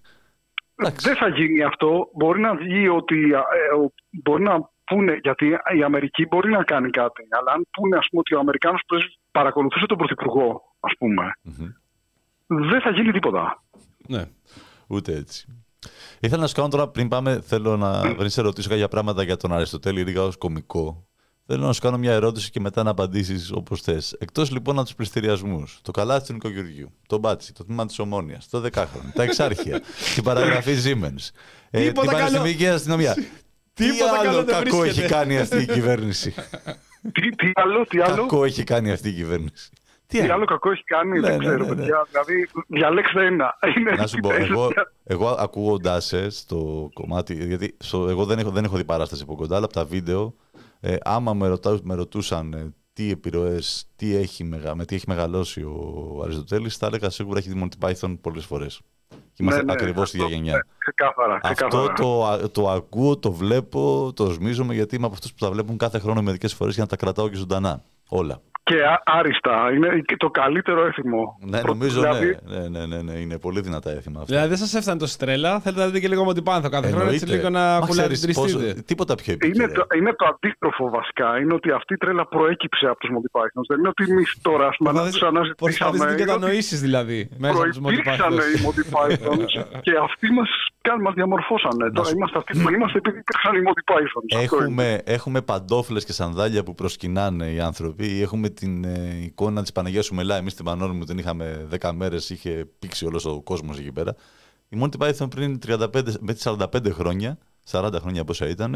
Δεν θα γίνει αυτό. Μπορεί να βγει ότι, ε, μπορεί να πούνε, γιατί η Αμερική μπορεί να κάνει κάτι, αλλά αν πούνε, ας πούμε, ότι ο Αμερικάνος πρέσβης παρακολουθούσε τον Πρωθυπουργό, ας πούμε, mm-hmm. δεν θα γίνει τίποτα. Ναι, ούτε έτσι. Ήθελα να σου κάνω τώρα, πριν πάμε, θέλω να πριν σε ρωτήσω κάποια πράγματα για τον Αριστοτέλη Ρίγα ως κωμικό. Θέλω να σου κάνω μια ερώτηση και μετά να απαντήσεις όπως θες. Εκτός λοιπόν από τους πληστηριασμούς, το καλάθι του Νοικοκυριού, το μπάτσι, το τμήμα της Ομόνοιας, το δεκάχρονο, τα εξάρχεια, την παραγραφή Siemens, ε, την πανεπιστημιακή αστυνομία. Τι άλλο κακό έχει κάνει αυτή η κυβέρνηση? Τι, τι άλλο, τι άλλο. Κακό έχει κάνει αυτή η κυβέρνηση. Τι, τι άλλο κακό έχει κάνει, ναι, δεν ναι, ξέρω, ναι, ναι, παιδιά. Ναι. Δηλαδή, διαλέξτε ένα. Να σου πω, εγώ, εγώ ακούγοντάς σε στο κομμάτι, γιατί στο, εγώ δεν έχω, δεν έχω δει παράσταση από κοντά, αλλά από τα βίντεο, ε, άμα με, ρωτά, με ρωτούσαν ε, τι επιρροές, τι έχει, με τι έχει μεγαλώσει ο Αριστοτέλης, θα έλεγα σίγουρα έχει δει Monty Python πολλές φορές. Και είμαστε ναι, ναι, ακριβώς στη ίδια γενιά. Ξεκάθαρα, αυτό το, το ακούω, το βλέπω, το σμίζομαι, γιατί είμαι από αυτούς που τα βλέπουν κάθε χρόνο μερικές φορές για να τα κρατάω και ζωντανά. Όλα. Και άριστα. Είναι το καλύτερο έθιμο. Ναι, νομίζω δηλαδή... ναι, ναι, ναι, ναι, είναι πολύ δυνατά έθιμα αυτά. Δηλαδή δεν σας έφτανε το στρέλα, θέλετε να δείτε και λίγο Monty Python κάθε χρόνο, έτσι λίγο να κουλαριστείτε. Τίποτα πιο επίκαιρο. Είναι, το, είναι το αντίστροφο βασικά. Είναι ότι αυτή η τρέλα προέκυψε από τους Monty Python. Δεν είναι ότι εμείς τώρα τους αναζητήσαμε. Προσπαθείς να κατανοήσεις δηλαδή μέσα από τους Monty Python. Προϋπήρξαν οι Monty Python και αυτοί μας, μας διαμορφώσανε. Τώρα είμαστε αυτοί που είμαστε επειδή υπήρξαν οι Monty Python. Έχουμε, έχουμε παντόφλες και σανδάλια που προσκυνάνε οι άνθρωποι. Έχουμε την ε, εικόνα της Παναγίας Σουμελά. Εμείς στην Πανόρμη μου την είχαμε δέκα μέρες, είχε πήξει όλος ο κόσμος εκεί πέρα. Οι Monty Python πριν τριάντα πέντε, με σαράντα πέντε χρόνια, σαράντα χρόνια πόσα ήταν,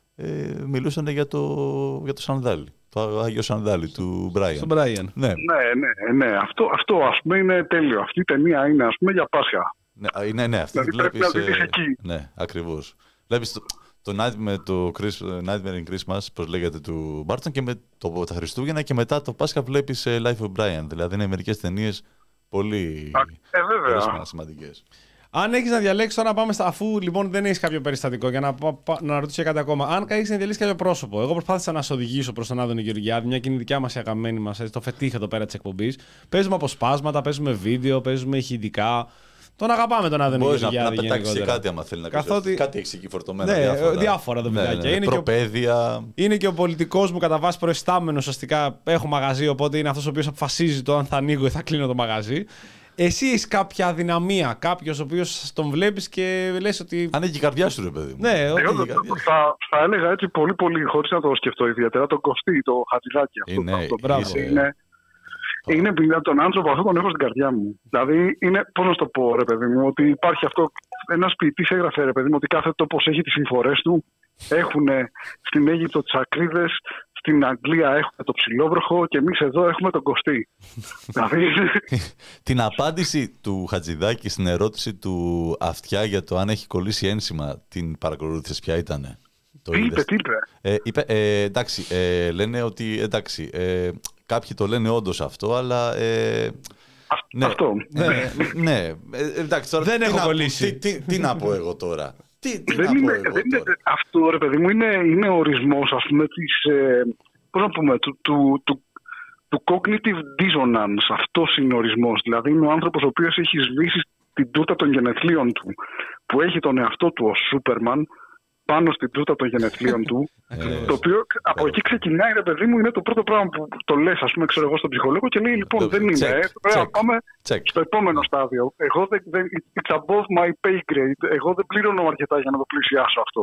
ε, μιλούσαν για το, για το σανδάλι. Το Άγιο Σανδάλι του Μπράιαν. Στον Μπράιαν. Ναι, ναι, ναι, ναι. Αυτό, αυτό ας πούμε είναι τέλειο. Αυτή η ταινία είναι ας πούμε για Πάσχα. Ναι, ναι, ναι, αυτή δηλαδή βλέπεις, πρέπει να τη δεις εκεί. Ναι, ακριβώς. Βλέπεις το, το, Nightmare, το Nightmare in Christmas, πώς λέγεται, του Μπάρτον, και με το, τα Χριστούγεννα, και μετά το Πάσχα βλέπεις uh, Life of Brian. Δηλαδή είναι μερικές ταινίες πολύ, ε, βέβαια. πολύ σημαντικές. Αν έχεις να διαλέξεις τώρα να πάμε στα, αφού λοιπόν δεν έχεις κάποιο περιστατικό, για να, να ρωτήσω κάτι ακόμα. Αν έχεις να διαλέξεις κάποιο πρόσωπο, εγώ προσπάθησα να σε οδηγήσω προς τον Άδωνη Γεωργιάδη, μια και είναι η δικιά μας η αγαπημένη μας, το φετίχ εδώ πέρα της εκπομπής. Παίζουμε αποσπάσματα, παίζουμε βίντεο, παίζουμε ηχητικά. Τον αγαπάμε τον Άδωνη Γεωργιάδη. Μπορεί να, να πετάξει κάτι άμα θέλει να πει. Καθότι... Κάτι έχει εκεί φορτωμένα. Ναι, διάφορα, διάφορα εδώ ναι, ναι, ναι. Προπαίδεια. Είναι και ο πολιτικός μου κατά βάση προϊστάμενος. Ουσιαστικά έχω μαγαζί, οπότε είναι αυτός ο οποίος αποφασίζει το αν θα ανοίγω ή θα κλείνω το μαγαζί. Εσύ έχεις κάποια αδυναμία, κάποιος ο οποίος τον βλέπεις και λες ότι. Αν έχει η καρδιά σου, ρε παιδί μου. Ναι, ότι... Εγώ θα, θα έλεγα έτσι πολύ, πολύ, χωρίς να το σκεφτώ ιδιαίτερα, τον Κωστή, το Χατζηδάκη. Αυτό, Είναι, αυτό, μπράβο. είσαι... είναι, είναι π.χ. τον άνθρωπο αυτό τον έχω στην καρδιά μου. Δηλαδή, είναι, πώς να σου το πω, ρε παιδί μου, ότι υπάρχει αυτό. Ένας ποιητής έγραφε, ρε παιδί μου, ότι κάθε τόπος έχει τις συμφορές του. Έχουν στην Αίγυπτο τις ακρίδες, στην Αγγλία έχουμε το ψιλόβροχο και εμείς εδώ έχουμε τον Κωστή. Δηλαδή... Την απάντηση του Χατζηδάκη στην ερώτηση του Αυτιά για το αν έχει κολλήσει ένσημα, την παρακολούθησες ποια ήτανε? Το τι είπε, τι είπε. Ε, είπε ε, εντάξει, ε, λένε ότι εντάξει, ε, κάποιοι το λένε όντως αυτό, αλλά... Ε, ναι, αυτό. Ναι, ναι, ε, εντάξει, τώρα, δεν τι έχω να, κολλήσει. Τι, τι, τι να πω εγώ τώρα. Τι, τι δεν να είναι, πω εγώ δεν είναι, τώρα. αυτό, ρε παιδί μου, είναι, είναι ορισμός, ας πούμε, της, ε, πώς να πούμε, του, του, του, του cognitive dissonance. Αυτός είναι ο ορισμός. Δηλαδή, είναι ο άνθρωπος ο οποίος έχει σβήσει την τούρτα των γενεθλίων του, που έχει τον εαυτό του ως Σούπερμαν πάνω στην τούρτα των γενεθλίων του, το οποίο από εκεί ξεκινάει, ρε παιδί μου, είναι το πρώτο πράγμα που το λες, ας πούμε, ξέρω εγώ, στον ψυχολόγο και λέει, λοιπόν, δεν είναι, ε, πρέπει να πάμε στο επόμενο στάδιο. Εγώ δεν, δεν, it's above my pay grade. Εγώ δεν πλήρωνω αρκετά για να το πλησιάσω αυτό.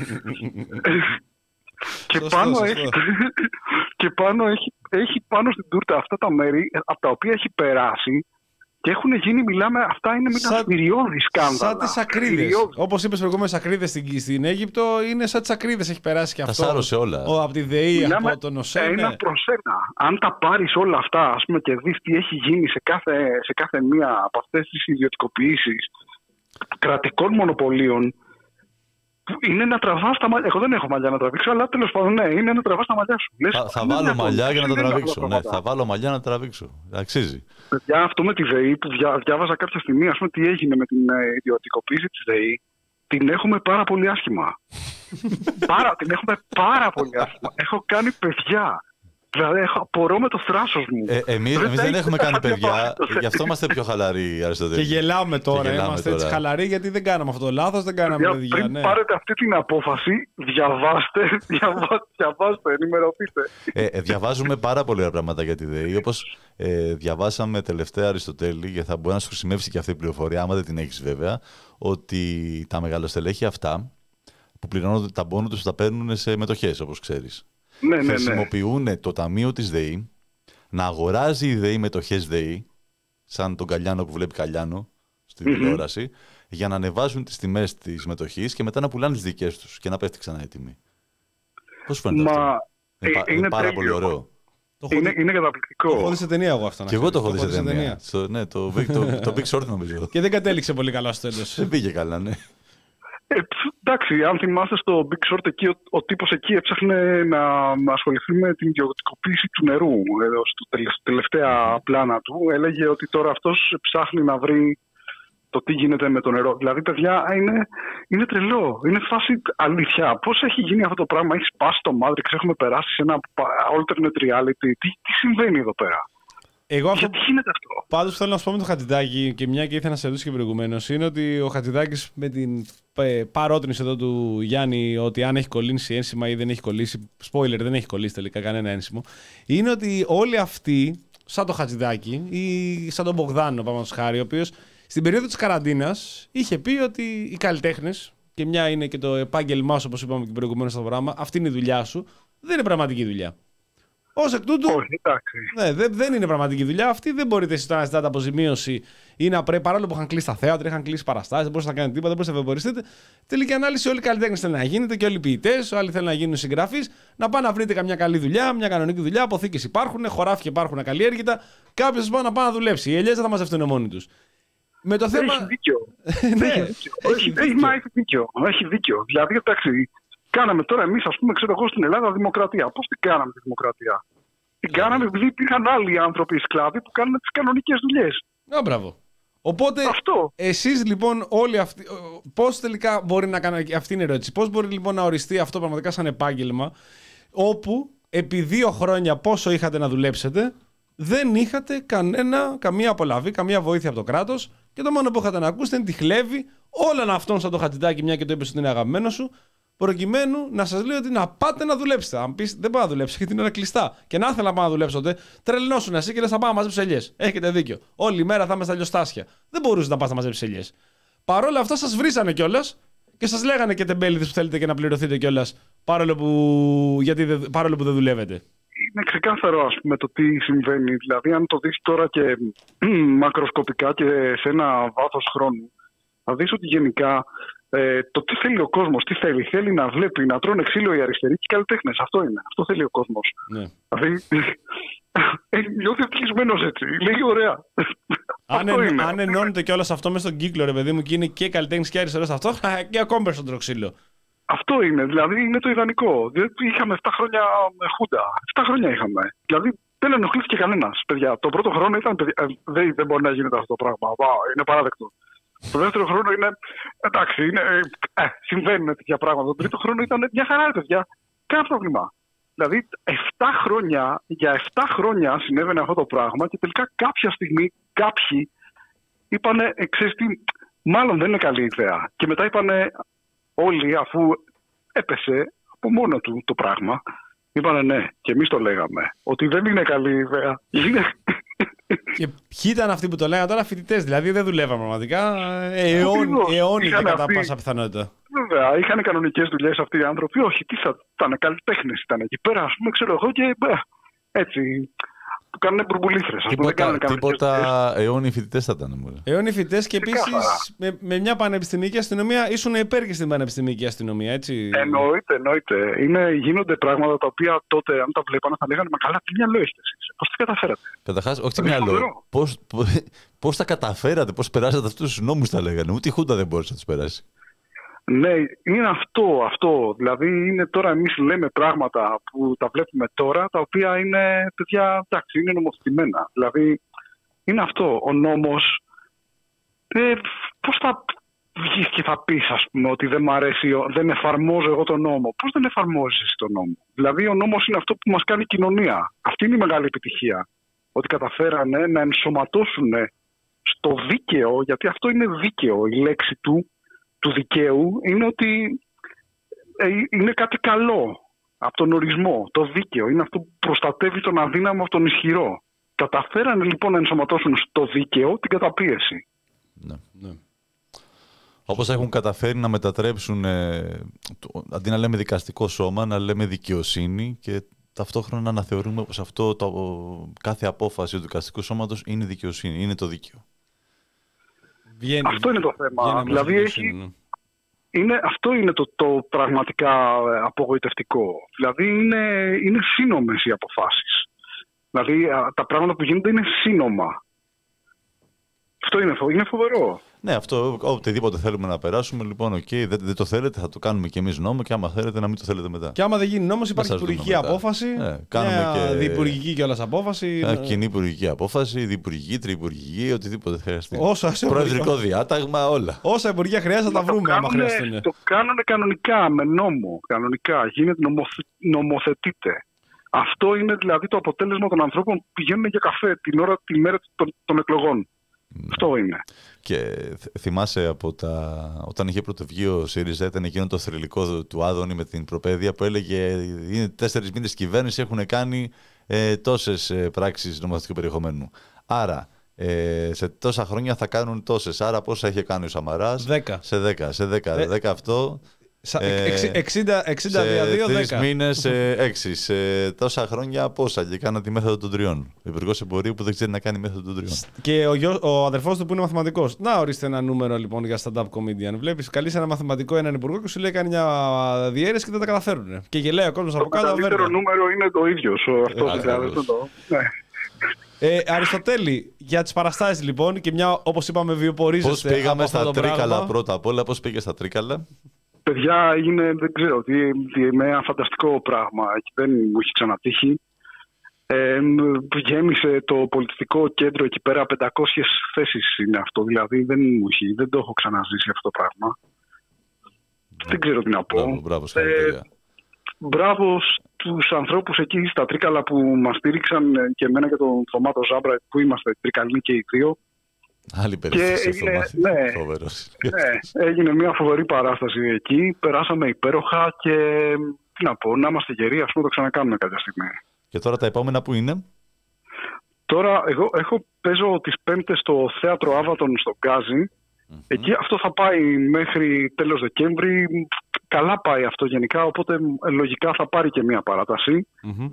και, σωστό, πάνω σωστό. έχει, και πάνω έχει, έχει πάνω στην τούρτα αυτά τα μέρη από τα οποία έχει περάσει. Και έχουν γίνει, μιλάμε, αυτά είναι Σαν- μεταφυριώδη σκάνδαλα. Σαν τις ακρίδες. Όπως είπες προηγουμένως, ακρίδες στην, στην Αίγυπτο είναι σαν τις ακρίδες. Έχει περάσει και Τα αυτό. σάρωσε όλα. Ο, από τη ΔΕΗ, Μιλάμε από τον ΟΣΕ. ένα Ναι. προς ένα. Αν τα πάρεις όλα αυτά, ας πούμε, και δεις τι έχει γίνει σε κάθε, σε κάθε μία από αυτές τις ιδιωτικοποιήσεις κρατικών μονοπωλίων, που είναι να τραβάς τα μαλλιά. Εγώ δεν έχω μαλλιά να τραβήξω, αλλά τέλος πάντων, ναι, είναι να τραβάς τα μαλλιά σου. Λες, Θα, θα είναι βάλω δυνατόν. μαλλιά για να τα Είναι τραβήξω. αυτά τα Ναι, πράγματα. θα βάλω μαλλιά να τα τραβήξω. Αξίζει. Παιδιά, αυτό με τη ΔΕΗ που διά, διάβαζα κάποια στιγμή, ας πούμε, τι έγινε με την ε, ιδιωτικοποίηση της ΔΕΗ, την έχουμε πάρα πολύ άσχημα. πάρα, την έχουμε πάρα πολύ άσχημα. Έχω κάνει παιδιά. Δηλαδή, έχω, απορώ με το θράσος μου. Ε, εμείς, Ρε, εμείς τα δεν έχετε έχουμε τα κάνει χαρτιά παιδιά, πάνω. γι' αυτό είμαστε πιο χαλαροί, Αριστοτέλη. Και γελάμε τώρα. Και γελάμε Είμαστε τώρα. έτσι χαλαροί γιατί δεν κάναμε αυτό το λάθος, δεν κάναμε Παιδιά, παιδιά. πριν Ναι. πάρετε αυτή την απόφαση, διαβάστε, διαβάστε, διαβάστε, ενημερωθείτε. Ε, ε, διαβάζουμε πάρα πολλά πράγματα για τη ΔΕΗ. Όπως ε, διαβάσαμε τελευταία, Αριστοτέλη, και θα μπορεί να σου χρησιμεύσει και αυτή η πληροφορία, άμα δεν την έχεις βέβαια, ότι τα μεγαλοστελέχη αυτά που πληρώνονται τα μπόνου τους τα παίρνουν σε μετοχές, όπως ξέρεις. Ναι, ναι, ναι. Χρησιμοποιούν το ταμείο της ΔΕΗ να αγοράζει η ΔΕΗ μετοχές ΔΕΗ, σαν τον Καλιάνο που βλέπει Καλιάνο στην Mm-hmm. τηλεόραση, για να ανεβάζουν τις τιμές της μετοχής και μετά να πουλάνε τις δικές τους και να πέφτει ξανά η τιμή. Πώς φαίνεται Μα, αυτό? ε, Είναι, πα- είναι είναι πάρα τέλειο. πολύ ωραίο. Το έχω Είναι, δει- είναι το έχω καταπληκτικό. δει σε ταινία εγώ αυτό. να Και εγώ το ξέρεις. έχω δει σε σε ταινία. Στο, ναι, το, Big- το, το Big Short νομίζω. Και δεν κατέληξε πολύ καλά στο τέλος. Δεν πήγε καλά, ναι. Ε, ψ, εντάξει, αν θυμάστε στο Big Short, εκεί, ο, ο τύπος εκεί έψαχνε να ασχοληθεί με την ιδιωτικοποίηση του νερού. Εδώ, στο τελε, τελευταία πλάνα του έλεγε ότι τώρα αυτός ψάχνει να βρει το τι γίνεται με το νερό. Δηλαδή, παιδιά, είναι, είναι τρελό. Είναι φάση αλήθεια. Πώς έχει γίνει αυτό το πράγμα? Έχει σπάσει το Matrix, έχουμε περάσει σε ένα alternate reality. Τι, τι συμβαίνει εδώ πέρα? Εγώ αυτό Γιατί γίνεται αυτό? πάντως θέλω να σου πω με τον Χατζηδάκη και μια και ήθελα να σε ρωτήσω και προηγουμένως είναι ότι ο Χατζηδάκης με την ε, παρότρινση εδώ του Γιάννη ότι αν έχει κολλήσει ένσημα ή δεν έχει κολλήσει, spoiler, δεν έχει κολλήσει τελικά κανένα ένσημο, είναι ότι όλοι αυτοί, σαν τον Χατζηδάκη ή σαν τον Μπογδάνο, παραδείγματος χάρη, ο οποίος στην περίοδο της καραντίνας είχε πει ότι οι καλλιτέχνες, και μια είναι και το επάγγελμά σου, όπως είπαμε και προηγουμένως στο πρόγραμμα, αυτή είναι η δουλειά σου, δεν είναι πραγματική δουλειά. Ως εκ τούτου, Όχι, εντάξει. ναι, δεν, δεν είναι πραγματική δουλειά αυτή. Δεν μπορείτε εσείς τώρα να ζητάτε αποζημίωση ή να πρέπει, παρόλο που είχαν κλείσει τα θέατρα, είχαν κλείσει παραστάσεις, δεν μπορούσατε να κάνετε τίποτα, δεν μπορούσατε να βεβαιωριστείτε. Τελική ανάλυση, όλοι οι καλλιτέχνες θέλουν να γίνετε και όλοι οι ποιητές, άλλοι θέλουν να γίνουν συγγραφείς, να πάνε να βρείτε καμιά καλή δουλειά, μια κανονική δουλειά. Αποθήκες υπάρχουν, χωράφια υπάρχουν ακαλλιέργητα. Κάποιος σας πάει να πάει να δουλέψει. Οι ελιές δεν θα μαζευτούν μόνοι τους. Με το θέμα. Έχει δίκιο. Ναι, έχει δίκιο. έχει Έχει, δίκιο. έχει, μα έχει δίκιο. Έχει δίκιο. Δηλαδή, εντάξει, κάναμε τώρα εμείς, ας πούμε, ξέρω εγώ, στην Ελλάδα δημοκρατία. Πώς την κάναμε τη δημοκρατία? Την κάναμε επειδή υπήρχαν άλλοι άνθρωποι σκλάβοι που κάνουν τις κανονικές δουλειές. Α, μπράβο. Οπότε, Αυτό. εσείς λοιπόν όλοι αυτοί, πώς τελικά μπορεί να κάνει, αυτή είναι η ερώτηση, πώς μπορεί λοιπόν να οριστεί αυτό πραγματικά σαν επάγγελμα, όπου επί δύο χρόνια πόσο είχατε να δουλέψετε, δεν είχατε κανένα, καμία απολαβή, καμία βοήθεια από το κράτος και το μόνο που είχατε να ακούσετε είναι τη χλέβη όλων αυτών σαν το Χατζηδάκη, μια και το είπες ότι είναι αγαπημένο σου, προκειμένου να σας λέει ότι να πάτε να δουλέψετε. Αν πεις δεν πάω να δουλέψω, γιατί την ώρα κλειστά. Και να ήθελα να πάω να δουλέψω τότε, τρελνώσουν εσύ και λες θα πάω να μαζέψω ελιές. Έχετε δίκιο. Όλη η μέρα θα είμαι στα λιοστάσια. Δεν μπορούσε να πας να μαζέψεις ελιές. Παρ' όλα αυτά σας βρίσανε κιόλας και σας λέγανε και τεμπέληδες που θέλετε και να πληρωθείτε κιόλας, παρόλο που, γιατί δεν, παρόλο που δεν δουλεύετε. Είναι ξεκάθαρο, ας πούμε, το τι συμβαίνει. Δηλαδή, αν το δεις τώρα και μακροσκοπικά και σε ένα βάθος χρόνου, θα δεις ότι γενικά ε, το τι θέλει ο κόσμος, τι θέλει. Θέλει να βλέπει, να τρώνε ξύλο οι αριστεροί και οι καλλιτέχνες. Αυτό είναι. Αυτό θέλει ο κόσμος. Ναι. Δηλαδή, νιώθει ευτυχισμένος έτσι. Λέει ωραία. Αν, εν, αν ενώνεται κιόλας αυτό μέσα στον κύκλο, ρε παιδί μου, και είναι και καλλιτέχνης και αριστερός ταυτόχρονα, και ακόμα περισσότερο ξύλο. Αυτό είναι, δηλαδή είναι το ιδανικό. Είχαμε επτά χρόνια χούντα. επτά χρόνια είχαμε. Δηλαδή δεν ενοχλήθηκε κανένας, παιδιά. Το πρώτο χρόνο ήταν. Παιδιά, δεν, δεν μπορεί να γίνεται αυτό το πράγμα. Είναι παράδεκτο. Το δεύτερο χρόνο είναι. Εντάξει, είναι, ε, συμβαίνουν τέτοια πράγματα. Το τρίτο χρόνο ήταν μια χαρά, παιδιά. Κανένα πρόβλημα. Δηλαδή, επτά χρόνια, για επτά χρόνια συνέβαινε αυτό το πράγμα και τελικά κάποια στιγμή κάποιοι είπανε, ξέρεις τι, μάλλον δεν είναι καλή ιδέα. Και μετά είπανε όλοι, αφού έπεσε από μόνο του το πράγμα, είπανε ναι, και εμείς το λέγαμε, ότι δεν είναι καλή ιδέα. Και ποιοι ήταν αυτοί που το λέγανε τώρα, φοιτητές, δηλαδή δεν δουλεύαν πραγματικά, αιώνιοι και κατά πάσα πιθανότητα. Βέβαια, είχαν κανονικές δουλειές αυτοί οι άνθρωποι. Όχι, τι θα ήταν, καλλιτέχνες ήταν εκεί πέρα, ας πούμε, ξέρω εγώ, και έτσι. Του κάνουν μπουρμπουλήθρες. Τίποτα, τίποτα αιώνιοι φοιτητές θα ήταν. Αιώνιοι φοιτητές και επίσης με, με μια πανεπιστημιακή αστυνομία ήσουν υπέρ και στην πανεπιστημιακή αστυνομία, έτσι. Εννοείται, εννοείται. Είναι, γίνονται πράγματα τα οποία τότε, αν τα βλέπανε, θα λέγανε μα καλά, τι μυαλό έχετε εσείς. Πώς τα καταφέρατε. Καταρχάς, όχι τι μυαλό. Πώς, πώς τα καταφέρατε, πώς περάσατε αυτούς τους νόμους, τα λέγανε. Ούτε η Χούντα δεν μπόρεσε να τους περάσει. Ναι, είναι αυτό, αυτό. Δηλαδή, είναι τώρα εμείς λέμε πράγματα που τα βλέπουμε τώρα, τα οποία είναι, παιδιά, εντάξει, είναι νομοθετημένα. Δηλαδή, είναι αυτό. Ο νόμος, ε, πώς θα βγεις και θα πεις, ας πούμε, ότι δεν μ' αρέσει, δεν εφαρμόζω εγώ τον νόμο. Πώς δεν εφαρμόζεις εσύ τον νόμο. Δηλαδή, ο νόμος είναι αυτό που μας κάνει κοινωνία. Αυτή είναι η μεγάλη επιτυχία. Ότι καταφέρανε να ενσωματώσουν στο δίκαιο, γιατί αυτό είναι δίκαιο, η λέξη του, του δικαίου είναι ότι είναι κάτι καλό από τον ορισμό. Το δίκαιο είναι αυτό που προστατεύει τον αδύναμο από τον ισχυρό. Καταφέρανε λοιπόν να ενσωματώσουν στο δίκαιο την καταπίεση. Ναι, ναι. Όπως έχουν καταφέρει να μετατρέψουν, ε, το, αντί να λέμε δικαστικό σώμα, να λέμε δικαιοσύνη και ταυτόχρονα να αναθεωρούμε πως αυτό το, κάθε απόφαση του δικαστικού σώματος είναι δικαιοσύνη, είναι το δίκαιο. Βγαίνει, αυτό είναι το θέμα. Δηλαδή έχει, είναι, αυτό είναι το, το πραγματικά απογοητευτικό. Δηλαδή είναι, είναι σύνομες οι αποφάσεις. Δηλαδή τα πράγματα που γίνονται είναι σύνομα. Αυτό είναι, είναι φοβερό. Ναι, αυτό οτιδήποτε θέλουμε να περάσουμε, λοιπόν, οκ, okay, δεν, δεν το θέλετε, θα το κάνουμε κι εμείς νόμο και άμα θέλετε να μην το θέλετε μετά. Και άμα δεν γίνει νόμος υπάρχει υπουργική απόφαση, ναι, κάνουμε μια και διυπουργική κιόλας απόφαση. Ναι. Κοινή υπουργική απόφαση, διυπουργική, τριυπουργική, οτιδήποτε χρειαστεί. Όσα προεδρικό διάταγμα, όλα. Όσα υπουργεία χρειάζεται θα τα βρούμε άμα χρειαστούν. Το κάνανε κανονικά, με νόμο, κανονικά, γίνεται νομοθε, νομοθετείται. Αυτό είναι δηλαδή το αποτέλεσμα των ανθρώπων που πηγαίνουν για καφέ την ώρα, τη μέρα των, των εκλογών. Mm. Αυτό είναι. Και θυμάσαι από τα... όταν είχε πρωτοβγεί ο ΣΥΡΙΖΑ, ήταν εκείνο το θρυλικό του Άδωνη με την προπαίδεια που έλεγε είναι τέσσερις μήνες κυβέρνηση, έχουν κάνει ε, τόσες ε, πράξεις νομοθετικού περιεχομένου. Άρα ε, σε τόσα χρόνια θα κάνουν τόσες. Άρα πόσα είχε κάνει ο Σαμαράς? δέκα. Σε δέκα. Σε δέκα, Δε... δέκα αυτό. εξήντα, εξήντα δια δύο, δέκα. Τρεις μήνες, έξι. Σε τόσα χρόνια πόσα και κάνα τη μέθοδο των τριών. Ο υπουργός εμπορίου που δεν ξέρει να κάνει μέθοδο των τριών. Και ο, γιος, ο αδερφός του που είναι μαθηματικός. Να ορίστε ένα νούμερο λοιπόν για stand-up comedian. Βλέπεις, καλείς ένα μαθηματικό, έναν υπουργό και σου λέει κάνει μια διαίρεση και δεν τα καταφέρουν. Και γελάει ο κόσμος από κάτω. Το καλύτερο νούμερο είναι το ίδιο. Αυτό Ε, Αριστοτέλη, για τις παραστάσεις λοιπόν και μια όπως είπαμε βιοπορίζεστε. Πώς πήγαμε στα Τρίκαλα πρώτα απ' όλα, πώς πήγε στα Τρίκαλα? Παιδιά, είναι, δεν ξέρω, είναι ένα φανταστικό πράγμα. Δεν μου έχει ξανατύχει. Ε, γέμισε το πολιτιστικό κέντρο εκεί πέρα, πεντακόσιες θέσεις είναι αυτό. Δηλαδή δεν μου έχει, δεν το έχω ξαναζήσει αυτό το πράγμα. Ναι. Δεν ξέρω τι να πω. Μπράβο, μπράβο, ε, μπράβο στους ανθρώπους εκεί στα Τρίκαλα που μας στήριξαν και εμένα και τον Θωμάτο Ζάμπρα που είμαστε τρικαλοί και οι δύο. Άλλη περίπτωση αυτό μάθει. Ναι, ναι, έγινε μια φοβερή παράσταση εκεί. Περάσαμε υπέροχα και τι να πω, να είμαστε γεροί, ας πούμε, το ξανακάνουμε κάποια στιγμή. Και τώρα τα επόμενα που είναι? Τώρα εγώ έχω, παίζω τις Πέμπτες στο Θέατρο Άβατον στο Γκάζι. Mm-hmm. Εκεί αυτό θα πάει μέχρι τέλος Δεκέμβρη. Καλά πάει αυτό γενικά, οπότε λογικά θα πάρει και μια παράταση. Mm-hmm.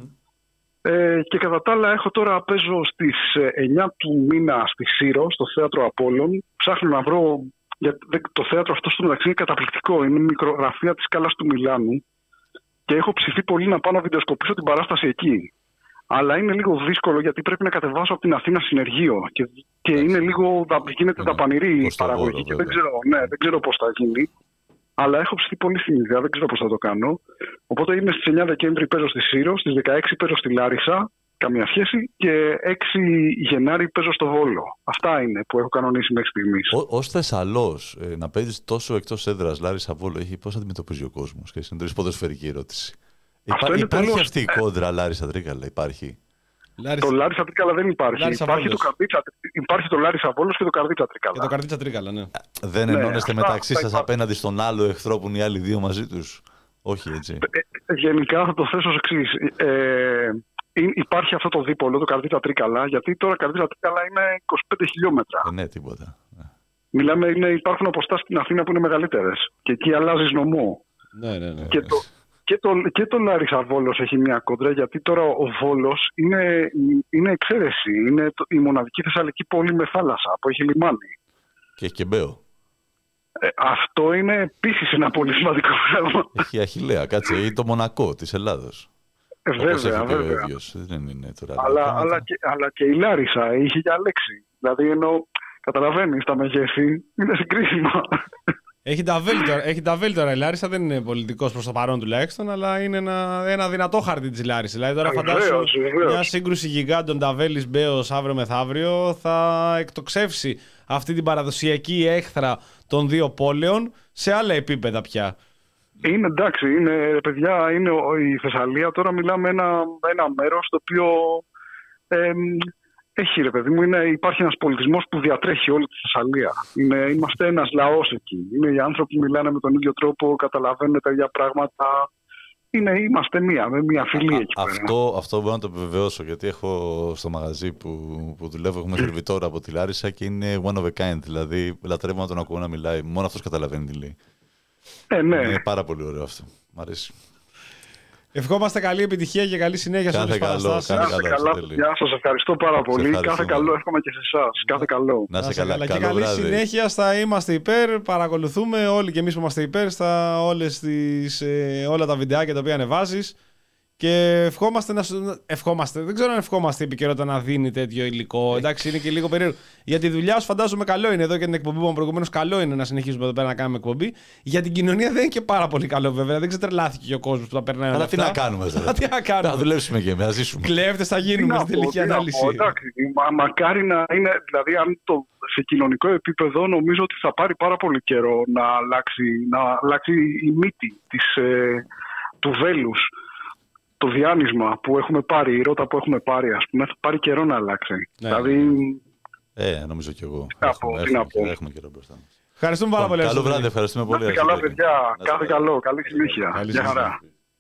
Ε, και κατά τα άλλα έχω τώρα, παίζω στις εννιά του μήνα στη Σύρο, στο Θέατρο Απόλλων. Ψάχνω να βρω, γιατί το θέατρο αυτό στο μεταξύ είναι καταπληκτικό. Είναι μικρογραφία της Κάλλας του Μιλάνου και έχω ψηθεί πολύ να πάω να βιντεοσκοπήσω την παράσταση εκεί. Αλλά είναι λίγο δύσκολο γιατί πρέπει να κατεβάσω από την Αθήνα συνεργείο και, και είναι λίγο, γίνεται δαπανηρή η παραγωγή βόρο, και δεν ξέρω, ναι, δεν ξέρω πώς θα γίνει. Αλλά έχω ψηθεί πολύ στην ιδέα, δεν ξέρω πώς θα το κάνω. Οπότε είμαι στις εννιά Δεκέμβρη παίζω στη Σύρο, στις δεκαέξι παίζω στη Λάρισα, καμία σχέση, και έξι Γενάρη παίζω στο Βόλο. Αυτά είναι που έχω κανονίσει μέχρι στιγμής. Ως Θεσσαλός, ε, να παίζεις τόσο εκτός έδρας Λάρισα Βόλο, έχει πώς αντιμετωπίζει ο κόσμος? Και είναι τρεις ποδοσφαιρική ερώτηση. Υπά, υπάρχει πολύ... αυτή η κόντρα Λάρισα Τρίκαλα, υπάρχει? Λάρισα... Το Λάρισα Τρίκαλα δεν υπάρχει. Υπάρχει το, Καρδίτσα, υπάρχει το Λάρισα Βόλος και το Καρδίτσα Τρίκαλα. Και το Καρδίτσα Τρίκαλα, ναι. Δεν ναι, ενώνεστε μεταξύ σας απέναντι στον άλλο εχθρό που είναι οι άλλοι δύο μαζί τους? Όχι, έτσι. Ε, γενικά θα το θέσω ως εξής. Ε, υπάρχει αυτό το δίπολο, το Καρδίτσα Τρίκαλα, γιατί τώρα Καρδίτσα Τρίκαλα είναι είκοσι πέντε χιλιόμετρα. Ε, ναι, τίποτα. Μιλάμε, είναι, υπάρχουν αποστάσεις στην Αθήνα που είναι μεγαλύτερες. Και εκεί αλλάζεις νομό. Ναι, ναι, ναι. Και το, Και το, και το Λάρισα Βόλος έχει μια κόντρα, γιατί τώρα ο Βόλος είναι, είναι εξαίρεση. Είναι το, η μοναδική θεσσαλική πόλη με θάλασσα που έχει λιμάνι. Και έχει και Μπέο. Ε, αυτό είναι επίσης ένα πολύ σημαντικό πράγμα. Έχει Αχιλλέα, κάτσε, ή το Μονακό της Ελλάδος. Ε, βέβαια, βέβαια. Δεν είναι τώρα. Αλλά, αλλά, και, αλλά και η Λάρισα είχε για λέξη. Δηλαδή, ενώ καταλαβαίνεις τα μεγέθη, είναι συγκρίσιμα. Έχει τα βέλη τώρα, έχει τα βέλη τώρα η Λάρισα, δεν είναι πολιτικός προς το παρόν τουλάχιστον, αλλά είναι ένα, ένα δυνατό χαρτί της Λάρισας. Δηλαδή τώρα φαντάσου μια σύγκρουση γιγάντων Ταβέλης Μπέος αύριο μεθαύριο θα εκτοξεύσει αυτή την παραδοσιακή έχθρα των δύο πόλεων σε άλλα επίπεδα πια. Είναι εντάξει, είναι, παιδιά, είναι η Θεσσαλία. Τώρα μιλάμε ένα, ένα μέρος το οποίο ε, έχει, ρε παιδί μου, είναι, υπάρχει ένας πολιτισμός που διατρέχει όλη τη Θεσσαλία. Είναι, είμαστε ένας λαός εκεί. Είναι οι άνθρωποι που μιλάνε με τον ίδιο τρόπο, καταλαβαίνουν τα ίδια πράγματα. Είναι, είμαστε μία, με μία φυλή Α, εκεί πέρα. Αυτό, αυτό μπορώ να το επιβεβαιώσω, γιατί έχω στο μαγαζί που, που δουλεύω, έχουμε σερβιτόρα από τη Λάρισα και είναι one of a kind. Δηλαδή, λατρεύω να τον ακούω να μιλάει. Μόνο αυτός καταλαβαίνει τι λέει. Ε, ναι. Είναι πάρα πολύ ωραίο αυτό. Μ' αρέσει. Ευχόμαστε καλή επιτυχία και καλή συνέχεια σε όλες τις παραστάσεις. Κάθε καλά, παιδιά. Σας ευχαριστώ πάρα πολύ. Κάθε καλό εύχομαι και σε εσάς. Κάθε καλό. Να είστε καλά. Και καλή συνέχεια. Θα είμαστε υπέρ. Παρακολουθούμε όλοι και εμείς που είμαστε υπέρ στα όλες τις, ε, όλα τα βιντεάκια τα οποία ανεβάζεις. Και ευχόμαστε να σου. Ευχόμαστε. Δεν ξέρω αν ευχόμαστε η επικαιρότητα να δίνει τέτοιο υλικό. Εντάξει, είναι και λίγο περίεργο. Για τη δουλειά σου, φαντάζομαι καλό είναι εδώ και την εκπομπή που προηγουμένως. Καλό είναι να συνεχίσουμε εδώ πέρα να κάνουμε εκπομπή. Για την κοινωνία δεν είναι και πάρα πολύ καλό, βέβαια. Δεν ξετρελάθηκε και ο κόσμος που τα περνάει όλα. Αλλά τι να κάνουμε, δηλαδή. Τι να κάνουμε. Να δουλέψουμε και εμείς, να ζήσουμε. Κλέφτες θα γίνουμε στην τελική ανάλυση. Εντάξει, μα, μακάρι να είναι. Δηλαδή, αν το, σε κοινωνικό επίπεδο, νομίζω ότι θα πάρει πάρα πολύ καιρό να αλλάξει, να αλλάξει η μύτη της, ε, του βέλους. Το διάνυσμα που έχουμε πάρει, η ρότα που έχουμε πάρει, ας πούμε, θα πάρει καιρό να αλλάξει. Ναι. Δηλαδή. Ε, νομίζω κι εγώ. Τι έχουμε, έχουμε, έχουμε, έχουμε καιρό μπροστά μας. Ευχαριστούμε πάρα πολύ. Καλό βράδυ, ευχαριστούμε πολύ. Κάθε καλά, παιδιά. Κάθε καλό. Καλή συνέχεια. Γεια χαρά.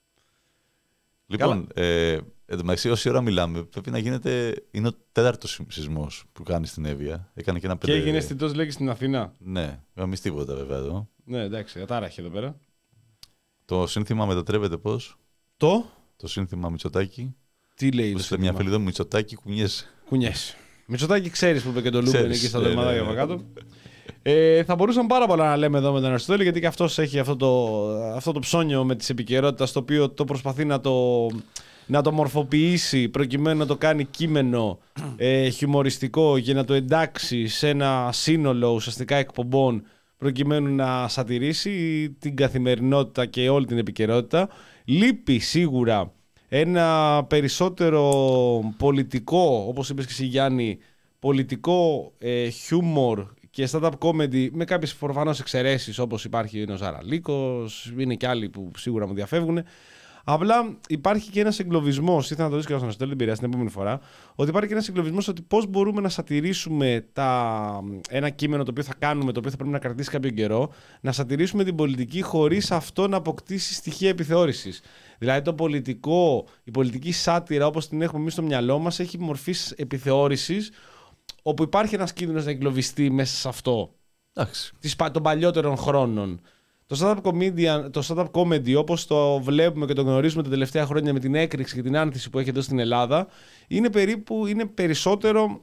Λοιπόν, ε, εντωμεταξύ, όση ώρα μιλάμε, πρέπει να γίνεται. Είναι ο τέταρτος σεισμός που κάνει στην Εύβοια. Έκανε και ένα πέντε. Και έγινε αισθητός, λέγει, στην Αθήνα. Ναι, εμείς τίποτα βέβαια εδώ. Ναι, εντάξει, ατάραχε εδώ πέρα. Το σύνθημα μετατρέπεται πώς? Το. Το σύνθημα Μητσοτάκη. Τι λέει? Σε μια φελίδα Μητσοτάκη κουνιέσαι. Κουνιέσαι. Μητσοτάκη, ξέρεις που είπε και το Λούπεν εκεί στα δελματάκια από κάτω. Ε, θα μπορούσαμε πάρα πολλά να λέμε εδώ με τον Αριστοτέλη, γιατί και αυτός έχει αυτό το, αυτό το ψώνιο με τις επικαιρότητες, το οποίο το προσπαθεί να το, να το μορφοποιήσει προκειμένου να το κάνει κείμενο ε, χιουμοριστικό και να το εντάξει σε ένα σύνολο ουσιαστικά εκπομπών προκειμένου να σατηρήσει την καθημερινότητα και όλη την επικαιρότητα. Λείπει σίγουρα ένα περισσότερο πολιτικό, όπως είπες και εσύ Γιάννη, πολιτικό ε, χιούμορ και stand-up comedy με κάποιες προφανώς εξαιρέσεις, όπως υπάρχει ο Ζαραλίκος, είναι και άλλοι που σίγουρα μου διαφεύγουν. Απλά υπάρχει και ένας εγκλωβισμός, ήθελα να το δεις και να στέλνω την πειρά την επόμενη φορά, ότι υπάρχει και ένας εγκλωβισμός ότι πώς μπορούμε να σατηρήσουμε τα... ένα κείμενο το οποίο θα κάνουμε, το οποίο θα πρέπει να κρατήσει κάποιο καιρό, να σατηρήσουμε την πολιτική χωρίς αυτό να αποκτήσει στοιχεία επιθεώρησης. Δηλαδή το πολιτικό, η πολιτική σάτυρα όπως την έχουμε εμείς στο μυαλό μας έχει μορφή επιθεώρησης, όπου υπάρχει ένας κίνδυνος να εγκλωβιστεί μέσα σε αυτό. Εντάξει. Των παλιότερων χρόνων. Το stand-up comedy, το stand-up comedy, όπως το βλέπουμε και το γνωρίζουμε τα τελευταία χρόνια με την έκρηξη και την άνθηση που έχει εδώ στην Ελλάδα, είναι περίπου, είναι περισσότερο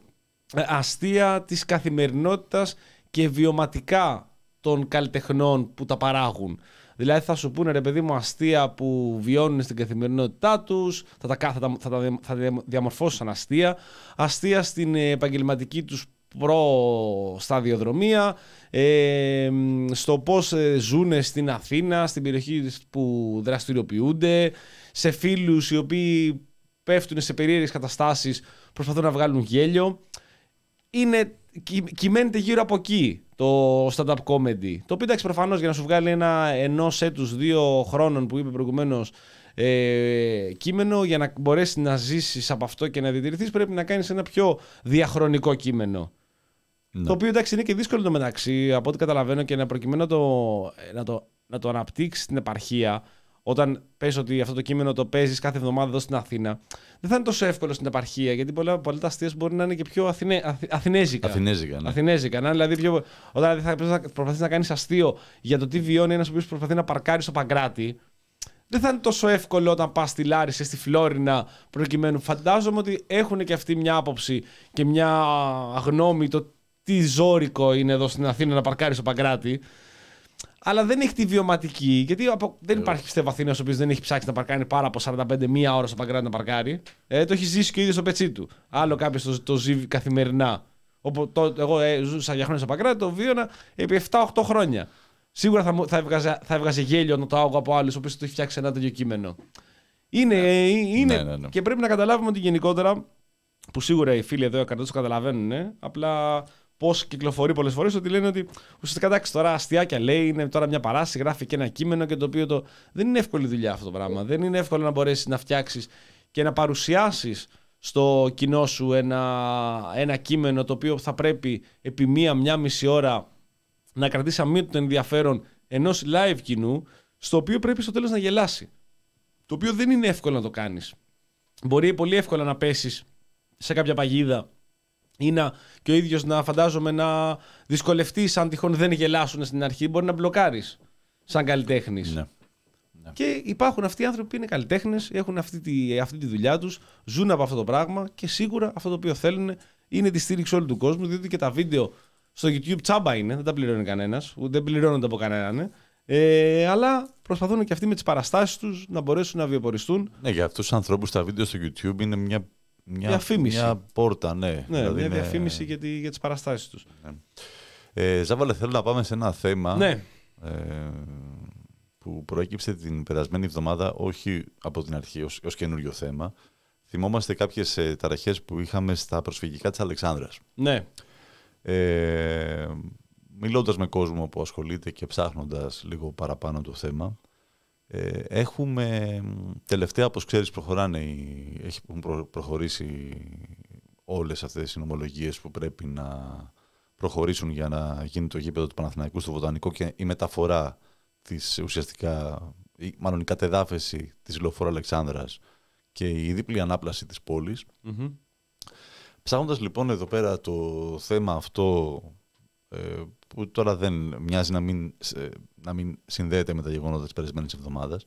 αστεία της καθημερινότητας και βιωματικά των καλλιτεχνών που τα παράγουν. Δηλαδή θα σου πούνε, ρε παιδί μου, αστεία που βιώνουν στην καθημερινότητά τους, θα τα, θα τα, θα τα, θα τα διαμορφώσουν σαν αστεία, αστεία στην επαγγελματική τους προ-σταδιοδρομία, ε, στο πώς ζουν στην Αθήνα, στην περιοχή που δραστηριοποιούνται, σε φίλους οι οποίοι πέφτουν σε περίεργες καταστάσεις, προσπαθούν να βγάλουν γέλιο. Είναι, κι, κυμαίνεται γύρω από εκεί το stand-up comedy. Το οποίο, εντάξει, προφανώς για να σου βγάλει ένα ενός έτους δύο χρόνων που είπε προηγουμένως ε, κείμενο, για να μπορέσεις να ζήσεις από αυτό και να διατηρηθείς, πρέπει να κάνεις ένα πιο διαχρονικό κείμενο. Ναι. Το οποίο, εντάξει, είναι και δύσκολο το μεταξύ, από ό,τι καταλαβαίνω, και να προκειμένου να το, να το, να το αναπτύξεις στην επαρχία, όταν πες ότι αυτό το κείμενο το παίζεις κάθε εβδομάδα εδώ στην Αθήνα, δεν θα είναι τόσο εύκολο στην επαρχία, γιατί πολλά, πολλά τα αστεία μπορεί να είναι και πιο αθηνε, αθ, αθηνέζικα. Αθηνέζικα, ναι. Αθηνέζικα, ναι, δηλαδή πιο, όταν θα προσπαθείς να κάνεις αστείο για το τι βιώνει ένας ο οποίος προσπαθεί να παρκάρει στο Παγκράτη, δεν θα είναι τόσο εύκολο όταν πας στη Λάρισα, στη Φλόρινα, προκειμένου. Φαντάζομαι ότι έχουν και αυτοί μια άποψη και μια γνώμη το τι ζώρικο είναι εδώ στην Αθήνα να παρκάρει στο Παγκράτη. Αλλά δεν έχει τη βιωματική, γιατί από, δεν yeah. υπάρχει, πιστεύω, Αθήνας ο οποίος δεν έχει ψάξει να παρκάρει πάρα από σαράντα πέντε μία ώρα στο Παγκράτη να παρκάρει. Ε, το έχει ζήσει και ο ίδιος στο πετσί του. Άλλο κάποιος το, το ζει καθημερινά. Όπου, το, εγώ ε, ζούσα για χρόνια στο Παγκράτη, το βίωνα επί επτά οκτώ χρόνια. Σίγουρα θα, θα, έβγαζε, θα έβγαζε γέλιο να το άκουγα από άλλους, ο οποίος το έχει φτιάξει ένα τέτοιο κείμενο. Είναι, yeah. είναι ναι, ναι, ναι. Και πρέπει να καταλάβουμε ότι γενικότερα, που σίγουρα οι φίλοι εδώ οι το καταλαβαίνουν, ε, απλά. Πώς κυκλοφορεί πολλές φορές, ότι λένε ότι ουσιαστικά, εντάξει, τώρα αστιάκια λέει, είναι τώρα μια παράσταση, γράφει και ένα κείμενο και το οποίο το... δεν είναι εύκολη δουλειά αυτό το πράγμα. Δεν είναι εύκολο να μπορέσεις να φτιάξεις και να παρουσιάσεις στο κοινό σου ένα, ένα κείμενο το οποίο θα πρέπει επί μία, μία μισή ώρα να κρατήσει αμύωτο το ενδιαφέρον ενός live κοινού, στο οποίο πρέπει στο τέλος να γελάσει. Το οποίο δεν είναι εύκολο να το κάνεις. Μπορεί πολύ εύκολα να πέσεις σε κάποια παγίδα ή να, και ο ίδιος να φαντάζομαι να δυσκολευτείς αν τυχόν δεν γελάσουν στην αρχή, μπορεί να μπλοκάρεις σαν καλλιτέχνης. Ναι. Ναι. Και υπάρχουν αυτοί οι άνθρωποι που είναι καλλιτέχνες, έχουν αυτή τη, αυτή τη δουλειά τους, ζουν από αυτό το πράγμα και σίγουρα αυτό το οποίο θέλουν είναι τη στήριξη όλου του κόσμου, διότι και τα βίντεο στο YouTube τσάμπα είναι, δεν τα πληρώνει κανένας, ούτε δεν πληρώνονται από κανέναν. Ε, αλλά προσπαθούν και αυτοί με τις παραστάσεις τους να μπορέσουν να βιοποριστούν. Ναι, για αυτούς τους ανθρώπους τα βίντεο στο YouTube είναι μια Μια, διαφήμιση. Μια πόρτα, ναι. Ναι, δηλαδή μια είναι... διαφήμιση για, τη, για τις παραστάσεις τους. Ναι. Ε, Ζάβαλε, θέλω να πάμε σε ένα θέμα ναι. ε, που προέκυψε την περασμένη εβδομάδα, όχι από την αρχή ως, ως καινούριο θέμα. Θυμόμαστε κάποιες ε, ταραχές που είχαμε στα προσφυγικά της Αλεξάνδρας. Ναι. Ε, μιλώντας με κόσμο που ασχολείται και ψάχνοντας λίγο παραπάνω το θέμα, Ε, έχουμε τελευταία, όπως ξέρεις, προχωράνε, έχουν προ, προχωρήσει όλες αυτές οι συνομολογίες που πρέπει να προχωρήσουν για να γίνει το γήπεδο του Παναθηναϊκού στο Βοτανικό και η μεταφορά της ουσιαστικά, ή, μάλλον η κατεδάφεση της Λεωφόρου Αλεξάνδρας και η δίπλη ανάπλαση της πόλης. Mm-hmm. Ψάχνοντας λοιπόν εδώ πέρα το θέμα αυτό, ε, που τώρα δεν μοιάζει να μην, να μην συνδέεται με τα γεγονότα της περασμένης εβδομάδας,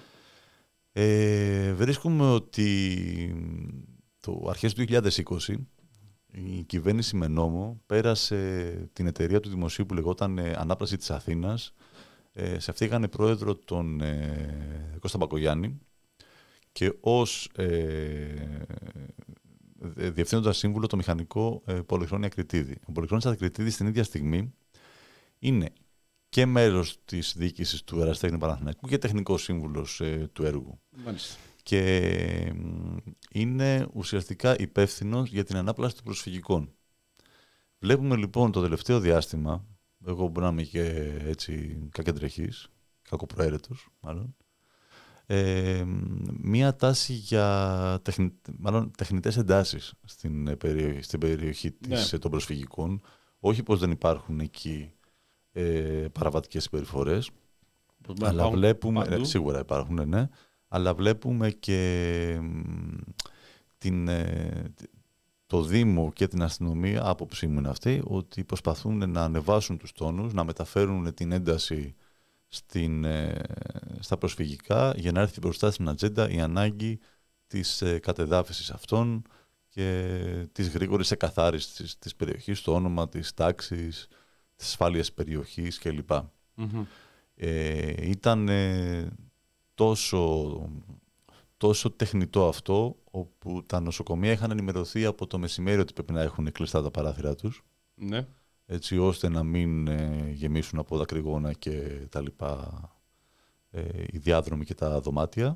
ε, βρίσκουμε ότι το αρχές του δύο χιλιάδες είκοσι η κυβέρνηση με νόμο πέρασε την εταιρεία του δημοσίου που λεγόταν ε, Ανάπλαση της Αθήνας. Ε, σε αυτή είχαν πρόεδρο τον ε, Κώστα Μπακογιάννη και ως ε, διευθύνοντα σύμβουλο το μηχανικό ε, Πολυχρόνια Κρητίδη. Ο Πολυχρόνιας Κρητίδης την ίδια στιγμή είναι και μέλος της διοίκησης του Ερασιτέχνη Παναθηναϊκού και τεχνικός σύμβουλος ε, του έργου. Μάλιστα. Και ε, είναι ουσιαστικά υπεύθυνος για την ανάπλαση των προσφυγικών. Βλέπουμε λοιπόν το τελευταίο διάστημα, εγώ μπορεί να είμαι και έτσι κακεντρεχής, κακοπροαίρετος μάλλον, ε, μία τάση για τεχνη, μάλλον τεχνητές εντάσεις στην περιοχή, στην περιοχή της, ναι. των προσφυγικών. Όχι πως δεν υπάρχουν εκεί ε, παραβατικές συμπεριφορές, αλλά βλέπουμε, ε, σίγουρα υπάρχουν, ναι, αλλά βλέπουμε και την, ε, το Δήμο και την αστυνομία, άποψή μου είναι αυτή, ότι προσπαθούν να ανεβάσουν τους τόνους, να μεταφέρουν την ένταση στην, ε, στα προσφυγικά για να έρθει μπροστά στην ατζέντα η ανάγκη της ε, κατεδάφισης αυτών και της γρήγορης εκαθάρισης της, της περιοχής, το όνομα της τάξης, της ασφάλειας περιοχής κλπ. Mm-hmm. Ε, ήταν ε, τόσο, τόσο τεχνητό αυτό, όπου τα νοσοκομεία είχαν ενημερωθεί από το μεσημέρι ότι πρέπει να έχουν κλειστά τα παράθυρά τους, ναι. έτσι ώστε να μην ε, γεμίσουν από δακρυγόνα και τα λοιπά ε, οι διάδρομοι και τα δωμάτια.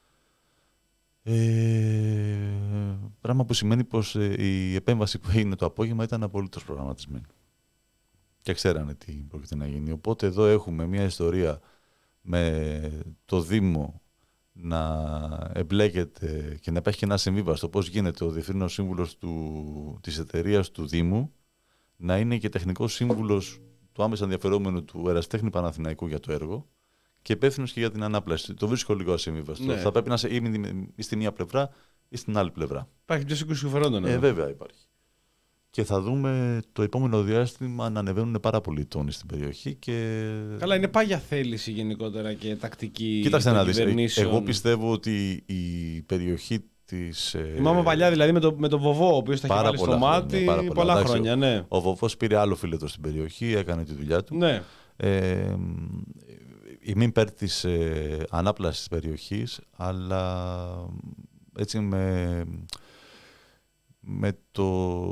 Ε, πράγμα που σημαίνει πως ε, η επέμβαση που έγινε το απόγευμα ήταν απολύτως προγραμματισμένη. Και ξέρανε τι πρόκειται να γίνει. Οπότε εδώ έχουμε μια ιστορία με το Δήμο να εμπλέκεται και να υπάρχει και ένα συμβίβαστο πώς γίνεται ο διευθύνων σύμβουλος του, της εταιρείας του Δήμου να είναι και τεχνικός σύμβουλος του άμεσα ενδιαφερόμενου του Εραστέχνη Παναθηναϊκού για το έργο και υπεύθυνος και για την ανάπλαση. Το βρίσκω λίγο ασυμβίβαστο. Ναι. Θα πρέπει να είσαι ή στη μία πλευρά ή στην άλλη πλευρά. Υπάρχει πιο σύγκρουση συμφερόντων. Ε, βέβαια υπάρχει. Και θα δούμε το επόμενο διάστημα να ανεβαίνουν πάρα πολλοί τόνοι στην περιοχή. Και... Καλά, είναι πάγια θέληση γενικότερα και τακτική. Κοίταξε να δεις. Εγώ πιστεύω ότι η περιοχή της. Θυμάμαι παλιά δηλαδή με τον με το Βοβό, ο οποίος τα είχε βάλει στο μάτι πολλά, πολλά, πολλά χρόνια. Ναι. Ο Βοβός πήρε άλλο φίλετο στην περιοχή, έκανε τη δουλειά του. Ναι. Ε, είμαι υπέρ της ε, ανάπλασης της περιοχής, αλλά έτσι με. με το,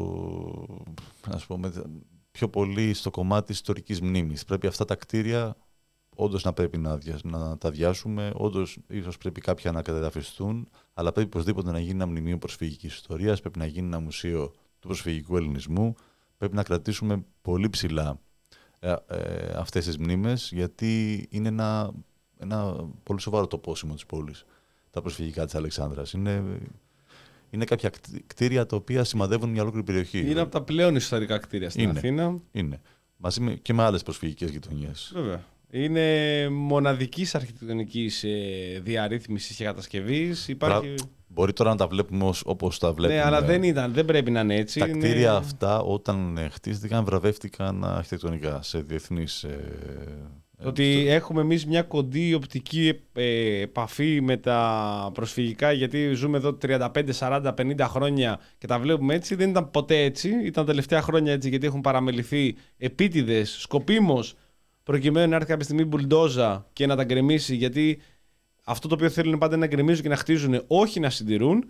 ας πούμε, πιο πολύ στο κομμάτι της ιστορικής μνήμης. Πρέπει αυτά τα κτίρια όντως να πρέπει να, να τα αδειάσουμε, όντως ίσως πρέπει κάποια να κατεδαφιστούν, αλλά πρέπει οπωσδήποτε να γίνει ένα μνημείο προσφυγικής ιστορίας, πρέπει να γίνει ένα μουσείο του προσφυγικού ελληνισμού, πρέπει να κρατήσουμε πολύ ψηλά ε, ε, αυτές τις μνήμες, γιατί είναι ένα, ένα πολύ σοβαρό τοπόσιμο της πόλης, τα προσφυγικά της Αλεξάνδρας. Είναι... Είναι κάποια κτίρια τα οποία σημαδεύουν μια ολόκληρη περιοχή. Είναι από τα πλέον ιστορικά κτίρια στην είναι, Αθήνα. Είναι. Μαζί με, και με άλλες προσφυγικές γειτονιές. Βέβαια. Είναι μοναδικής αρχιτεκτονικής ε, διαρρύθμισης και κατασκευής. Υπάρχει... Πρα... Μπορεί τώρα να τα βλέπουμε όπως τα βλέπουμε. Ναι, αλλά δεν ήταν, δεν πρέπει να είναι έτσι. Τα είναι... κτίρια αυτά όταν ε, χτίστηκαν βραβεύτηκαν αρχιτεκτονικά σε διεθνείς... Ε, ότι έχουμε εμείς μια κοντή οπτική ε, επαφή με τα προσφυγικά, γιατί ζούμε εδώ τριάντα πέντε, σαράντα, πενήντα χρόνια και τα βλέπουμε έτσι. Δεν ήταν ποτέ έτσι. Ήταν τελευταία χρόνια έτσι, γιατί έχουν παραμεληθεί επίτηδες, σκοπίμως, προκειμένου να έρθει κάποια στιγμή μπουλντόζα και να τα γκρεμίσει. Γιατί αυτό το οποίο θέλουν πάντα να γκρεμίζουν και να χτίζουν, όχι να συντηρούν.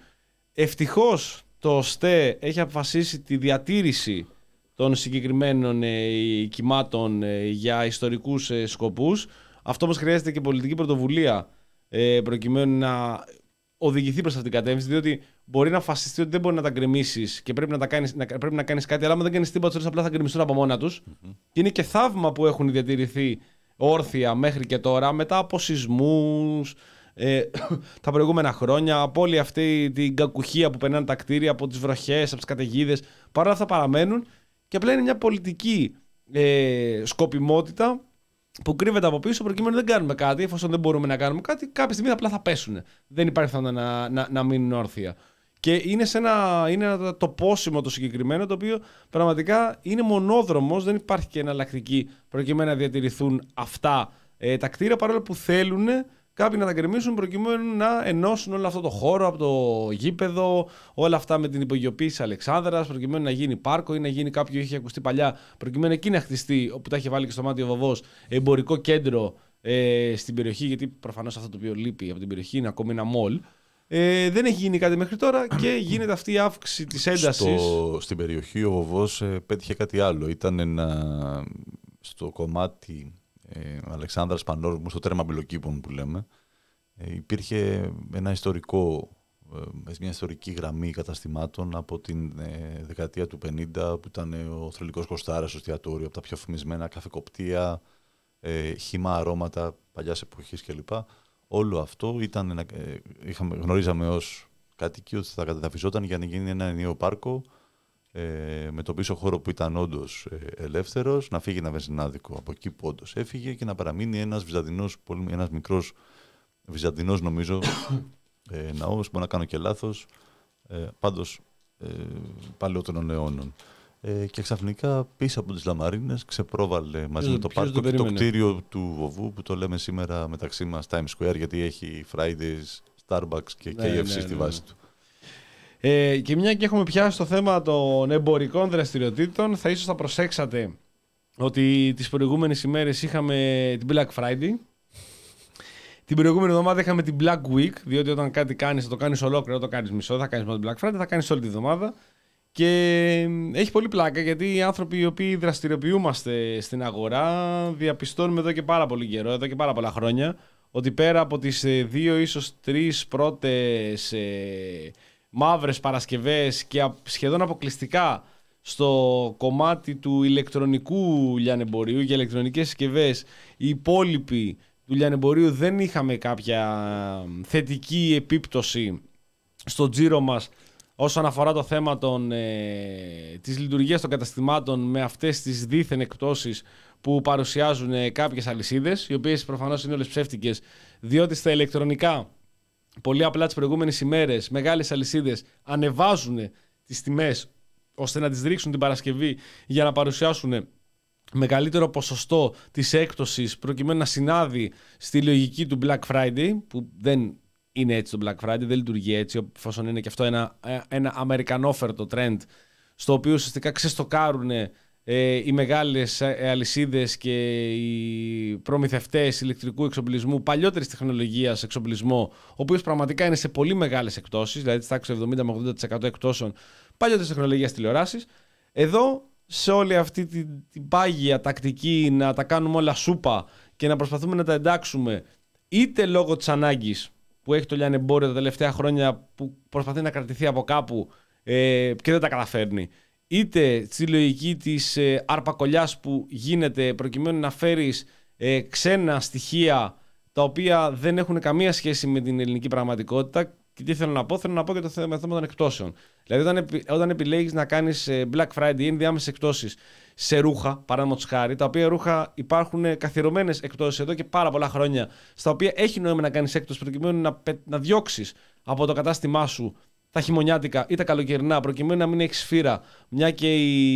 Ευτυχώς το ΣΤΕ έχει αποφασίσει τη διατήρηση των συγκεκριμένων ε, κυμάτων ε, για ιστορικούς ε, σκοπούς. Αυτό όμως χρειάζεται και πολιτική πρωτοβουλία ε, προκειμένου να οδηγηθεί προς αυτήν την κατεύθυνση, διότι μπορεί να φασιστεί ότι δεν μπορεί να τα γκρεμίσεις και πρέπει να, τα κάνεις, να, πρέπει να κάνεις κάτι, αλλά άμα δεν κάνεις τίποτα, τότε απλά θα γκρεμιστούν από μόνα τους. Mm-hmm. Και είναι και θαύμα που έχουν διατηρηθεί όρθια μέχρι και τώρα, μετά από σεισμούς, ε, τα προηγούμενα χρόνια, από όλη αυτή την κακουχία που περνάνε τα κτίρια, από τις βροχές, από τις καταιγίδες. Παρά αυτά παραμένουν. Και απλά είναι μια πολιτική ε, σκοπιμότητα που κρύβεται από πίσω, προκειμένου δεν κάνουμε κάτι. Εφόσον δεν μπορούμε να κάνουμε κάτι, κάποια στιγμή απλά θα πέσουν. Δεν υπάρχει πιθανότητα να, να, να μείνουν όρθια. Και είναι, σε ένα, είναι ένα τοπόσιμο το συγκεκριμένο, το οποίο πραγματικά είναι μονόδρομος, δεν υπάρχει και εναλλακτική προκειμένου να διατηρηθούν αυτά ε, τα κτίρια, παρόλο που θέλουν κάποιοι να τα γκρεμίσουν προκειμένου να ενώσουν όλο αυτό το χώρο από το γήπεδο, όλα αυτά με την υπογειοποίηση της Αλεξάνδρας, προκειμένου να γίνει πάρκο ή να γίνει κάποιο, είχε ακουστεί παλιά, προκειμένου εκεί να χτιστεί, όπου τα είχε βάλει και στο μάτι ο Βοβός, εμπορικό κέντρο ε, στην περιοχή, γιατί προφανώς αυτό το οποίο λείπει από την περιοχή είναι ακόμη ένα μολ. Ε, δεν έχει γίνει κάτι μέχρι τώρα και γίνεται αυτή η αύξηση της έντασης. Στο, στην περιοχή ο Βοβός ε, πέτυχε κάτι άλλο. Ήταν ένα, στο κομμάτι ε, Αλεξάνδρας Πανόρμου, στο τέρμα Μπελοκήπων που λέμε, ε, υπήρχε ένα ιστορικό, ε, μια ιστορική γραμμή καταστημάτων από την ε, δεκαετία του πενήντα, που ήταν ε, ο Θρελικός Κοστάρας στο εστιατόριο, από τα πιο φημισμένα καφεκοπτεία, ε, χύμα αρώματα παλιάς εποχής κλπ. όλο αυτό ήταν, ε, είχαμε, γνωρίζαμε ως κάτοικοι ότι θα κατεδαφιζόταν για να γίνει ένα ενιαίο πάρκο ε, με το πίσω χώρο που ήταν όντως ε, ελεύθερος, να φύγει ένα βενζινάδικο από εκεί που όντως έφυγε και να παραμείνει ένας βυζαντινός, πολύ, ένας μικρός βυζαντινός νομίζω ε, ναός, μπορεί να κάνω και λάθος, ε, πάντως ε, παλαιότερων αιώνων. Ε, και ξαφνικά πίσω από τις λαμαρίνες ξεπρόβαλε μαζί ποιος, με το πάρκο το, το κτίριο του Βοβού που το λέμε σήμερα μεταξύ μας Times Square, γιατί έχει Fridays, Starbucks και ναι, κέι εφ σι ναι, στη ναι. βάση του. Ε, και μια και έχουμε πιάσει το θέμα των εμπορικών δραστηριοτήτων, θα ίσως θα προσέξατε ότι τις προηγούμενες ημέρες είχαμε την Black Friday. Την προηγούμενη εβδομάδα είχαμε την Black Week, διότι όταν κάτι κάνεις θα το κάνεις ολόκληρο, όταν το κάνεις μισό, θα κάνεις μόνο την Black Friday, θα κάνεις όλη τη εβδομάδα. Και έχει πολύ πλάκα γιατί οι άνθρωποι οι οποίοι δραστηριοποιούμαστε στην αγορά διαπιστώνουμε εδώ και πάρα πολύ καιρό, εδώ και πάρα πολλά χρόνια, ότι πέρα από τις δύο ίσως τρεις πρώτες ε, μαύρες Παρασκευές και σχεδόν αποκλειστικά στο κομμάτι του ηλεκτρονικού λιανεμπορίου για ηλεκτρονικές συσκευές, οι υπόλοιποι του λιανεμπορίου δεν είχαμε κάποια θετική επίπτωση στο τζίρο μας όσον αφορά το θέμα των, ε, της λειτουργίας των καταστημάτων με αυτές τις δίθεν εκπτώσεις που παρουσιάζουν ε, κάποιες αλυσίδες, οι οποίες προφανώς είναι όλες ψεύτικες, διότι στα ηλεκτρονικά πολύ απλά τις προηγούμενες ημέρες μεγάλες αλυσίδες ανεβάζουν τις τιμές ώστε να τις ρίξουν την Παρασκευή για να παρουσιάσουν μεγαλύτερο ποσοστό της έκπτωσης προκειμένου να συνάδει στη λογική του Black Friday, που δεν είναι έτσι το Black Friday, δεν λειτουργεί έτσι, εφόσον είναι και αυτό ένα, ένα αμερικανόφερτο trend, στο οποίο ουσιαστικά ξεστοκάρουν ε, οι μεγάλες αλυσίδες και οι προμηθευτές ηλεκτρικού εξοπλισμού, παλιότερης τεχνολογίας εξοπλισμό, ο οποίος πραγματικά είναι σε πολύ μεγάλες εκπτώσεις, δηλαδή της τάξης εβδομήντα με ογδόντα τοις εκατό εκπτώσεων παλιότερης τεχνολογίας τηλεοράσεις. Εδώ, σε όλη αυτή την, την πάγια τακτική να τα κάνουμε όλα σούπα και να προσπαθούμε να τα εντάξουμε είτε λόγω της ανάγκης που έχει το λιανεμπόριο τα τελευταία χρόνια, που προσπαθεί να κρατηθεί από κάπου ε, και δεν τα καταφέρνει, είτε στη λογική της ε, αρπακολιάς που γίνεται προκειμένου να φέρεις ε, ξένα στοιχεία τα οποία δεν έχουν καμία σχέση με την ελληνική πραγματικότητα. Και τι θέλω να πω, θέλω να πω και το θέμα των εκπτώσεων. Δηλαδή, όταν, επι, όταν επιλέγεις να κάνεις Black Friday ή ενδιάμεσες εκπτώσεις σε ρούχα, παραδείγματος χάρη, τα οποία ρούχα υπάρχουν καθιερωμένες εκπτώσεις εδώ και πάρα πολλά χρόνια, στα οποία έχει νόημα να κάνεις έκπτωση προκειμένου να, να διώξεις από το κατάστημά σου τα χειμωνιάτικα ή τα καλοκαιρινά, προκειμένου να μην έχεις σφύρα, μια και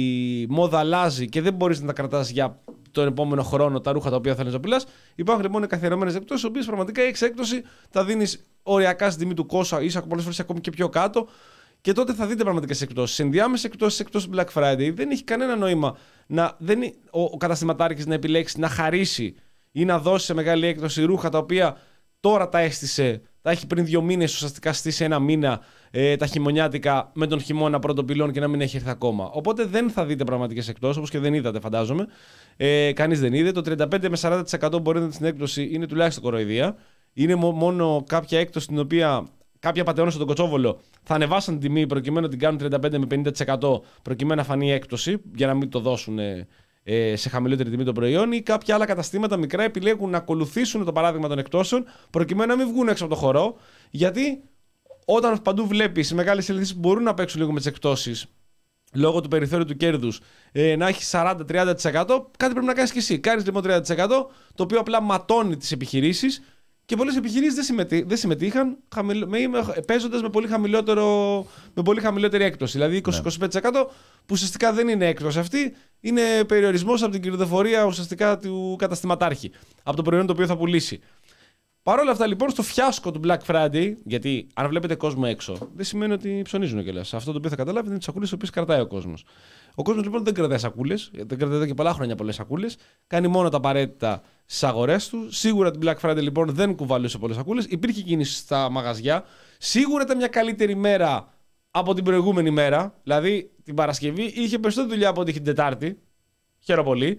η μόδα αλλάζει και δεν μπορείς να τα κρατάς για τον επόμενο χρόνο τα ρούχα τα οποία θέλεις να πουλάς. Υπάρχουν λοιπόν καθιερωμένες εκπτώσεις, οι οποίες πραγματικά έχεις έκπτωση, τα δίνεις οριακά στη τιμή του κόσα, ίσως πολλές φορές ακόμη και πιο κάτω, και τότε θα δείτε πραγματικές εκπτώσεις. Ενδιάμεσες εκπτώσεις, εκτός Black Friday, δεν έχει κανένα νόημα να, δεν, ο, ο καταστηματάρχης να επιλέξει να χαρίσει ή να δώσει σε μεγάλη έκπτωση ρούχα τα οποία τώρα τα έστησε, τα έχει πριν δύο μήνες ουσιαστικά στήσει ένα μήνα ε, τα χειμωνιάτικα με τον χειμώνα πρώτων πυλών και να μην έχει έρθει ακόμα. Οπότε δεν θα δείτε πραγματικές εκπτώσεις, όπως και δεν είδατε, φαντάζομαι. Ε, κανείς δεν είδε. Το τριάντα πέντε με σαράντα τοις εκατό μπορεί να δείτε στην έκπτωση, είναι τουλάχιστον κοροϊδία. Είναι μόνο κάποια έκπτωση την οποία κάποιοι απατεώνες στον Κοτσόβολο θα ανεβάσουν την τιμή προκειμένου να την κάνουν τριάντα πέντε με πενήντα τοις εκατό προκειμένου να φανεί έκπτωση, για να μην το δώσουν ε, ε, σε χαμηλότερη τιμή το προϊόν, ή κάποια άλλα καταστήματα μικρά επιλέγουν να ακολουθήσουν το παράδειγμα των εκπτώσεων προκειμένου να μην βγουν έξω από το χορό. Γιατί όταν παντού βλέπεις μεγάλες σελίδες που μπορούν να παίξουν λίγο με τις εκπτώσεις λόγω του περιθώριου του κέρδους, ε, να έχει σαράντα με τριάντα τοις εκατό, κάτι πρέπει να κάνεις και εσύ. Κάνεις λοιπόν τριάντα τοις εκατό, το οποίο απλά ματώνει τις επιχειρήσεις. Και πολλές επιχειρήσεις δεν, συμμετεί, δεν συμμετείχαν παίζοντας με πολύ, με πολύ χαμηλότερη έκπτωση. Δηλαδή είκοσι με είκοσι πέντε τοις εκατό που ουσιαστικά δεν είναι έκπτωση αυτή, είναι περιορισμός από την κερδοφορία ουσιαστικά του καταστηματάρχη, από το προϊόν το οποίο θα πουλήσει. Παρ' όλα αυτά λοιπόν, στο φιάσκο του Black Friday, γιατί αν βλέπετε κόσμο έξω, δεν σημαίνει ότι ψωνίζουν κιόλας. Αυτό το οποίο θα καταλάβετε είναι τις σακούλες τις οποίες κρατάει ο κόσμος. Ο κόσμος λοιπόν δεν κρατάει σακούλες, δεν κρατάει εδώ και πολλά χρόνια πολλές σακούλες, κάνει μόνο τα απαραίτητα στις αγορές του. Σίγουρα την Black Friday λοιπόν δεν κουβαλούσε πολλές σακούλες, υπήρχε κίνηση στα μαγαζιά. Σίγουρα ήταν μια καλύτερη μέρα από την προηγούμενη μέρα, δηλαδή την Παρασκευή είχε περισσότερη δουλειά από ό,τι είχε την Τετάρτη. Χαίρομαι πολύ.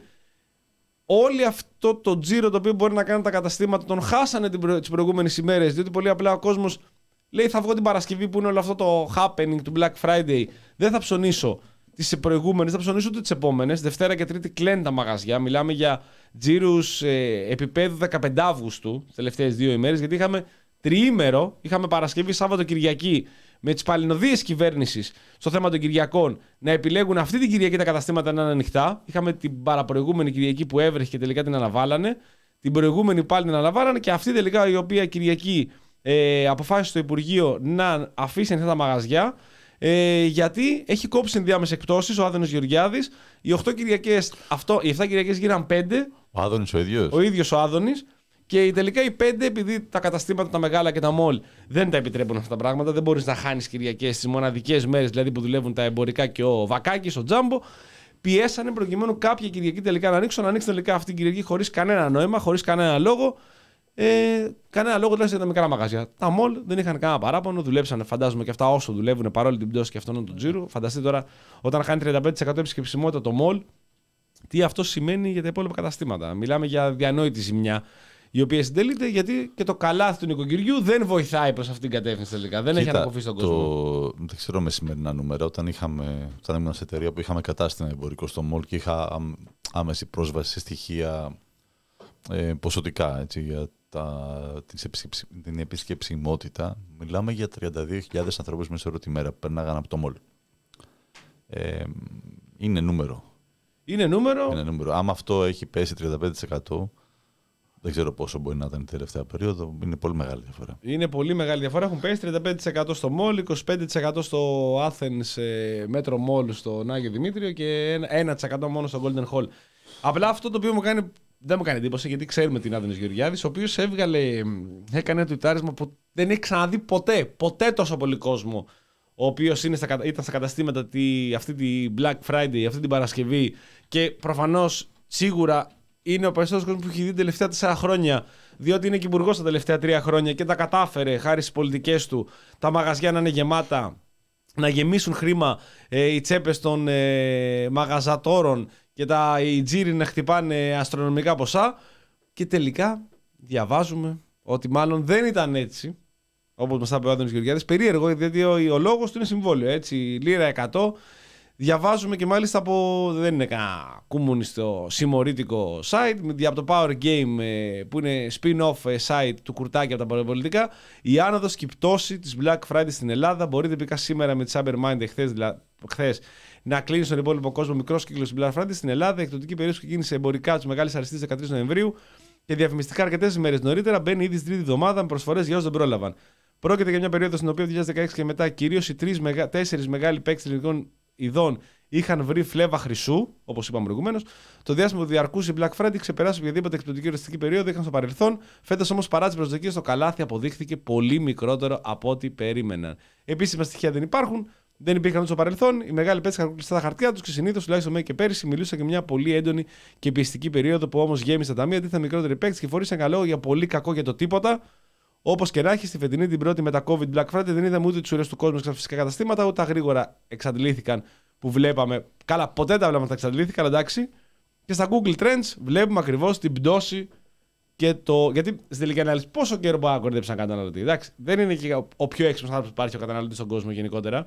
Όλο αυτό το τζίρο το οποίο μπορεί να κάνουν τα καταστήματα τον χάσανε τις προηγούμενες ημέρες, διότι πολύ απλά ο κόσμος λέει θα βγω την Παρασκευή που είναι όλο αυτό το happening του Black Friday, δεν θα ψωνίσω. τις προηγούμενες, θα ψωνίσουν ούτε τις επόμενες. Δευτέρα και Τρίτη κλαίνουν τα μαγαζιά. Μιλάμε για τζίρους ε, επίπεδου δεκαπέντε Αυγούστου, τις τελευταίες δύο ημέρες, γιατί είχαμε τριήμερο, είχαμε Παρασκευή, Σάββατο, Κυριακή, με τις παλινοδίες κυβέρνησης στο θέμα των Κυριακών να επιλέγουν αυτή την Κυριακή τα καταστήματα να είναι ανοιχτά. Είχαμε την παραπροηγούμενη Κυριακή που έβρεχε και τελικά την αναβάλανε. Την προηγούμενη πάλι την αναβάλανε και αυτή τελικά η οποία Κυριακή ε, αποφάσισε το Υπουργείο να αφήσει ανοιχτά τα μαγαζιά. Ε, γιατί έχει κόψει ενδιάμεσες εκπτώσεις ο Άδωνης Γεωργιάδης. Οι οκτώ Κυριακές, αυτό, οι εφτά Κυριακές γίναν πέντε. Ο Άδωνης ο ίδιος. Ο ίδιος ο Άδωνης. Και τελικά οι πέντε, επειδή τα καταστήματα, τα μεγάλα και τα μολ δεν τα επιτρέπουν αυτά τα πράγματα, δεν μπορείς να χάνεις Κυριακές στις μοναδικές μέρες δηλαδή που δουλεύουν τα εμπορικά και ο Βακάκης, ο Τζάμπο. Πιέσανε προκειμένου κάποια Κυριακή τελικά να ανοίξουν. Να ανοίξουν τελικά αυτή την Κυριακή χωρίς κανένα νόημα, χωρίς κανένα λόγο. Ε, κανένα λόγο τουλάχιστον για τα μικρά μαγαζιά. Τα μολ δεν είχαν κανένα παράπονο, δουλέψανε φαντάζομαι και αυτά όσο δουλεύουν παρόλη την πτώση και αυτόν τον τζίρο. Φανταστείτε τώρα όταν χάνει τριάντα πέντε τοις εκατό επισκεψιμότητα το μολ, τι αυτό σημαίνει για τα υπόλοιπα καταστήματα. Μιλάμε για διανόητη ζημιά, η οποία συντελείται γιατί και το καλάθι του νοικοκυριού δεν βοηθάει προς αυτήν την κατεύθυνση τελικά. Δεν Κοίτα, έχει ανακοφεί στον κόσμο. Το... Δεν ξέρω με σημερινά νούμερα. Όταν, είχαμε... όταν ήμουν σε εταιρεία που είχαμε κατάστημα εμπορικό στο μολ και είχα άμεση πρόσβαση σε στοιχεία ε, ποσοτικά έτσι, για τα... την επισκεψιμότητα, μιλάμε για τριάντα δύο χιλιάδες ανθρώπους μέσα τη μέρα που περνάγαν από το μολ. Ε, είναι νούμερο. Είναι νούμερο. Είναι νούμερο. Άμα αυτό έχει πέσει τριάντα πέντε τοις εκατό. Δεν ξέρω πόσο μπορεί να ήταν η τελευταία περίοδο. Είναι πολύ μεγάλη διαφορά. Είναι πολύ μεγάλη διαφορά. Έχουν πέσει τριάντα πέντε τοις εκατό στο Mall, είκοσι πέντε τοις εκατό στο Athens Metro Mall στον Άγιο Δημήτριο και ένα τοις εκατό μόνο στο Golden Hall. Απλά αυτό το οποίο μου κάνει, δεν μου κάνει εντύπωση γιατί ξέρουμε την Άδωνης Γεωργιάδης, ο οποίος έβγαλε, έκανε ένα τουιτάρισμα που δεν έχει ξαναδεί ποτέ, ποτέ τόσο πολύ κόσμο, ο οποίος ήταν στα καταστήματα τη, αυτή τη Black Friday, αυτή την Παρασκευή και προφανώς σίγουρα. Είναι ο περισσότερος κόσμος που έχει δει τα τελευταία τέσσερα χρόνια, διότι είναι και υπουργός τα τελευταία τρία χρόνια και τα κατάφερε χάρη στις πολιτικές του τα μαγαζιά να είναι γεμάτα, να γεμίσουν χρήμα ε, οι τσέπες των ε, μαγαζατόρων και τα, οι τζίροι να χτυπάνε αστρονομικά ποσά. Και τελικά διαβάζουμε ότι μάλλον δεν ήταν έτσι, όπως μας είπε ο Άδωνης Γεωργιάδης. Περίεργο, διότι ο, ο λόγος του είναι συμβόλαιο, έτσι, λίρα εκατό. Διαβάζουμε και μάλιστα από, δεν είναι κανένα κομμουνιστικό συμμορήτικο site, από το Power Game που είναι spin-off site του Κουρτάκη από τα παραπολιτικά, η άνοδος και η πτώση της Black Friday στην Ελλάδα. Μπορείτε πήκα σήμερα με τη Cyber Mind χθες, δηλαδή, χθες να κλείνει στον υπόλοιπο κόσμο μικρός κύκλος της Black Friday στην Ελλάδα. Η εκδοτική περίοδος ξεκίνησε εμπορικά τους μεγάλες αριστείες δεκατρείς Νοεμβρίου και διαφημιστικά αρκετές ημέρες νωρίτερα. Μπαίνει ήδη στην τρίτη εβδομάδα με προσφορές για όσους δεν πρόλαβαν. Πρόκειται για μια περίοδο στην οποία το δύο χιλιάδες δεκαέξι και μετά κυρίως οι τέσσερις μεγάλοι παίκτες ελληνικών ειδών είχαν βρει φλέβα χρυσού, όπως είπαμε προηγουμένως. Το διάστημα που διαρκούσε η Black Friday ξεπεράσει οποιαδήποτε εκπτωτική οριστική περίοδο είχαν στο παρελθόν. Φέτος όμως, παρά τις προσδοκίες, το καλάθι αποδείχθηκε πολύ μικρότερο από ό,τι περίμεναν. Επίσημα στοιχεία δεν υπάρχουν, δεν υπήρχαν ούτε στο παρελθόν. Οι μεγάλοι παίκτες είχαν κλειστά τα χαρτιά τους και συνήθως, τουλάχιστον μέχρι και πέρυσι, μιλούσαν για μια πολύ έντονη και πιεστική περίοδο που όμως γέμισε τα ταμεία. Αντίθετα, μικρότεροι παίκτες και φορείς ένα λόγο για πολύ κακό για το τίποτα. Όπως και να έχει, στη φετινή την πρώτη μετά COVID Black Friday δεν είδαμε ούτε τις ουρές του κόσμου στα φυσικά καταστήματα, ούτε τα γρήγορα εξαντλήθηκαν που βλέπαμε. Καλά, ποτέ τα βλέπαμε τα εξαντλήθηκαν, εντάξει. Και στα Google Trends βλέπουμε ακριβώς την πτώση και το. Γιατί στην τελική ανάλυση, πόσο καιρό μπορεί να κορδέψει έναν καταναλωτή. Εντάξει, δεν είναι και ο πιο έξυπνος άνθρωπος που υπάρχει ο καταναλωτής στον κόσμο γενικότερα.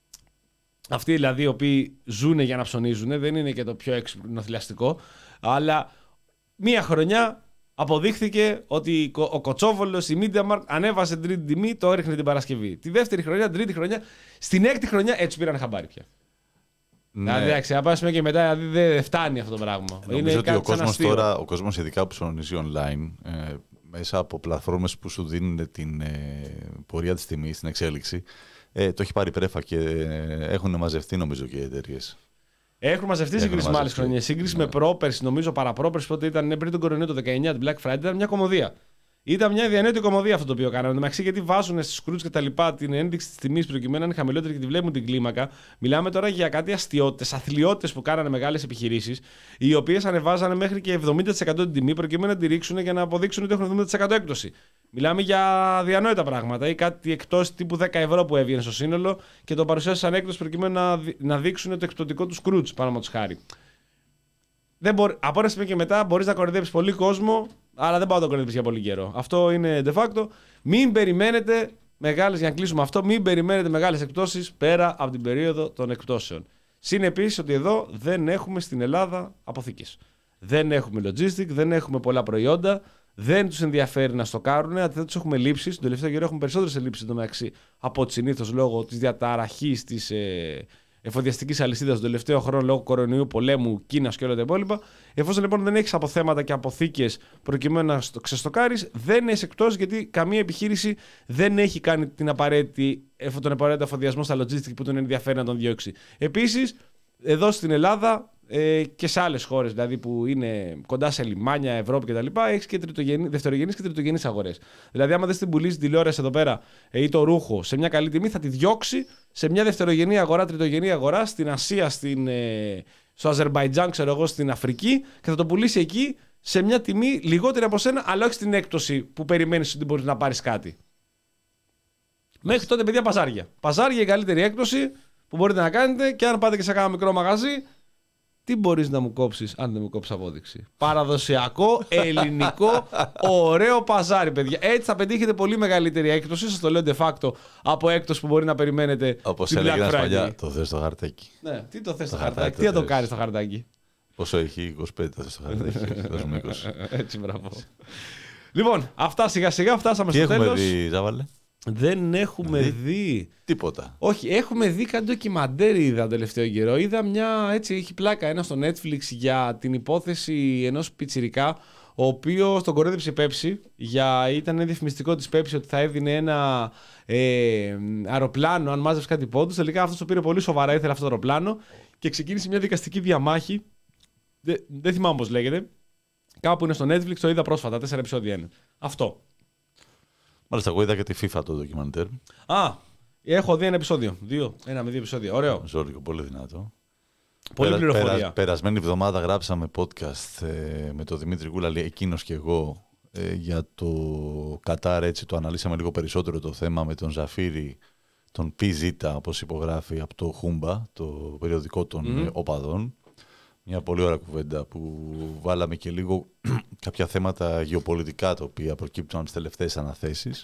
Αυτοί δηλαδή οι οποίοι ζουν για να ψωνίζουν, δεν είναι και το πιο έξυπνο θηλαστικό. Αλλά μία χρονιά. Αποδείχθηκε ότι ο Κοτσόβολος, η MediaMarkt ανέβασε την τρίτη τιμή, το έριχνε την Παρασκευή. Τη δεύτερη χρονιά, την τρίτη χρονιά, στην έκτη χρονιά έτσι πήραν χαμπάρι πια. Ναι. Δηλαδή, εντάξει, να πάμε και μετά, δηλαδή δεν φτάνει αυτό το πράγμα. Νομίζω είναι ότι ο κόσμος τώρα, ο κόσμος ειδικά που ψωνίζει online, ε, μέσα από πλατφόρμες που σου δίνουν την ε, πορεία της τιμής, την εξέλιξη, ε, το έχει πάρει πρέφα και ε, έχουν μαζευτεί νομίζω και οι εταιρείες. Έχουν μαζευτεί σύγκριση με άλλες χρονιές. Σύγκριση ναι. με πρόπερση, νομίζω παραπρόπερση, πότε ήταν πριν τον κορονοϊό το δεκαεννιά, την Black Friday, ήταν μια κομμωδία. Ήταν μια διανόητη κομμωδία αυτό το οποίο κάναμε. Εντάξει, γιατί βάζουν στις κρούτς και τα λοιπά την ένδειξη της τιμής προκειμένου να είναι χαμηλότερη και τη βλέπουν την κλίμακα. Μιλάμε τώρα για κάτι αστιότητες, αθλιότητες που κάνανε μεγάλες επιχειρήσεις, οι οποίες ανεβάζανε μέχρι και εβδομήντα τοις εκατό την τιμή προκειμένου να τη ρίξουν για να αποδείξουν ότι έχουν εβδομήντα τοις εκατό έκπτωση. Μιλάμε για διανόητα πράγματα ή κάτι εκτός τύπου δέκα ευρώ που έβγαινε στο σύνολο και το παρουσίασαν σαν έκπτωση προκειμένου να, να δείξουν το εκπτωτικό του κρούτς, πάνω από χάρη. Δεν μπορεί, από ένα σημείο και μετά μπορεί να κοροϊδέψει πολύ κόσμο, αλλά δεν πάω να το κοροϊδέψει για πολύ καιρό. Αυτό είναι de facto. Μην περιμένετε μεγάλες, για να κλείσουμε αυτό, μην περιμένετε μεγάλες εκπτώσεις πέρα από την περίοδο των εκπτώσεων. Συν επίσης ότι εδώ δεν έχουμε στην Ελλάδα αποθήκες. Δεν έχουμε logistic, δεν έχουμε πολλά προϊόντα, δεν τους ενδιαφέρει να στοκάρουν, δεν τους έχουμε λήψεις. Τον τελευταίο καιρό έχουμε περισσότερες ελλείψεις εντωμεταξύ από ό,τι συνήθως λόγω της διαταραχής της ε, εφοδιαστικής αλυσίδας τον τελευταίο χρόνο λόγω κορονοϊού, πολέμου, Κίνας και όλα τα υπόλοιπα. Εφόσον λοιπόν δεν έχεις αποθέματα και αποθήκες προκειμένου να ξεστοκάρεις, δεν είσαι εκτός γιατί καμία επιχείρηση δεν έχει κάνει την απαραίτητη, τον απαραίτητο εφοδιασμό στα logistic που τον ενδιαφέρει να τον διώξει. Επίσης, εδώ στην Ελλάδα ε, και σε άλλες χώρες δηλαδή που είναι κοντά σε λιμάνια, Ευρώπη κτλ., έχεις και δευτερογενείς και τριτογενείς αγορές. Δηλαδή, άμα δεν την πουλήσει τηλεόραση εδώ πέρα ε, ή το ρούχο σε μια καλή τιμή, θα τη διώξει σε μια δευτερογενή αγορά, τριτογενή αγορά στην Ασία, στην, ε, στο Αζερμπαϊτζάν, ξέρω εγώ, στην Αφρική και θα το πουλήσει εκεί σε μια τιμή λιγότερη από σένα, αλλά όχι στην έκπτωση που περιμένεις ότι μπορείς να πάρεις κάτι. Μέχρι τότε, παιδιά, παζάρια. Παζάρια η καλύτερη έκπτωση που μπορείτε να κάνετε και αν πάτε και σε κάνα μικρό μαγαζί, τι μπορείς να μου κόψεις αν δεν μου κόψεις απόδειξη. Παραδοσιακό, ελληνικό, ωραίο παζάρι, παιδιά. Έτσι θα πετύχετε πολύ μεγαλύτερη έκπτωση. Σας το λέω de facto από έκπτωση που μπορεί να περιμένετε. Όπως έλεγε ένας παλιά, το θες στο χαρτάκι. Ναι, τι το θες στο χαρτάκι, τι θα το κάνεις στο χαρτάκι. Πόσο έχει, είκοσι πέντε το θες στο χαρτάκι. Έτσι, μπράβο. Λοιπόν, αυτά σιγά σιγά φτάσαμε τι στο τέλος. Τι έχουμε δει, Ζάβαλε? Δεν έχουμε δει. δει. Τίποτα. Όχι, έχουμε δει κάτι ντοκιμαντέρ είδα τον τελευταίο καιρό. Είδα μια, έτσι έχει πλάκα, ένα στο Netflix για την υπόθεση ενός πιτσιρικά, ο οποίος τον κορέδεψε η Pepsi, για, ήταν διαφημιστικό της Pepsi ότι θα έδινε ένα ε, αεροπλάνο αν μάζευε κάτι πόντους. Τελικά αυτός το πήρε πολύ σοβαρά, ήθελε αυτό το αεροπλάνο και ξεκίνησε μια δικαστική διαμάχη. Δεν, δεν θυμάμαι πώς λέγεται. Κάπου είναι στο Netflix, το είδα πρόσφατα, τέσσερα επεισόδια είναι. Αυτό. Μάλιστα, εγώ είδα και τη FIFA το ντοκιμαντέρ. Α, έχω δει ένα επεισόδιο. Δύο, ένα με δύο επεισόδια. Ωραίο. Ζόρικο, πολύ δυνατό. Πολύ Περα, πληροφορία. Περα, περασμένη εβδομάδα γράψαμε podcast ε, με τον Δημήτρη Κούλαλη, εκείνος και εγώ, ε, για το Κατάρ. Έτσι το αναλύσαμε λίγο περισσότερο το θέμα με τον Ζαφίρη, τον πι ζέτα, όπως υπογράφει από το Χούμπα, το περιοδικό των mm. οπαδών. Μια πολύ ωραία κουβέντα που βάλαμε και λίγο κάποια θέματα γεωπολιτικά τα οποία προκύπτουν από τις τελευταίες αναθέσεις.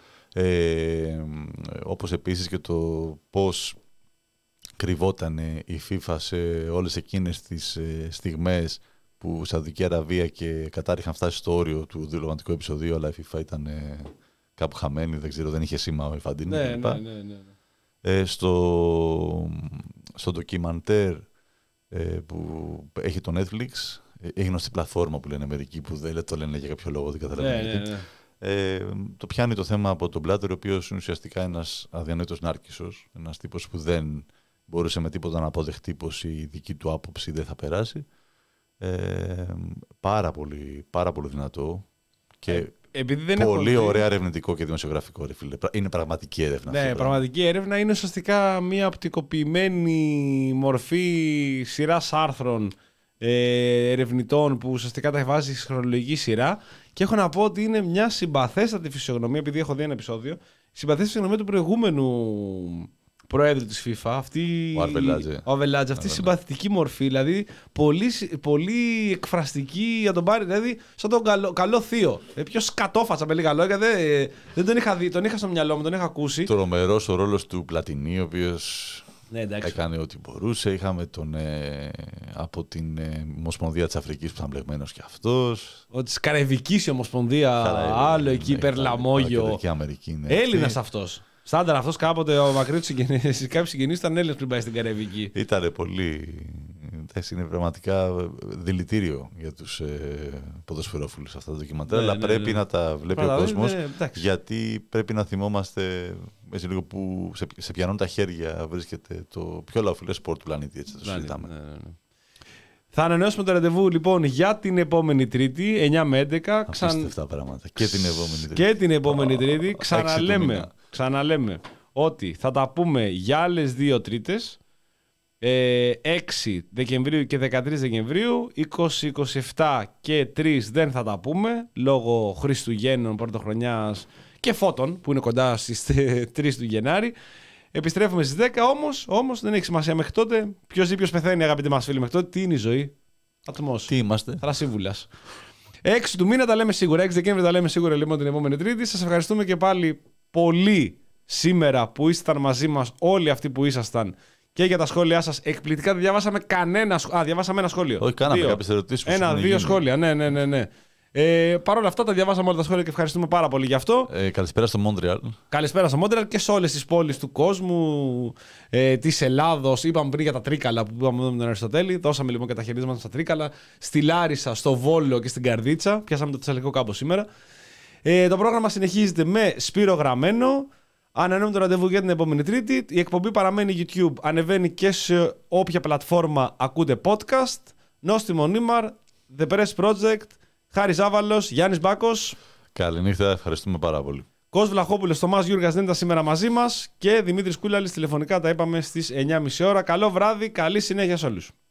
Ε, όπως επίσης και το πώς κρυβόταν η FIFA σε όλες εκείνες τις ε, στιγμές που Σαουδική Αραβία και Κατάρ είχαν φτάσει στο όριο του διπλωματικού επεισοδίου, αλλά η FIFA ήταν ε, κάπου χαμένη, δεν ξέρω, δεν είχε σήμα ο Ιφαντίνη. Ναι, ναι, ναι, ναι, ναι. Ε, στο, στο ντοκιμαντέρ που έχει το Netflix, έχει γνωστή πλατφόρμα που λένε μερικοί που δεν το λένε για κάποιο λόγο, δεν καταλαβαίνω. Ναι, ναι, ναι. Ε, το πιάνει το θέμα από τον Πλάτερ, ο οποίος είναι ουσιαστικά ένας αδιανόητος νάρκισσος, ένας τύπος που δεν μπορούσε με τίποτα να αποδεχτεί πως η δική του άποψη δεν θα περάσει. Ε, πάρα, πολύ, πάρα πολύ δυνατό και ε, επειδή δεν πολύ έχω ωραία δει... ερευνητικό και δημοσιογραφικό. Ρε φίλε. Είναι πραγματική έρευνα. Ναι, αυτό, πραγματική πράγμα. έρευνα είναι ουσιαστικά μια οπτικοποιημένη μορφή σειράς άρθρων ε, ερευνητών που ουσιαστικά τα βάζει στη χρονολογική σειρά. Και έχω να πω ότι είναι μια συμπαθέστατη φυσιογνωμία, επειδή έχω δει ένα επεισόδιο, συμπαθέστατη φυσιογνωμία του προηγούμενου προέδρου της FIFA, αυτή, ο Αρβελάτζε. Ο Αρβελάτζε, αυτή η συμπαθητική μορφή, δηλαδή πολύ, πολύ εκφραστική για τον Πάρη, δηλαδή σαν τον καλό, καλό θείο. Ε, πιο σκατόφατσα με λίγα λόγια, δεν, δεν τον είχα δει, τον είχα στο μυαλό μου, τον είχα ακούσει. Τρομερός ο ρόλος του Πλατινί, ο οποίος ναι, έκανε ό,τι μπορούσε. Είχαμε τον ε, από την ε, Ομοσπονδία της Αφρικής που ήταν μπλεγμένος κι αυτός. Ο της Καραϊβικής η Ομοσπονδία, άλλο εκεί, ναι, υπερλαμόγιο. Έλληνας αυτός. Στάνταρ αυτός κάποτε ο μακρύς συγγενής, κάποιοι συγγενείς ήταν Έλληνες πριν πάει στην Καραϊβική. Ήτανε πολύ. Είναι πραγματικά δηλητήριο για τους ε, ποδοσφαιρόφιλους αυτά τα ντοκιμαντέρ, ναι, αλλά ναι, πρέπει ναι. να τα βλέπει Πράγμα, ο κόσμος, ναι, γιατί πρέπει να θυμόμαστε έτσι λίγο που σε, σε ποιανών τα χέρια βρίσκεται το πιο λαοφιλές σπορ του πλανήτη, έτσι το συζητάμε. Ναι, ναι, ναι. Θα ανανεώσουμε το ραντεβού λοιπόν για την επόμενη Τρίτη, εννιά με έντεκα. Απίστευτα πράγματα. Και την επόμενη Τρίτη. Και την επόμενη Τρίτη. Ξαναλέμε, ξαναλέμε ότι θα τα πούμε για άλλες δύο Τρίτες. έξι Δεκεμβρίου και δεκατρείς Δεκεμβρίου, είκοσι, είκοσι επτά και τρεις δεν θα τα πούμε λόγω Χριστουγέννων, Πρωτοχρονιάς και Φώτων που είναι κοντά στις τρεις του Γενάρη. Επιστρέφουμε στις δέκα, όμως, όμως δεν έχει σημασία μέχρι τότε. Ποιος ή ποιος πεθαίνει, αγαπητοί μας φίλοι, μέχρι τότε. Τι είναι η ζωή? Ατμός. Τι είμαστε? Θρασίβουλας. έξι του μήνα τα λέμε σίγουρα. έξι Δεκέμβρη τα λέμε σίγουρα λοιπόν την επόμενη Τρίτη. Σας ευχαριστούμε και πάλι πολύ σήμερα που ήσασταν μαζί μας, όλοι αυτοί που ήσασταν και για τα σχόλιά σας. Εκπληκτικά δεν διαβάσαμε κανένα σχόλιο. Α, διαβάσαμε ένα σχόλιο. Όχι, κάναμε κάποιες ερωτήσεις. Ένα-δύο σχόλια. Ναι, ναι, ναι. ναι. Ε, Παρ' όλα αυτά τα διαβάσαμε όλα τα σχόλια και ευχαριστούμε πάρα πολύ γι' αυτό. Ε, καλησπέρα στο Μόντρεαλ. Καλησπέρα στο Μόντρεαλ και σε όλες τις πόλεις του κόσμου, ε, της Ελλάδος. Είπαμε πριν για τα Τρίκαλα που είπαμε εδώ με τον Αριστοτέλη. Δώσαμε λοιπόν και τα χαιρετίσματα στα Τρίκαλα. Στη Λάρισα, στο Βόλο και στην Καρδίτσα. Πιάσαμε το Θεσσαλικό κάμπο σήμερα. Ε, το πρόγραμμα συνεχίζεται με Σπύρο Γραμμένο. Ανανέουμε το ραντεβού για την επόμενη Τρίτη. Η εκπομπή παραμένει YouTube. Ανεβαίνει και σε όποια πλατφόρμα ακούτε podcast. Νόστιμο Νίμαρ, The Press Project, Χάρης Άβαλος, Γιάννης Μπάκος. Καληνύχτα, ευχαριστούμε πάρα πολύ. Κος Βλαχόπουλος, Θωμάς Γιούργας δεν ήταν σήμερα μαζί μας και Δημήτρης Κούλαλης τηλεφωνικά τα είπαμε στις εννιά και μισή ώρα. Καλό βράδυ, καλή συνέχεια σε όλους.